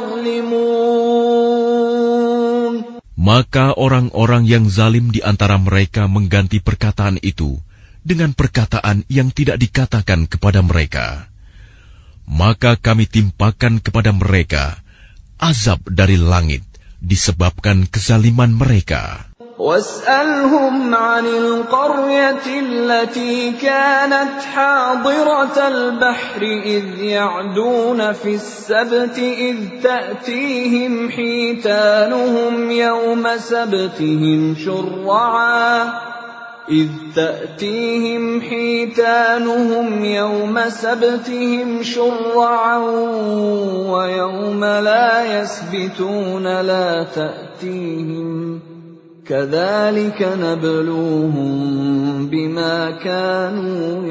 يَظْلِمُونَ. Maka orang-orang yang zalim di antara mereka mengganti perkataan itu dengan perkataan yang tidak dikatakan kepada mereka. Maka kami timpakan kepada mereka azab dari langit disebabkan kezaliman mereka. وَاسْأَلْهُمْ عَنِ الْقَرْيَةِ الَّتِي كَانَتْ حَاضِرَةَ الْبَحْرِ إِذْ يَعْدُونَ فِي السَّبْتِ إِذْ تَأْتِيهِمْ حِيتَانُهُمْ يَوْمَ سَبْتِهِمْ شُرَّعًا وَيَوْمَ لَا يَسْبِتُونَ لَا تَأْتِيهِمْ كَذَلِكَ نَبْلُوهُمْ بِمَا كَانُوا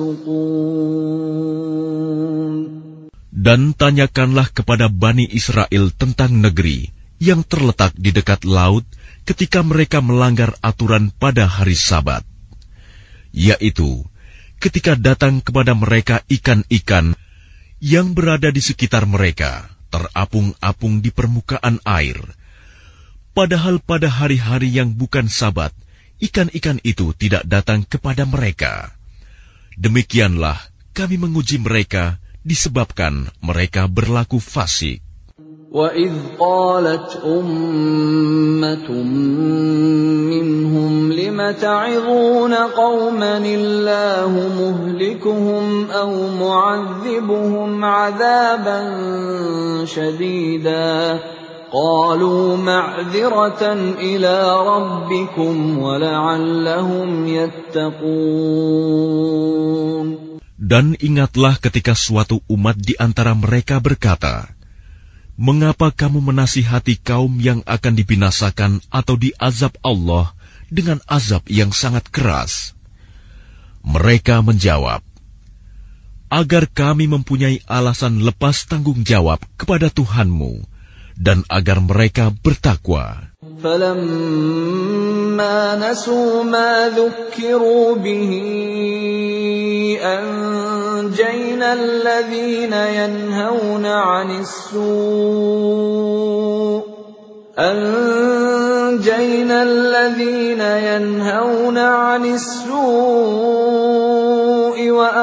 يَفْسُقُونَ. Dan tanyakanlah kepada Bani Israel tentang negeri yang terletak di dekat laut ketika mereka melanggar aturan pada hari Sabat, yaitu ketika datang kepada mereka ikan-ikan yang berada di sekitar mereka, terapung-apung di permukaan air. Padahal pada hari-hari yang bukan Sabat, ikan-ikan itu tidak datang kepada mereka. Demikianlah kami menguji mereka disebabkan mereka berlaku fasik. وَإِذْ قَالَتْ أُمَّةٌ مِّنْهُمْ لِمَ تَعِظُونَ قَوْمًا اللَّهُ مُهْلِكُهُمْ أَوْ مُعَذِّبُهُمْ عَذَابًا شَدِيدًا قَالُوا مَعْذِرَةً إِلَىٰ رَبِّكُمْ وَلَعَلَّهُمْ يَتَّقُونَ. Dan ingatlah ketika suatu umat di antara mereka berkata, mengapa kamu menasihati kaum yang akan dibinasakan atau diazab Allah dengan azab yang sangat keras? Mereka menjawab, agar kami mempunyai alasan lepas tanggung jawab kepada Tuhanmu, dan agar mereka bertakwa. فَلَمَّا نَسُوا مَا ذُكِّرُوا بِهِ أَنْجَيْنَا الَّذِينَ يَنْهَوْنَ عَنِ السُّوءِ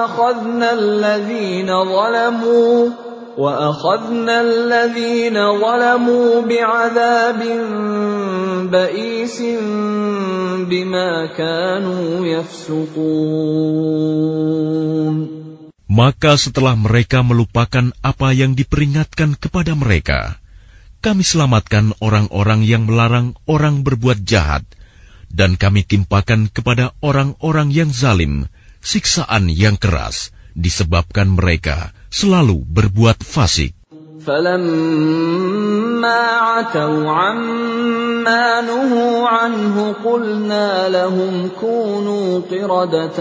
وَأَخَذْنَا الَّذِينَ ظَلَمُوا بِعَذَابٍ بَئِيسٍ بِمَا كَانُوا يَفْسُقُونَ. Maka setelah mereka melupakan apa yang diperingatkan kepada mereka, kami selamatkan orang-orang yang melarang orang berbuat jahat, dan kami timpakan kepada orang-orang yang zalim siksaan yang keras, disebabkan mereka selalu berbuat fasik. فَلَمَّا عَتَوْا عَمَّا نُهُوا عَنْهُ قُلْنَا لَهُمْ كُونُوا قِرَدَةً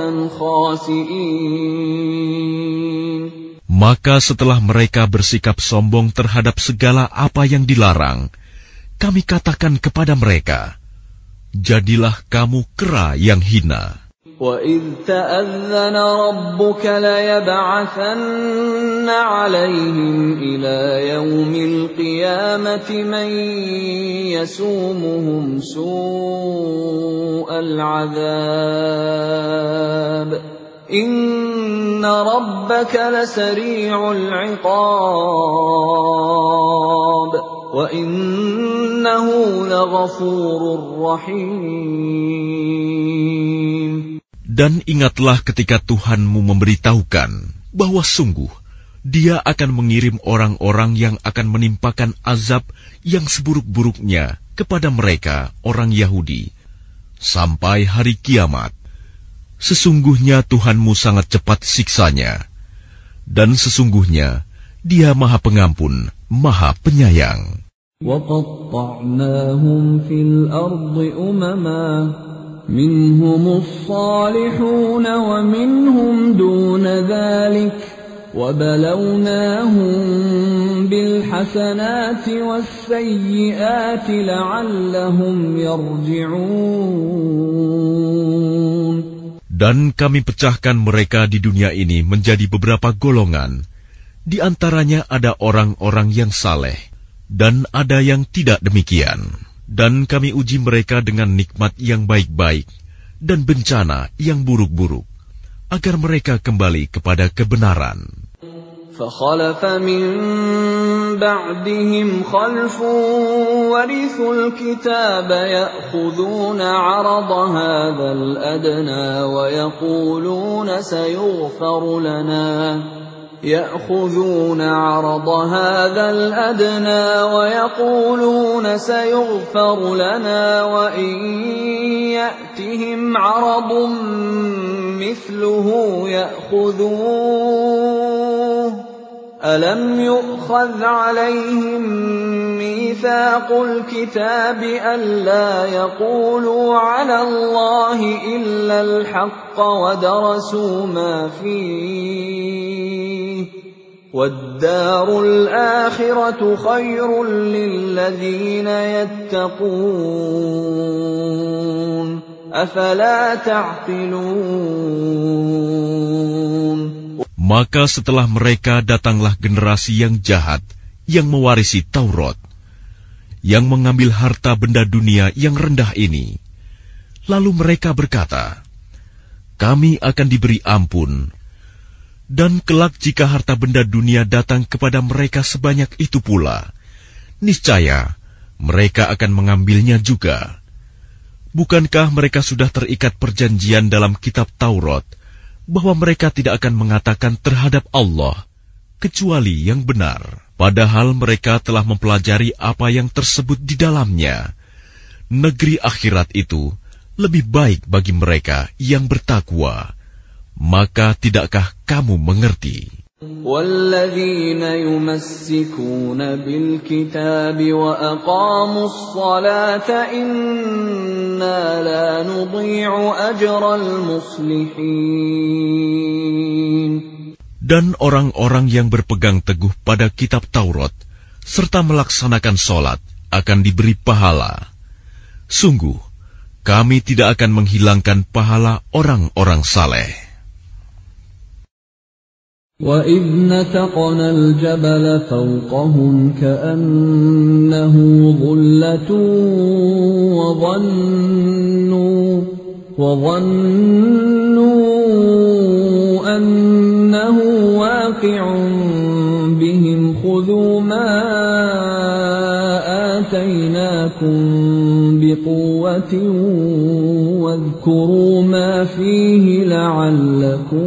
خَاسِئِينَ. Maka setelah mereka bersikap sombong terhadap segala apa yang dilarang, kami katakan kepada mereka, jadilah kamu kera yang hina. وَإِذْ تَأَذَّنَ رَبُّكَ لَيَبْعَثَنَّ عَلَيْهِمْ إِلَى يَوْمِ الْقِيَامَةِ مَنْ يَسُومُهُمْ سُوءَ الْعَذَابِ إِنَّ رَبَّكَ لَسَرِيعُ الْعِقَابِ وَإِنَّهُ لَغَفُورٌ رَحِيمٌ. Dan ingatlah ketika Tuhanmu memberitahukan bahwa sungguh Dia akan mengirim orang-orang yang akan menimpakan azab yang seburuk-buruknya kepada mereka, orang Yahudi, sampai hari kiamat. Sesungguhnya Tuhanmu sangat cepat siksanya, dan sesungguhnya Dia Maha Pengampun, Maha Penyayang. وَقَطَّعْنَاهُمْ فِي الْأَرْضِ أُمَمًا مِنْهُمُ الصَّالِحُونَ وَمِنْهُمْ دُونَ ذَلِكَ وَبَلَوْنَاهُمْ بِالْحَسَنَاتِ وَالسَّيِّئَاتِ لَعَلَّهُمْ يَرْجِعُونَ. Dan kami pecahkan mereka di dunia ini menjadi beberapa golongan. Di antaranya ada orang-orang yang saleh, dan ada yang tidak demikian. Dan kami uji mereka dengan nikmat yang baik-baik dan bencana yang buruk-buruk, agar mereka kembali kepada kebenaran. فَخَلَفَ مِن بَعْدِهِمْ خَلْفٌ وَرِثُوا الْكِتَابَ يَأْخُذُونَ عَرَضَ هَذَا الْأَدْنَى وَيَقُولُونَ سَيُغْفَرُ لَنَا وَإِنْ يَأْتِهِمْ عَرَضٌ مِثْلُهُ يَأْخُذُوهُ أَلَمْ يُؤْخَذْ عَلَيْهِمْ مِيثَاقُ الْكِتَابِ أَلَّا يَقُولُوا عَلَى اللَّهِ إِلَّا الْحَقَّ وَدَرَسُوا مَا فِيهِ وَالدَّارُ الْآخِرَةُ خَيْرٌ لِلَّذِينَ يَتَّقُونَ أَفَلَا تَعْقِلُونَ. Maka setelah mereka datanglah generasi yang jahat, yang mewarisi Taurat, yang mengambil harta benda dunia yang rendah ini. Lalu mereka berkata, kami akan diberi ampun, dan kelak jika harta benda dunia datang kepada mereka sebanyak itu pula, niscaya mereka akan mengambilnya juga. Bukankah mereka sudah terikat perjanjian dalam kitab Taurat, bahwa mereka tidak akan mengatakan terhadap Allah kecuali yang benar, padahal mereka telah mempelajari apa yang tersebut di dalamnya. Negeri akhirat itu lebih baik bagi mereka yang bertakwa. Maka tidakkah kamu mengerti? وَالَّذِينَ يُمَسِّكُونَ بِالْكِتَابِ وَأَقَامُوا الصَّلَاةَ إِنَّا لَا نُضِيعُ أَجْرَ الْمُصْلِحِينَ. Dan orang-orang yang berpegang teguh pada kitab Taurat, serta melaksanakan sholat akan diberi pahala. Sungguh, kami tidak akan menghilangkan pahala orang-orang saleh. وَإِذْ نَتَقْنَا الْجَبَلَ فَوْقَهُمْ كَأَنَّهُ ظُلَّةٌ وَظَنُّوا أَنَّهُ واقع بهم خُذُوا مَا آتَيْنَاكُمْ بِقُوَّةٍ وَاذْكُرُوا مَا فِيهِ لَعَلَّكُمْ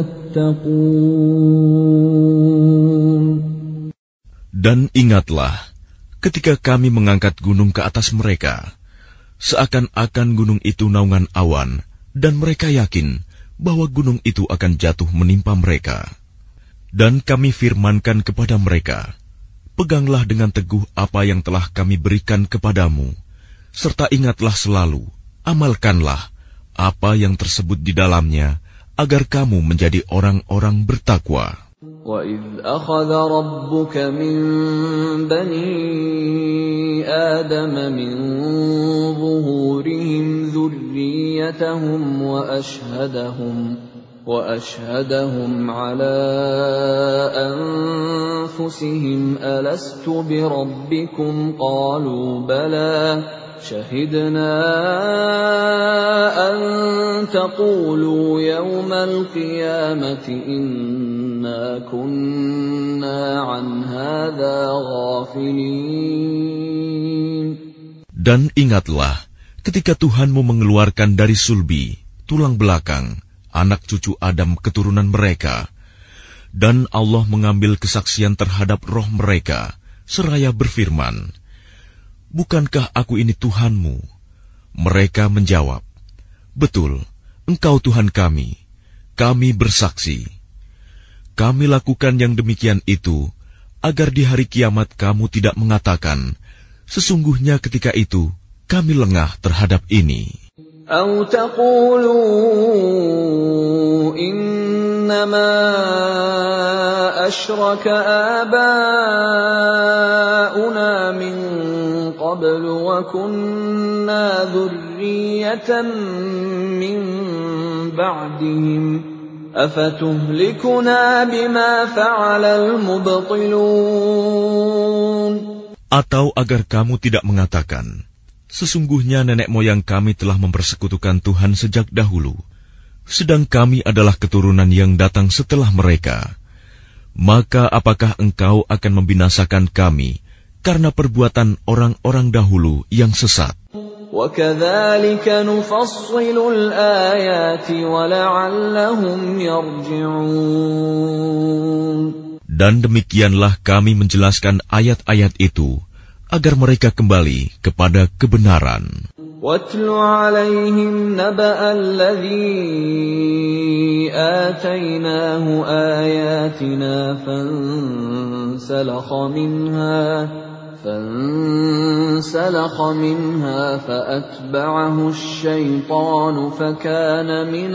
تَتَّقُونَ. Dan ingatlah ketika kami mengangkat gunung ke atas mereka, seakan-akan gunung itu naungan awan, dan mereka yakin bahwa gunung itu akan jatuh menimpa mereka. Dan kami firmankan kepada mereka, peganglah dengan teguh apa yang telah kami berikan kepadamu, serta ingatlah selalu, amalkanlah apa yang tersebut di dalamnya, agar kamu menjadi orang-orang bertakwa. وَإِذْ أَخَذَ رَبُّكَ مِنْ بَنِي آدَمَ مِنْ ظُهُورِهِمْ ذُرِّيَّتَهُمْ وَأَشْهَدَهُمْ عَلَى أَنفُسِهِمْ أَلَسْتُ بِرَبِّكُمْ قَالُوا بَلَى شَهِدْنَا أَن تَقُولُوا يَوْمَ الْقِيَامَةِ إِنَّا كُنَّا عَنْ هَذَا غَافِلِينَ. Dan ingatlah ketika Tuhanmu mengeluarkan dari sulbi, tulang belakang, anak cucu Adam keturunan mereka, dan Allah mengambil kesaksian terhadap roh mereka, seraya berfirman, bukankah aku ini Tuhanmu? Mereka menjawab, betul, Engkau Tuhan kami bersaksi. Kami lakukan yang demikian itu, agar di hari kiamat kamu tidak mengatakan, sesungguhnya ketika itu kami lengah terhadap ini. أَوْ تَقُولُوا إِنَّمَا أَشْرَكَ آبَاؤُنَا مِنْ قَبْلُ وَكُنَّا ذُرِّيَّةً مِنْ بَعْدِهِمْ أَفَتُهْلِكُنَا بِمَا فَعَلَ الْمُبْطِلُونَ. Atau agar kamu tidak mengatakan, sesungguhnya nenek moyang kami telah mempersekutukan Tuhan sejak dahulu, sedang kami adalah keturunan yang datang setelah mereka. Maka apakah engkau akan membinasakan kami karena perbuatan orang-orang dahulu yang sesat? وَكَذَلِكَ نُفَصِّلُ الْآيَاتِ وَلَعَلَّهُمْ يَرْجِعُونَ. Dan demikianlah kami menjelaskan ayat-ayat itu, agar mereka kembali kepada kebenaran. وَاتْلُ عَلَيْهِمْ نَبَأَ الَّذِي آتَيْنَاهُ آيَاتِنَا فَانسَلَخَ مِنْهَا فَأَتْبَعَهُ الشَّيْطَانُ فَكَانَ مِنَ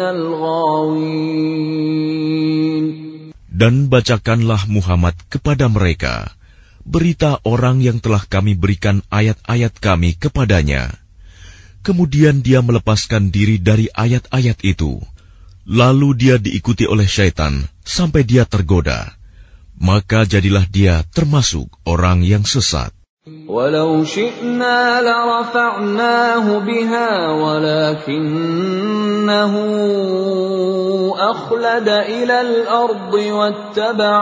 الْغَاوِينَ. Dan bacakanlah Muhammad kepada mereka berita orang yang telah kami berikan ayat-ayat kami kepadanya. Kemudian dia melepaskan diri dari ayat-ayat itu. Lalu dia diikuti oleh syaitan sampai dia tergoda. Maka jadilah dia termasuk orang yang sesat. وَلَوْ شِئْنَا لَرَفَعْنَاهُ بِهَا وَلَكِنَّهُ أَخْلَدَ إِلَى الْأَرْضِ وَاتَّبَعَ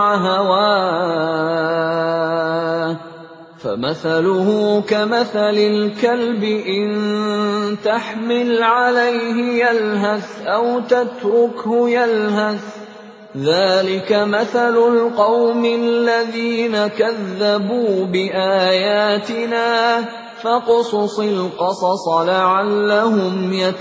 هَوَاهُ فَمَثَلُهُ كَمَثَلِ الْكَلْبِ إِن تَحْمِلْ عَلَيْهِ يَلْهَثْ أَوْ تَتْرُكْهُ يَلْهَث ذَلِكَ مَثَلُ الْقَوْمِ الَّذِينَ كَذَّبُوا بِآيَاتِنَا فَاقْصُصِ الْقَصَصَ لَعَلَّهُمْ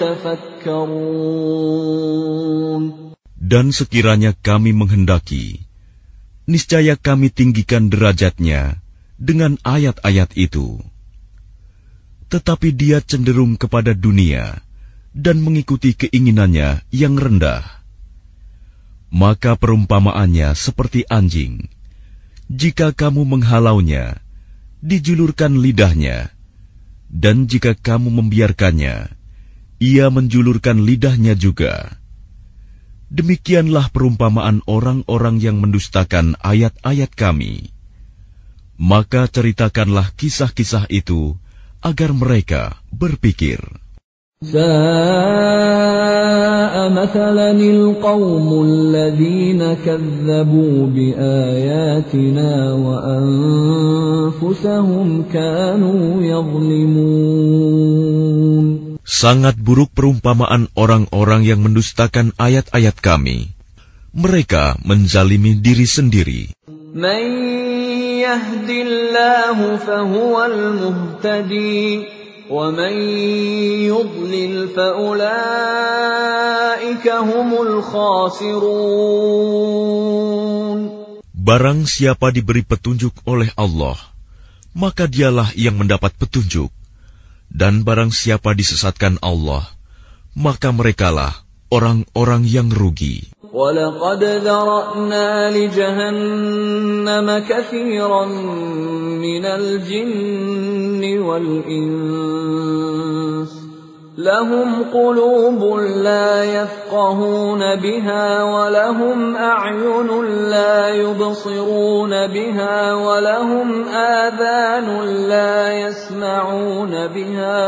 يَتَفَكَّرُونَ. Dan sekiranya kami menghendaki, niscaya kami tinggikan derajatnya dengan ayat-ayat itu. Tetapi dia cenderung kepada dunia dan mengikuti keinginannya yang rendah. Maka perumpamaannya seperti anjing. Jika kamu menghalaunya, dijulurkan lidahnya, dan jika kamu membiarkannya, ia menjulurkan lidahnya juga. Demikianlah perumpamaan orang-orang yang mendustakan ayat-ayat Kami. Maka ceritakanlah kisah-kisah itu agar mereka berpikir. سَاءَ مَثَلًا الْقَوْمُ الَّذِينَ كَذَّبُوا بِآيَاتِنَا وَأَنفُسَهُمْ كَانُوا يَظْلِمُونَ. Sangat buruk perumpamaan orang-orang yang mendustakan ayat-ayat Kami. Mereka menzalimi diri sendiri. مَن يَهْدِ اللَّهُ فَهُوَ الْمُهْتَدِي وَمَن يُضْلِلْ فَأُولَئِكَ هُمُ الْخَاسِرُونَ. Barang siapa diberi petunjuk oleh Allah, maka dialah yang mendapat petunjuk. Dan barang siapa disesatkan Allah, maka merekalah orang-orang yang rugi. وَلَقَدْ ذَرَأْنَا لِجَهَنَّمَ كَثِيرًا مِنَ الْجِنِّ وَالْإِنسِ لَهُمْ قُلُوبٌ لَا يَفْقَهُونَ بِهَا وَلَهُمْ أَعْيُنٌ لَا يُبْصِرُونَ بِهَا وَلَهُمْ آذَانٌ لَا يَسْمَعُونَ بِهَا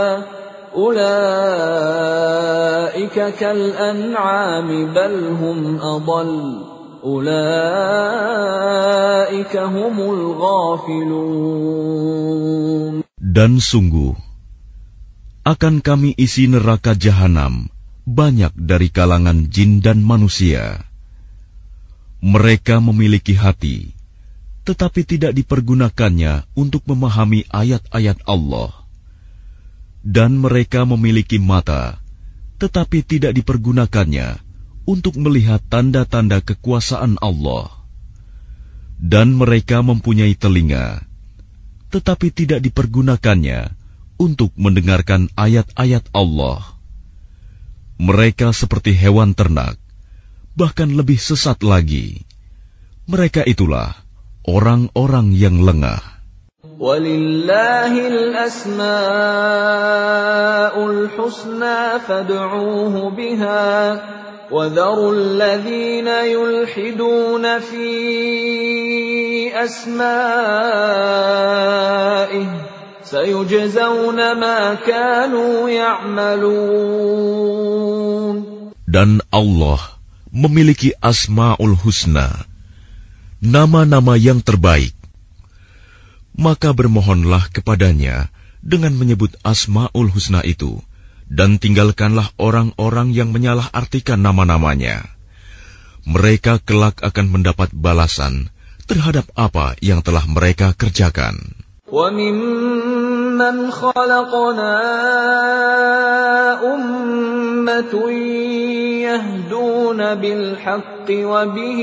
أُولَئِكَ كَالْأَنْعَامِ بَلْ هُمْ أَضَلُّ أُولَئِكَ هُمُ الْغَافِلُونَ. Dan sungguh, akan Kami isi neraka jahanam banyak dari kalangan jin dan manusia. Mereka memiliki hati, tetapi tidak dipergunakannya untuk memahami ayat-ayat Allah. Dan mereka memiliki mata, tetapi tidak dipergunakannya untuk melihat tanda-tanda kekuasaan Allah. Dan mereka mempunyai telinga, tetapi tidak dipergunakannya untuk mendengarkan ayat-ayat Allah. Mereka seperti hewan ternak, bahkan lebih sesat lagi. Mereka itulah orang-orang yang lengah. وَلِلَّهِ الْأَسْمَاءُ الْحُسْنَى فَادْعُوهُ بِهَا وَذَرُوا الَّذِينَ يُلْحِدُونَ فِي أَسْمَائِهِ سَيُجْزَوْنَ مَا كَانُوا يَعْمَلُونَ. Dan Allah memiliki Asma'ul Husna, nama-nama yang terbaik. Maka bermohonlah kepadanya dengan menyebut Asma'ul Husna itu, dan tinggalkanlah orang-orang yang menyalah-artikan nama-namanya. Mereka kelak akan mendapat balasan terhadap apa yang telah mereka kerjakan. وَمِمَّنْ خَلَقْنَا أُمَّةٌ يَهْدُونَ بِالْحَقِّ وَبِهِ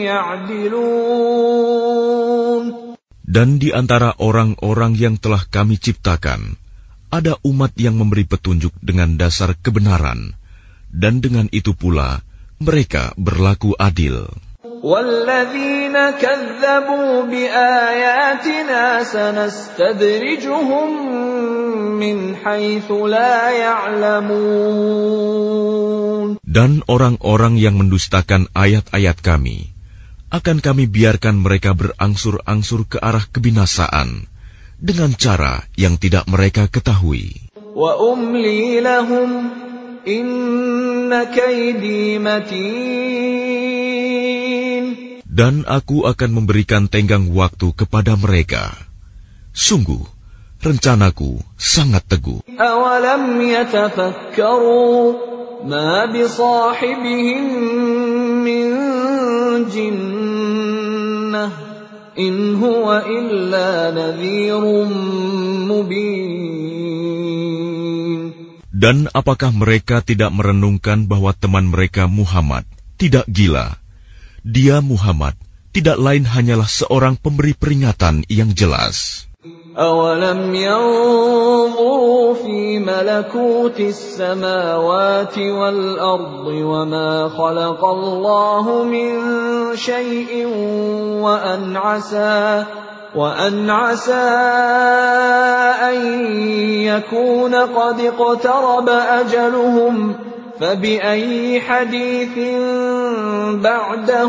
يَعْدِلُونَ. Dan di antara orang-orang yang telah Kami ciptakan, ada umat yang memberi petunjuk dengan dasar kebenaran, dan dengan itu pula mereka berlaku adil. وَالَّذِينَ كَذَّبُوا بِآيَاتِنَا سَنَسْتَدْرِجُهُم مِّنْ حَيْثُ لَا يَعْلَمُونَ. Dan orang-orang yang mendustakan ayat-ayat Kami, akan Kami biarkan mereka berangsur-angsur ke arah kebinasaan dengan cara yang tidak mereka ketahui. وَأُمْلِي لَهُمْ إِنَّ كَيْدِي مَتِينٌ. Dan Aku akan memberikan tenggang waktu kepada mereka. Sungguh, rencanaku sangat teguh. أَوَلَمْ يَتَفَكَّرُوا مَا بِصَاحِبِهِم مِّن جِنَّةٍ إِنْ هُوَ إِلَّا نَذِيرٌ مُبِينٌ. Dan apakah mereka tidak merenungkan bahwa teman mereka Muhammad tidak gila? Dia Muhammad tidak lain hanyalah seorang pemberi peringatan yang jelas. أَوَلَمْ يَنظُرُوا فِي مَلَكُوتِ السَّمَاوَاتِ وَالْأَرْضِ وَمَا خَلَقَ اللَّهُ مِن شَيْءٍ وَأَنْ عَسَىٰ أَن يَكُونَ قَدِ اقْتَرَبَ أَجَلُهُمْ فَبِأَيِّ حَدِيثٍ بَعْدَهُ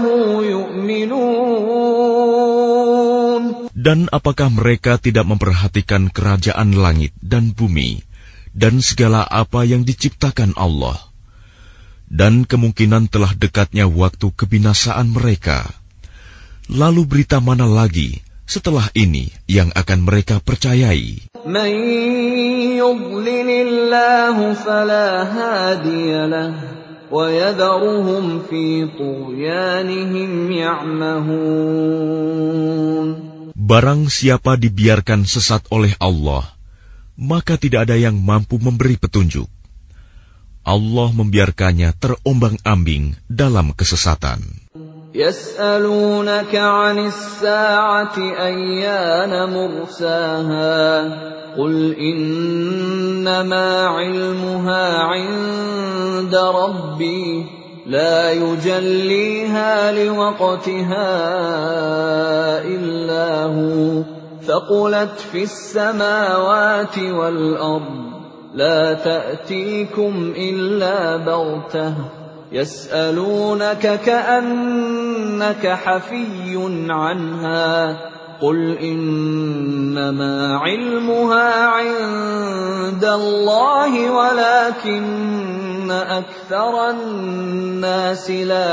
يُؤْمِنُونَ. Dan apakah mereka tidak memperhatikan kerajaan langit dan bumi dan segala apa yang diciptakan Allah? Dan kemungkinan telah dekatnya waktu kebinasaan mereka. Lalu berita mana lagi setelah ini yang akan mereka percayai? Man yudlilillahu fala hadiya lahu wa yadharuhum fi tughyanihim ya'mahun. Barang siapa dibiarkan sesat oleh Allah, maka tidak ada yang mampu memberi petunjuk. Allah membiarkannya terombang-ambing dalam kesesatan. Yas'alunaka 'anis sa'ati ayyana mursaha qul innama 'ilmuha 'inda rabbi la yujalliha liwaqtiha illa hu thaqulat fis samawati wal ard la ta'tikum illa baghtah يسألونك كأنك حفي عنها قل إنما علمها عند الله ولكن أكثر الناس لا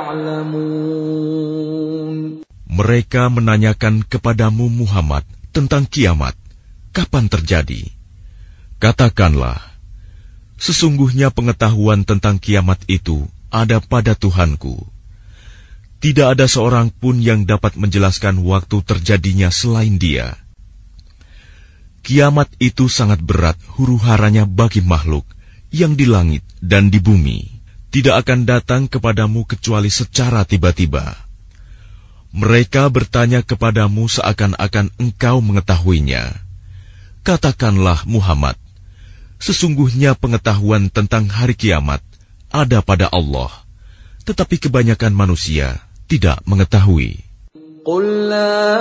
يعلمون. Mereka menanyakan kepadamu Muhammad tentang kiamat, kapan terjadi? Katakanlah, sesungguhnya pengetahuan tentang kiamat itu ada pada Tuhanku. Tidak ada seorang pun yang dapat menjelaskan waktu terjadinya selain Dia. Kiamat itu sangat berat huru-haranya bagi makhluk yang di langit dan di bumi. Tidak akan datang kepadamu kecuali secara tiba-tiba. Mereka bertanya kepadamu seakan-akan engkau mengetahuinya. Katakanlah Muhammad, sesungguhnya pengetahuan tentang hari kiamat ada pada Allah, tetapi kebanyakan manusia tidak mengetahui. Qul la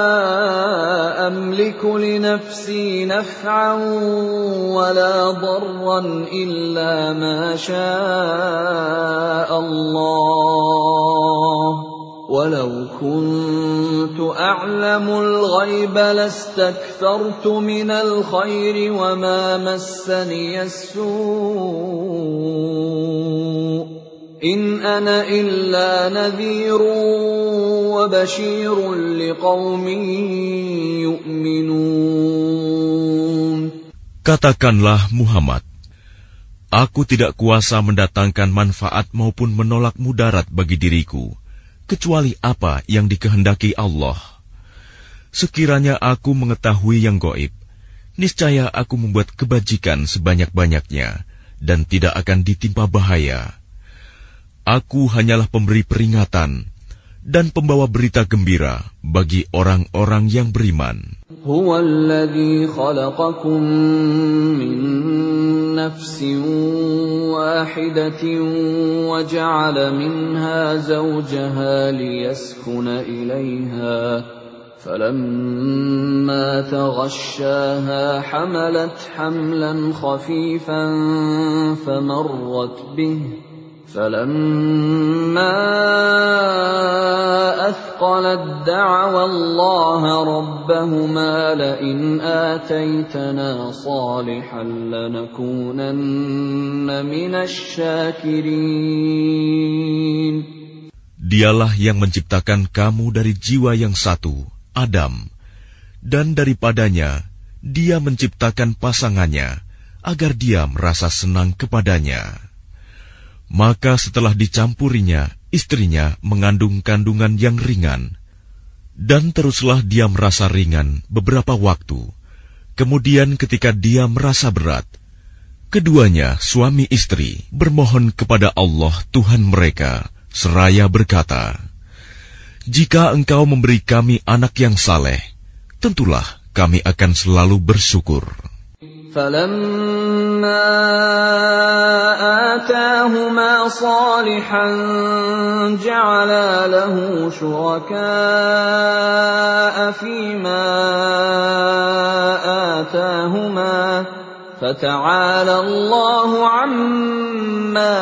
amliku li nafsi naf'an wa la darran illa ma syaa Allah. ولو كنت أعلم الغيب لاستكثرت من الخير وما مسني السوء إن أنا إلا نذير وبشير لقوم يؤمنون. Katakanlah Muhammad, aku tidak kuasa mendatangkan manfaat maupun menolak mudarat bagi diriku, kecuali apa yang dikehendaki Allah. Sekiranya aku mengetahui yang gaib, niscaya aku membuat kebajikan sebanyak-banyaknya dan tidak akan ditimpa bahaya. Aku hanyalah pemberi peringatan dan pembawa berita gembira bagi orang-orang yang beriman. Huwa alladhi khalaqakum min nafsin wahidatin wa ja'ala minha zawjaha liyaskuna ilayha falamma taghashshaha hamalat hamlan khafifan famarrat bihi فَلَمَّا أَثْقَلَتْ دَعَوَا اللَّهَ رَبَّهُمَا لَئِنْ آتَيْتَنَا صَالِحًا لَنَكُونَنَّ مِنَ الشَّاكِرِينَ. Dialah yang menciptakan kamu dari jiwa yang satu, Adam, dan daripadanya Dia menciptakan pasangannya agar dia merasa senang kepadanya. Maka setelah dicampurinya, istrinya mengandung kandungan yang ringan. Dan teruslah dia merasa ringan beberapa waktu. Kemudian ketika dia merasa berat, keduanya suami istri bermohon kepada Allah Tuhan mereka, seraya berkata, "Jika Engkau memberi kami anak yang saleh, tentulah kami akan selalu bersyukur. فَلَمَّا آتَاهُمَا صَالِحًا جَعَلَا لَهُ شُرَكَاءَ فِيمَا آتَاهُمَا فَتَعَالَى اللَّهُ عَمَّا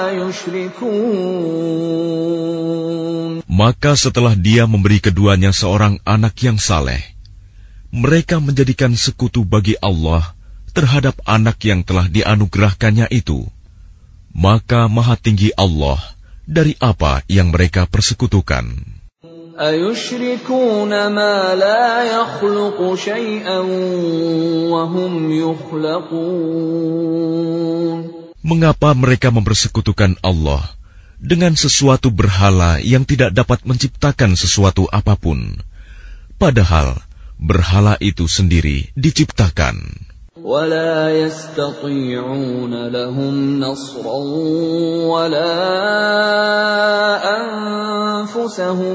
يُشْرِكُونَ. Maka setelah Dia memberi keduanya seorang anak yang saleh, mereka menjadikan sekutu bagi Allah terhadap anak yang telah dianugerahkannya itu. Maka maha tinggi Allah dari apa yang mereka persekutukan. أَيُشْرِكُونَ مَا لَا يَخْلُقُ شَيْئًا وَهُمْ يُخْلَقُونَ. Mengapa mereka mempersekutukan Allah dengan sesuatu berhala yang tidak dapat menciptakan sesuatu apapun, padahal berhala itu sendiri diciptakan. وَلَا يَسْتَطِيعُونَ لَهُمْ نَصْرًا وَلَا أَنفُسَهُمْ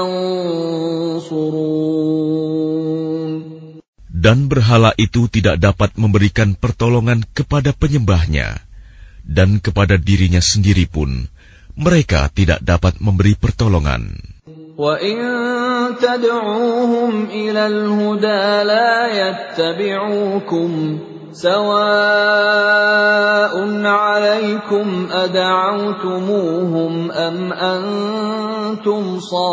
يَنصُرُونَ. Dan berhala itu tidak dapat memberikan pertolongan kepada penyembahnya, dan kepada dirinya sendiri pun mereka tidak dapat memberi pertolongan. وَإِن تَدْعُوهُمْ إِلَى الْهُدَى لَا يَتَّبِعُوكُمْ سَوَاءٌ عَلَيْكُمْ أَدَعَوْتُمُوهُمْ أَمْ أَنْتُمْ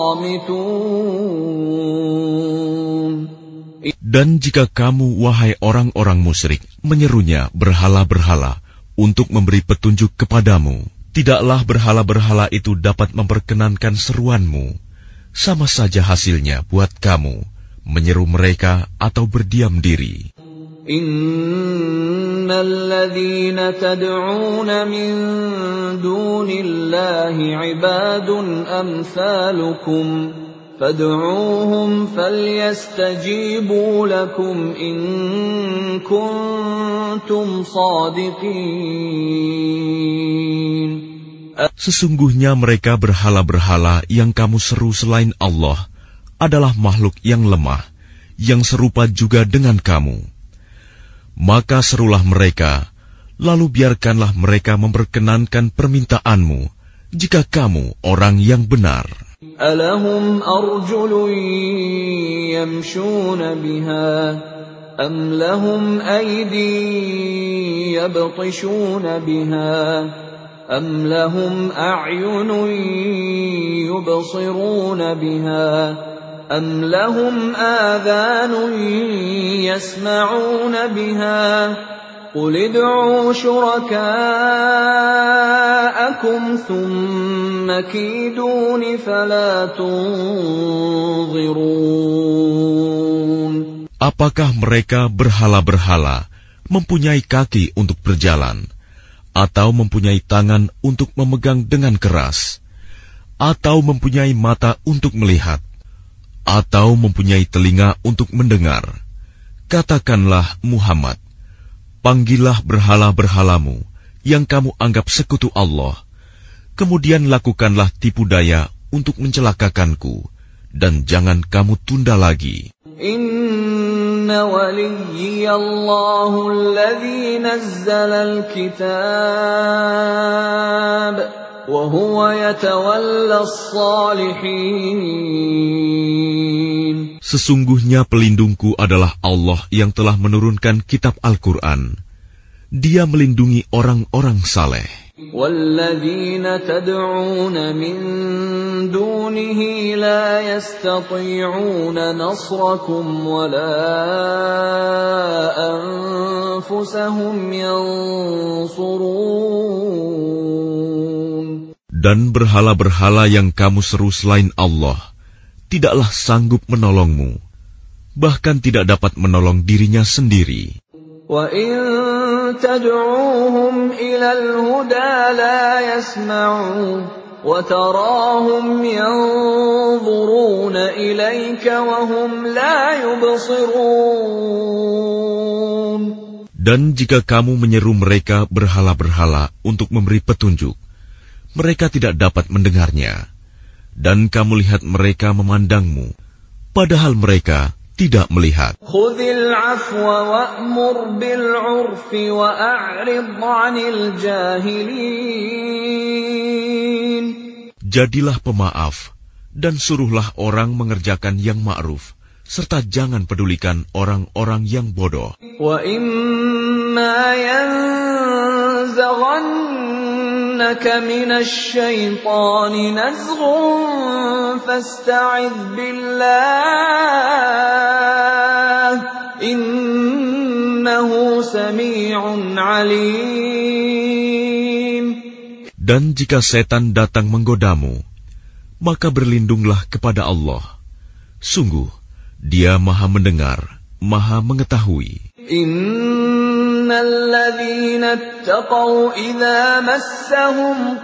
صَامِتُونَ. Dan jika kamu, wahai orang-orang musyrik, menyerunya berhala-berhala untuk memberi petunjuk kepadamu, tidaklah berhala-berhala itu dapat memperkenankan seruanmu. Sama saja hasilnya buat kamu menyeru mereka atau berdiam diri. Innal ladzina tad'una min dunillahi ibadun amsalukum fad'uuhum falyastajibu lakum in kuntum shadiqin. Sesungguhnya mereka berhala-berhala yang kamu seru selain Allah adalah makhluk yang lemah, yang serupa juga dengan kamu. Maka serulah mereka, lalu biarkanlah mereka memperkenankan permintaanmu, jika kamu orang yang benar. Alahum arjulun yamshuna biha, am lahum aydin yabtishuna biha, أَمْ لَهُمْ أَعْيُنٌ يُبْصِرُونَ بِهَا أَمْ لَهُمْ آذَانٌ يَسْمَعُونَ بِهَا قُلِ ادْعُوا شُرَكَاءَكُمْ ثُمَّ كِيدُونِ فَلَا تُنظِرُونَ. Apakah mereka berhala-berhala mempunyai kaki untuk berjalan, atau mempunyai tangan untuk memegang dengan keras, atau mempunyai mata untuk melihat, atau mempunyai telinga untuk mendengar? Katakanlah Muhammad, panggillah berhala-berhalamu yang kamu anggap sekutu Allah, kemudian lakukanlah tipu daya untuk mencelakakanku, dan jangan kamu tunda lagi. Inna waliyallahu alladhi nazzala al-kitab wa huwa yatawalla as-salihin. Sesungguhnya pelindungku adalah Allah yang telah menurunkan kitab Al-Quran. Dia melindungi orang-orang saleh. وَالَّذِينَ تَدْعُونَ مِن دُونِهِ لَا يَسْتَطِيعُونَ نَصْرَكُمْ وَلَا أَنفُسَهُمْ يَنصُرُونَ. Dan berhala-berhala yang kamu seru selain Allah tidaklah sanggup menolongmu, bahkan tidak dapat menolong dirinya sendiri. وَإِن تَدْعُوهُمْ إِلَى الْهُدَى لَا يَسْمَعُوا وَتَرَاهُمْ يَنظُرُونَ إِلَيْكَ وَهُمْ لَا يُبْصِرُونَ. Dan jika kamu menyeru mereka berhala-berhala untuk memberi petunjuk, mereka tidak dapat mendengarnya. Dan kamu lihat mereka memandangmu, padahal mereka tidak melihat. Khudhil afwa wa'mur bil 'urfi wa a'rid 'anil jahilin. Jadilah pemaaf dan suruhlah orang mengerjakan yang ma'ruf, serta jangan pedulikan orang-orang yang bodoh. Wa imma yanzaghannaka minasy syaitani nazghun fasta'idz billah innahu sami'un 'alim. Dan jika setan datang menggodamu, maka berlindunglah kepada Allah. Sungguh, Dia Maha mendengar, Maha mengetahui. Innal ladzina ittaqaw idza massahum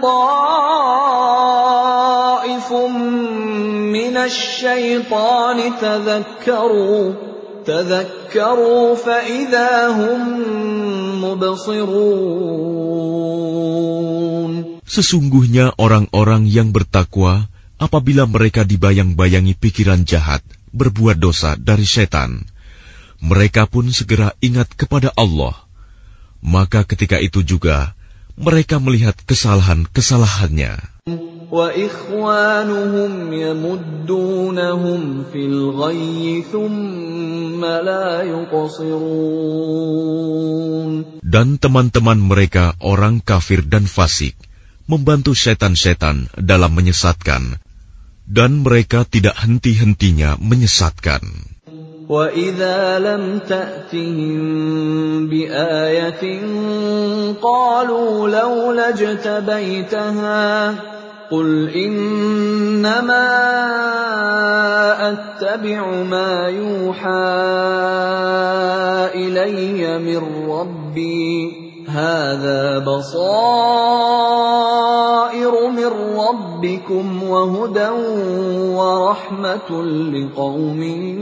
ta'ifun minasy syaitani tadhakkaru fa idza hum mubsirun. Sesungguhnya orang-orang yang bertakwa, apabila mereka dibayang-bayangi pikiran jahat, berbuat dosa dari setan, mereka pun segera ingat kepada Allah. Maka ketika itu juga mereka melihat kesalahan-kesalahannya. Wa ikhwanuhum yamuddunahum fil ghayyi thumma la yuqsirun. Dan teman-teman mereka orang kafir dan fasik membantu setan-setan dalam menyesatkan, dan mereka tidak henti-hentinya menyesatkan. Wa idza lam ta'tihim bi ayatin qalu laula jtabaitaha qul innama attabi'u ma yuha ilayya min rabbi هذا بصائر من ربكم وهدى ورحمة لقوم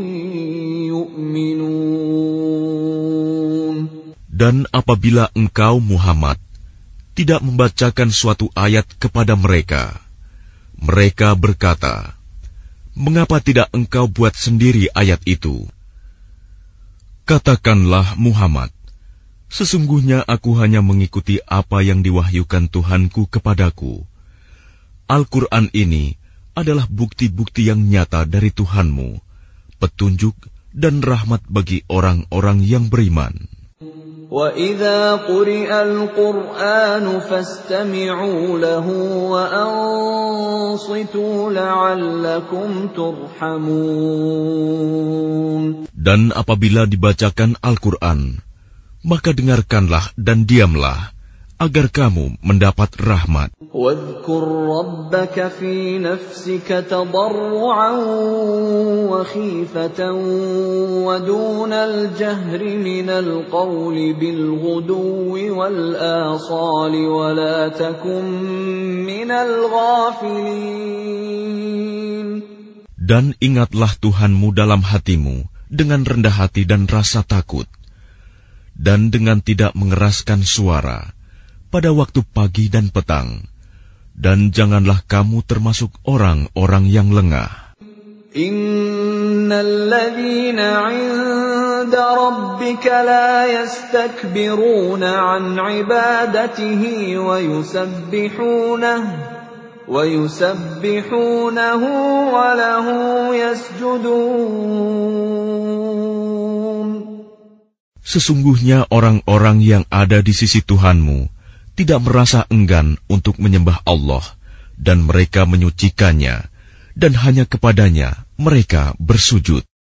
يؤمنون. Dan apabila engkau Muhammad tidak membacakan suatu ayat kepada mereka, mereka berkata, mengapa tidak engkau buat sendiri ayat itu? Katakanlah Muhammad, sesungguhnya aku hanya mengikuti apa yang diwahyukan Tuhanku kepadaku. Al-Quran ini adalah bukti-bukti yang nyata dari Tuhanmu, petunjuk dan rahmat bagi orang-orang yang beriman. وَإِذَا قُرِئَ الْقُرْآنُ فَاسْتَمِعُوا لَهُ وَأَنصِتُوا لَعَلَّكُمْ تُرْحَمُونَ. Dan apabila dibacakan Al-Quran, maka dengarkanlah dan diamlah, agar kamu mendapat rahmat. وَاذْكُرْ رَبَّكَ فِي نَفْسِكَ تَضَرُّعًا وَخِيفَةً وَدُونَ الْجَهْرِ مِنَ الْقَوْلِ بِالْغُدُوِّ وَالْآصَالِ وَلَا تَكُن مِّنَ الْغَافِلِينَ. Dan ingatlah Tuhanmu dalam hatimu dengan rendah hati dan rasa takut, dan dengan tidak mengeraskan suara pada waktu pagi dan petang, dan janganlah kamu termasuk orang-orang yang lengah. Innal ladzina 'inda rabbika la yastakbiruna 'an 'ibadatihi wa yusabbihunahu wa lahu yasjudun. Sesungguhnya orang-orang yang ada di sisi Tuhanmu tidak merasa enggan untuk menyembah Allah, dan mereka menyucikannya, dan hanya kepadanya mereka bersujud.